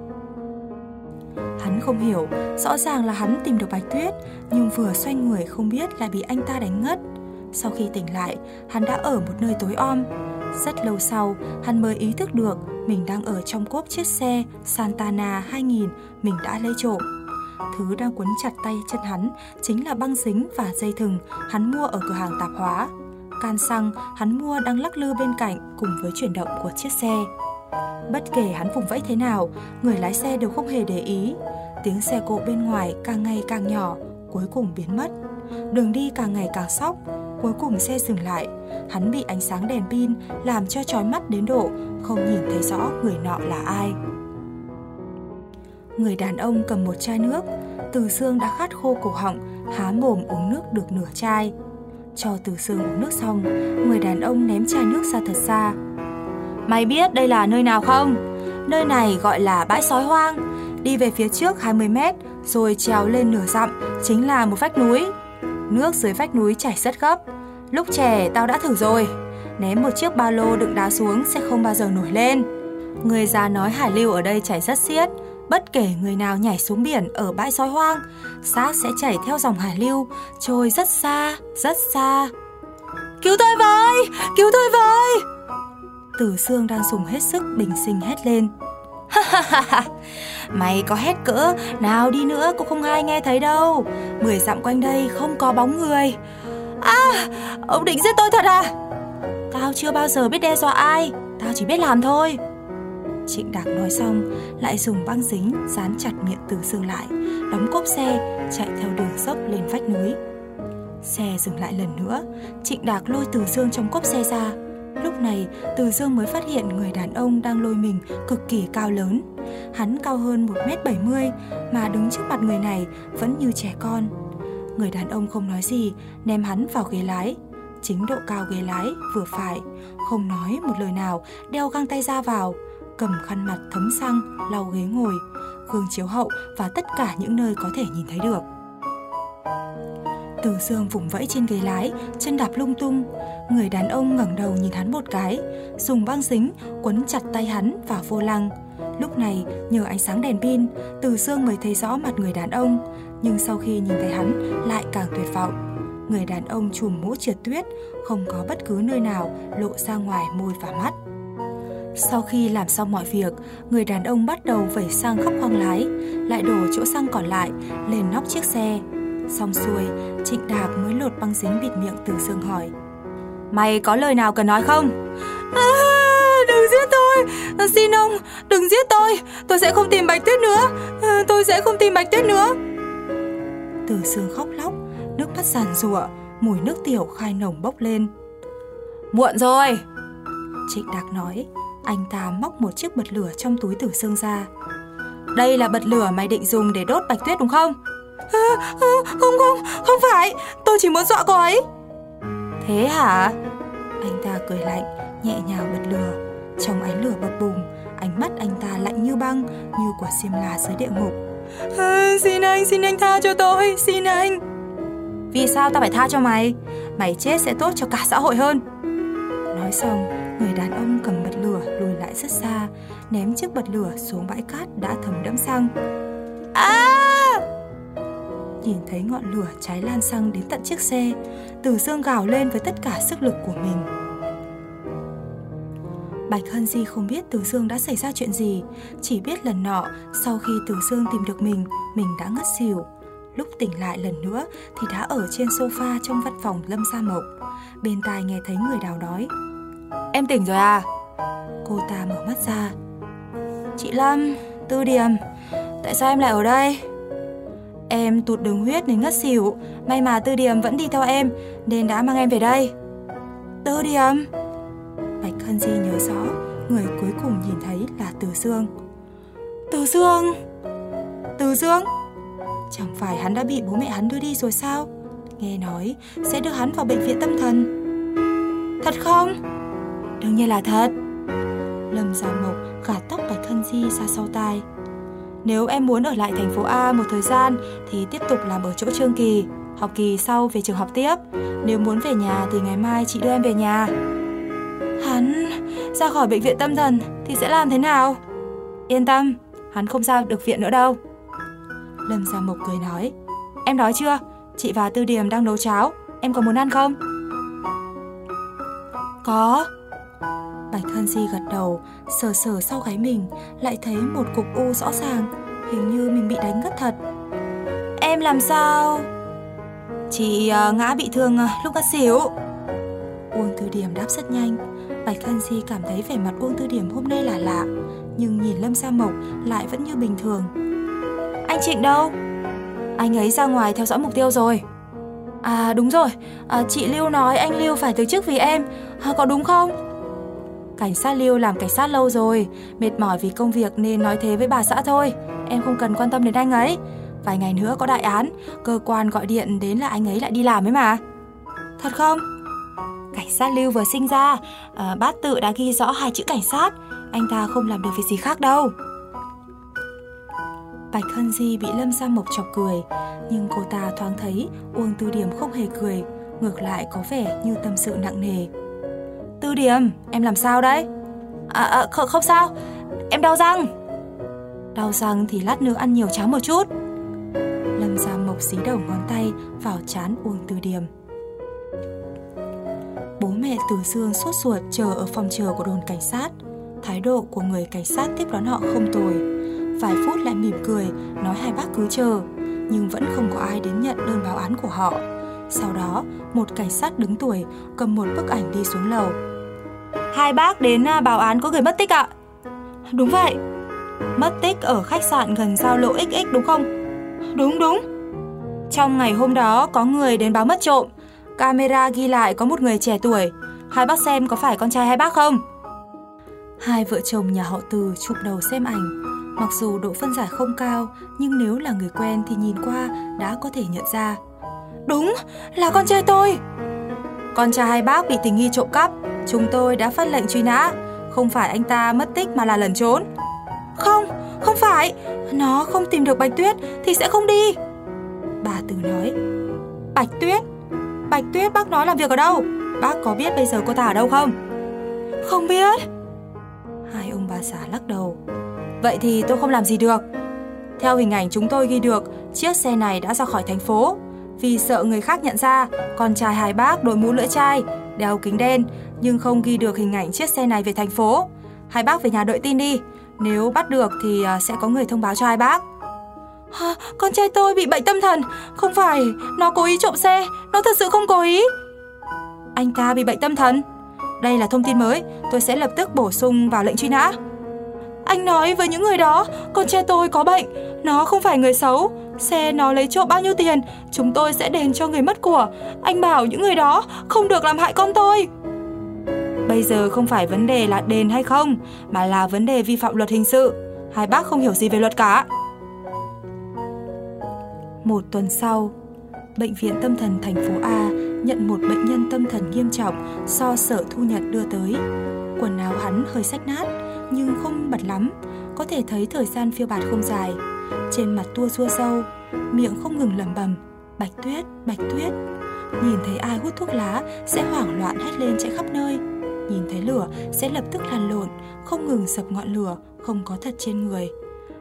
Hắn không hiểu, rõ ràng là hắn tìm được Bạch Tuyết, nhưng vừa xoay người không biết lại bị anh ta đánh ngất. Sau khi tỉnh lại, hắn đã ở một nơi tối om. Rất lâu sau, hắn mới ý thức được mình đang ở trong cốp chiếc xe Santana 2000 mình đã lấy trộm. Thứ đang quấn chặt tay chân hắn chính là băng dính và dây thừng hắn mua ở cửa hàng tạp hóa. Can xăng hắn mua đang lắc lư bên cạnh cùng với chuyển động của chiếc xe. Bất kể hắn vùng vẫy thế nào, người lái xe đều không hề để ý. Tiếng xe cộ bên ngoài càng ngày càng nhỏ, cuối cùng biến mất. Đường đi càng ngày càng sóc, cuối cùng xe dừng lại. Hắn bị ánh sáng đèn pin làm cho chói mắt đến độ không nhìn thấy rõ người nọ là ai. Người đàn ông cầm một chai nước. Từ Dương đã khát khô cổ họng, há mồm uống nước được nửa chai. Cho Từ Dương uống nước xong, người đàn ông ném chai nước ra thật xa. Mày biết đây là nơi nào không? Nơi này gọi là bãi sói hoang. Đi về phía trước 20 mét, rồi trèo lên nửa dặm, chính là một vách núi. Nước dưới vách núi chảy rất gấp. Lúc trẻ tao đã thử rồi. Ném một chiếc ba lô đựng đá xuống sẽ không bao giờ nổi lên. Người già nói hải lưu ở đây chảy rất xiết. Bất kể người nào nhảy xuống biển ở bãi sói hoang, xác sẽ chảy theo dòng hải lưu, trôi rất xa, rất xa. Cứu tôi với! Cứu tôi với! Từ Dương đang dùng hết sức bình sinh hét lên. Mày có hét cỡ nào đi nữa cũng không ai nghe thấy đâu. 10 dặm quanh đây không có bóng người. Ông định giết tôi thật à? Tao chưa bao giờ biết đe dọa ai, tao chỉ biết làm thôi. Trịnh Đạc nói xong, lại dùng băng dính dán chặt miệng Từ Dương lại, đóng cốp xe, chạy theo đường dốc lên vách núi. Xe dừng lại lần nữa, Trịnh Đạc lôi Từ Dương trong cốp xe ra. Lúc này, Từ Dương mới phát hiện người đàn ông đang lôi mình cực kỳ cao lớn. Hắn cao hơn 1m70 mà đứng trước mặt người này vẫn như trẻ con. Người đàn ông không nói gì, ném hắn vào ghế lái. Chính độ cao ghế lái vừa phải, không nói một lời nào, đeo găng tay ra vào, cầm khăn mặt thấm xăng, lau ghế ngồi, gương chiếu hậu và tất cả những nơi có thể nhìn thấy được. Từ Dương vùng vẫy trên ghế lái, chân đạp lung tung. Người đàn ông ngẩng đầu nhìn hắn một cái, dùng băng dính quấn chặt tay hắn vào vô lăng. Lúc này, nhờ ánh sáng đèn pin, Từ Dương mới thấy rõ mặt người đàn ông. Nhưng sau khi nhìn thấy hắn, lại càng tuyệt vọng. Người đàn ông trùm mũ trượt tuyết, không có bất cứ nơi nào lộ ra ngoài môi và mắt. Sau khi làm xong mọi việc, người đàn ông bắt đầu vẩy xăng khắp khoang lái, lại đổ chỗ xăng còn lại lên nóc chiếc xe. Xong xuôi, Trịnh Đạc mới lột băng dính bịt miệng Từ Dương hỏi: Mày có lời nào cần nói không? Đừng giết tôi, xin ông, đừng giết tôi sẽ không tìm Bạch Tuyết nữa, tôi sẽ không tìm Bạch Tuyết nữa. Từ Dương khóc lóc, nước mắt giàn giụa, mùi nước tiểu khai nồng bốc lên. Muộn rồi, Trịnh Đạc nói. Anh ta móc một chiếc bật lửa trong túi Từ Dương ra. Đây là bật lửa mày định dùng để đốt Bạch Tuyết đúng không? Không phải, tôi chỉ muốn dọa cô ấy. Thế hả? Anh ta cười lạnh, nhẹ nhàng bật lửa. Trong ánh lửa bập bùng, ánh mắt anh ta lạnh như băng, như của Diêm La dưới địa ngục. Xin anh tha cho tôi, xin anh. Vì sao tao phải tha cho mày? Mày chết sẽ tốt cho cả xã hội hơn. Nói xong, người đàn ông cầm bật lửa lùi lại rất xa, ném chiếc bật lửa xuống bãi cát đã thấm đẫm xăng. Nhìn thấy ngọn lửa cháy lan xăng đến tận chiếc xe, Từ Dương gào lên với tất cả sức lực của mình. Bạch Hân Di không biết Từ Dương đã xảy ra chuyện gì, chỉ biết lần nọ sau khi Từ Dương tìm được mình đã ngất xỉu. Lúc tỉnh lại lần nữa thì đã ở trên sofa trong văn phòng Lâm Sa Mộc. Bên tai nghe thấy người Đào nói: Em tỉnh rồi à? Cô ta mở mắt ra. Chị Lâm, Tư Điềm, tại sao em lại ở đây? Em tụt đường huyết nên ngất xỉu, may mà Tư Điềm vẫn đi theo em nên đã mang em về đây. Tư Điềm? Bạch Hân Di nhớ rõ, người cuối cùng nhìn thấy là Từ Dương. Từ Dương? Từ Dương? Chẳng phải hắn đã bị bố mẹ hắn đưa đi rồi sao? Nghe nói sẽ đưa hắn vào bệnh viện tâm thần. Thật không? Đương nhiên là thật. Lâm Gia Mộc gạt tóc Bạch Hân Di ra sau tai. Nếu em muốn ở lại thành phố A một thời gian thì tiếp tục làm ở chỗ Trương Kỳ, học kỳ sau về trường học tiếp. Nếu muốn về nhà thì ngày mai chị đưa em về nhà. Hắn ra khỏi bệnh viện tâm thần thì sẽ làm thế nào? Yên tâm, hắn không ra được viện nữa đâu. Lâm Gia Mộc cười nói, em đói chưa? Chị và Tư Điểm đang nấu cháo, em có muốn ăn không? Có. Bạch Hân Di gật đầu, sờ sờ sau gáy mình, lại thấy một cục u rõ ràng, hình như mình bị đánh ngất thật. Em làm sao? Chị ngã bị thương lúc ngất xỉu. Uông Tư Điểm đáp rất nhanh. Bạch Hân Di cảm thấy vẻ mặt Uông Tư Điểm hôm nay là lạ, nhưng nhìn Lâm Gia Mộc lại vẫn như bình thường. Anh Trịnh đâu? Anh ấy ra ngoài theo dõi mục tiêu rồi. À đúng rồi, chị Lưu nói anh Lưu phải từ chức vì em, có đúng không? Cảnh sát Lưu làm cảnh sát lâu rồi, mệt mỏi vì công việc nên nói thế với bà xã thôi. Em không cần quan tâm đến anh ấy. Vài ngày nữa có đại án, cơ quan gọi điện đến là anh ấy lại đi làm ấy mà. Thật không? Cảnh sát Lưu vừa sinh ra, bát tự đã ghi rõ 2 chữ cảnh sát. Anh ta không làm được việc gì khác đâu. Bạch Hân Di bị Lâm Gia Mộc chọc cười, nhưng cô ta thoáng thấy Uông Tư Điểm không hề cười, ngược lại có vẻ như tâm sự nặng nề. Tư Điểm, em làm sao đấy? Không sao, em đau răng. Đau răng thì lát nữa ăn nhiều cháo một chút. Lâm Gia Mộc xí đầu ngón tay vào trán Uông Tư Điểm. Bố mẹ Từ Dương sốt ruột chờ ở phòng chờ của đồn cảnh sát. Thái độ của người cảnh sát tiếp đón họ không tồi. Vài phút lại mỉm cười, nói hai bác cứ chờ, nhưng vẫn không có ai đến nhận đơn báo án của họ. Sau đó, một cảnh sát đứng tuổi cầm một bức ảnh đi xuống lầu. Hai bác đến báo án có người mất tích ạ? Đúng vậy. Mất tích ở khách sạn gần giao lộ XX đúng không? Đúng. Trong ngày hôm đó có người đến báo mất trộm. Camera ghi lại có một người trẻ tuổi. Hai bác xem có phải con trai hai bác không? Hai vợ chồng nhà họ Từ chụp đầu xem ảnh. Mặc dù độ phân giải không cao, nhưng nếu là người quen thì nhìn qua đã có thể nhận ra. Đúng, là con trai tôi. Con trai hai bác bị tình nghi trộm cắp. Chúng tôi đã phát lệnh truy nã. Không phải anh ta mất tích mà là lẩn trốn. Không phải. Nó không tìm được Bạch Tuyết thì sẽ không đi. Bà Từ nói. Bạch Tuyết bác nói làm việc ở đâu? Bác có biết bây giờ cô ta ở đâu không? Không biết. Hai ông bà xã lắc đầu. Vậy thì tôi không làm gì được. Theo hình ảnh chúng tôi ghi được, chiếc xe này đã ra khỏi thành phố. Vì sợ người khác nhận ra, con trai hai bác đội mũ lưỡi chai, đeo kính đen, nhưng không ghi được hình ảnh chiếc xe này về thành phố. Hai bác về nhà đợi tin đi. Nếu bắt được thì sẽ có người thông báo cho hai bác. Con trai tôi bị bệnh tâm thần. Không phải nó cố ý trộm xe, nó thật sự không cố ý. Anh ta bị bệnh tâm thần? Đây là thông tin mới, tôi sẽ lập tức bổ sung vào lệnh truy nã. Anh nói với những người đó, con trai tôi có bệnh, nó không phải người xấu. Xe nó lấy trộm bao nhiêu tiền, chúng tôi sẽ đền cho người mất của. Anh bảo những người đó không được làm hại con tôi. Bây giờ không phải vấn đề là đền hay không, mà là vấn đề vi phạm luật hình sự. Hai bác không hiểu gì về luật cả. Một tuần sau, Bệnh viện Tâm thần thành phố A nhận một bệnh nhân tâm thần nghiêm trọng do Sở Thu Nhật đưa tới. Quần áo hắn hơi rách nát, nhưng không bẩn lắm, có thể thấy thời gian phiêu bạt không dài. Trên mặt tua rua râu, miệng không ngừng lẩm bẩm, Bạch Tuyết, Bạch Tuyết. Nhìn thấy ai hút thuốc lá sẽ hoảng loạn hét lên chạy khắp nơi. Nhìn thấy lửa sẽ lập tức lăn lộn, không ngừng sập ngọn lửa không có thật trên người.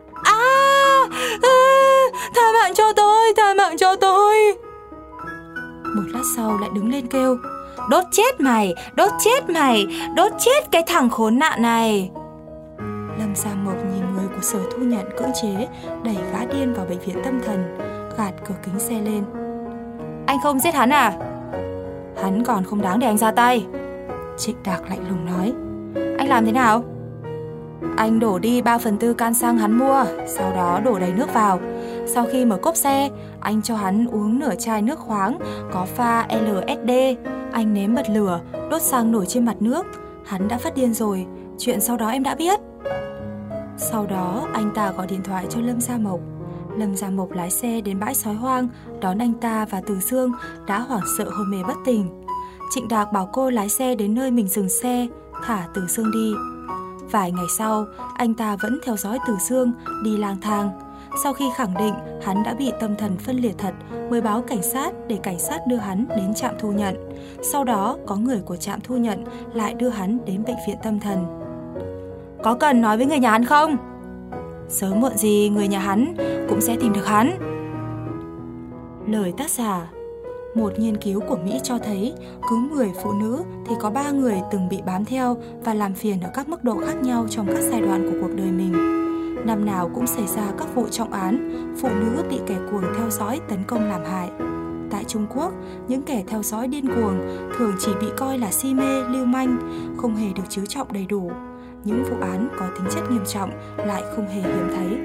Tha mạng cho tôi, tha mạng cho tôi. Một lát sau lại đứng lên kêu, đốt chết mày, đốt chết mày, đốt chết cái thằng khốn nạn này. Lâm Gia Mộc nhìn người của Sở Thu Nhận cưỡng chế đẩy gã điên vào bệnh viện tâm thần, gạt cửa kính xe lên. Anh không giết hắn à? Hắn còn không đáng để anh ra tay. Trịnh Đạc lạnh lùng nói. Anh làm thế nào? Anh đổ đi 3/4 can xăng hắn mua, sau đó đổ đầy nước vào. Sau khi mở cốp xe, anh cho hắn uống nửa chai nước khoáng có pha LSD. Anh ném bật lửa, đốt xăng nổi trên mặt nước. Hắn đã phát điên rồi, chuyện sau đó em đã biết. Sau đó anh ta gọi điện thoại cho Lâm Gia Mộc. Lâm Gia Mộc lái xe đến bãi sói hoang, đón anh ta và Từ Dương đã hoảng sợ hôn mê bất tỉnh. Trịnh Đạc bảo cô lái xe đến nơi mình dừng xe, thả Từ Dương đi. Vài ngày sau, anh ta vẫn theo dõi Từ Dương đi lang thang. Sau khi khẳng định hắn đã bị tâm thần phân liệt thật, mới báo cảnh sát để cảnh sát đưa hắn đến trạm thu nhận. Sau đó, có người của trạm thu nhận lại đưa hắn đến bệnh viện tâm thần. Có cần nói với người nhà hắn không? Sớm muộn gì người nhà hắn cũng sẽ tìm được hắn. Lời tác giả. Một nghiên cứu của Mỹ cho thấy cứ 10 phụ nữ thì có 3 người từng bị bám theo và làm phiền ở các mức độ khác nhau trong các giai đoạn của cuộc đời mình. Năm nào cũng xảy ra các vụ trọng án, phụ nữ bị kẻ cuồng theo dõi tấn công làm hại. Tại Trung Quốc, những kẻ theo dõi điên cuồng thường chỉ bị coi là si mê, lưu manh, không hề được chiếu trọng đầy đủ. Những vụ án có tính chất nghiêm trọng lại không hề hiếm thấy.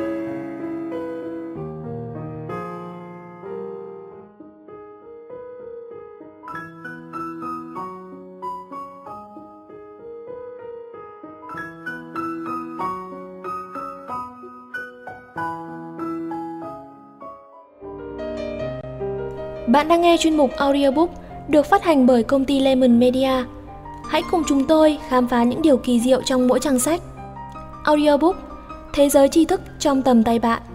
Bạn đang nghe chuyên mục audiobook được phát hành bởi công ty Lemon Media. Hãy cùng chúng tôi khám phá những điều kỳ diệu trong mỗi trang sách. Audiobook, thế giới tri thức trong tầm tay bạn.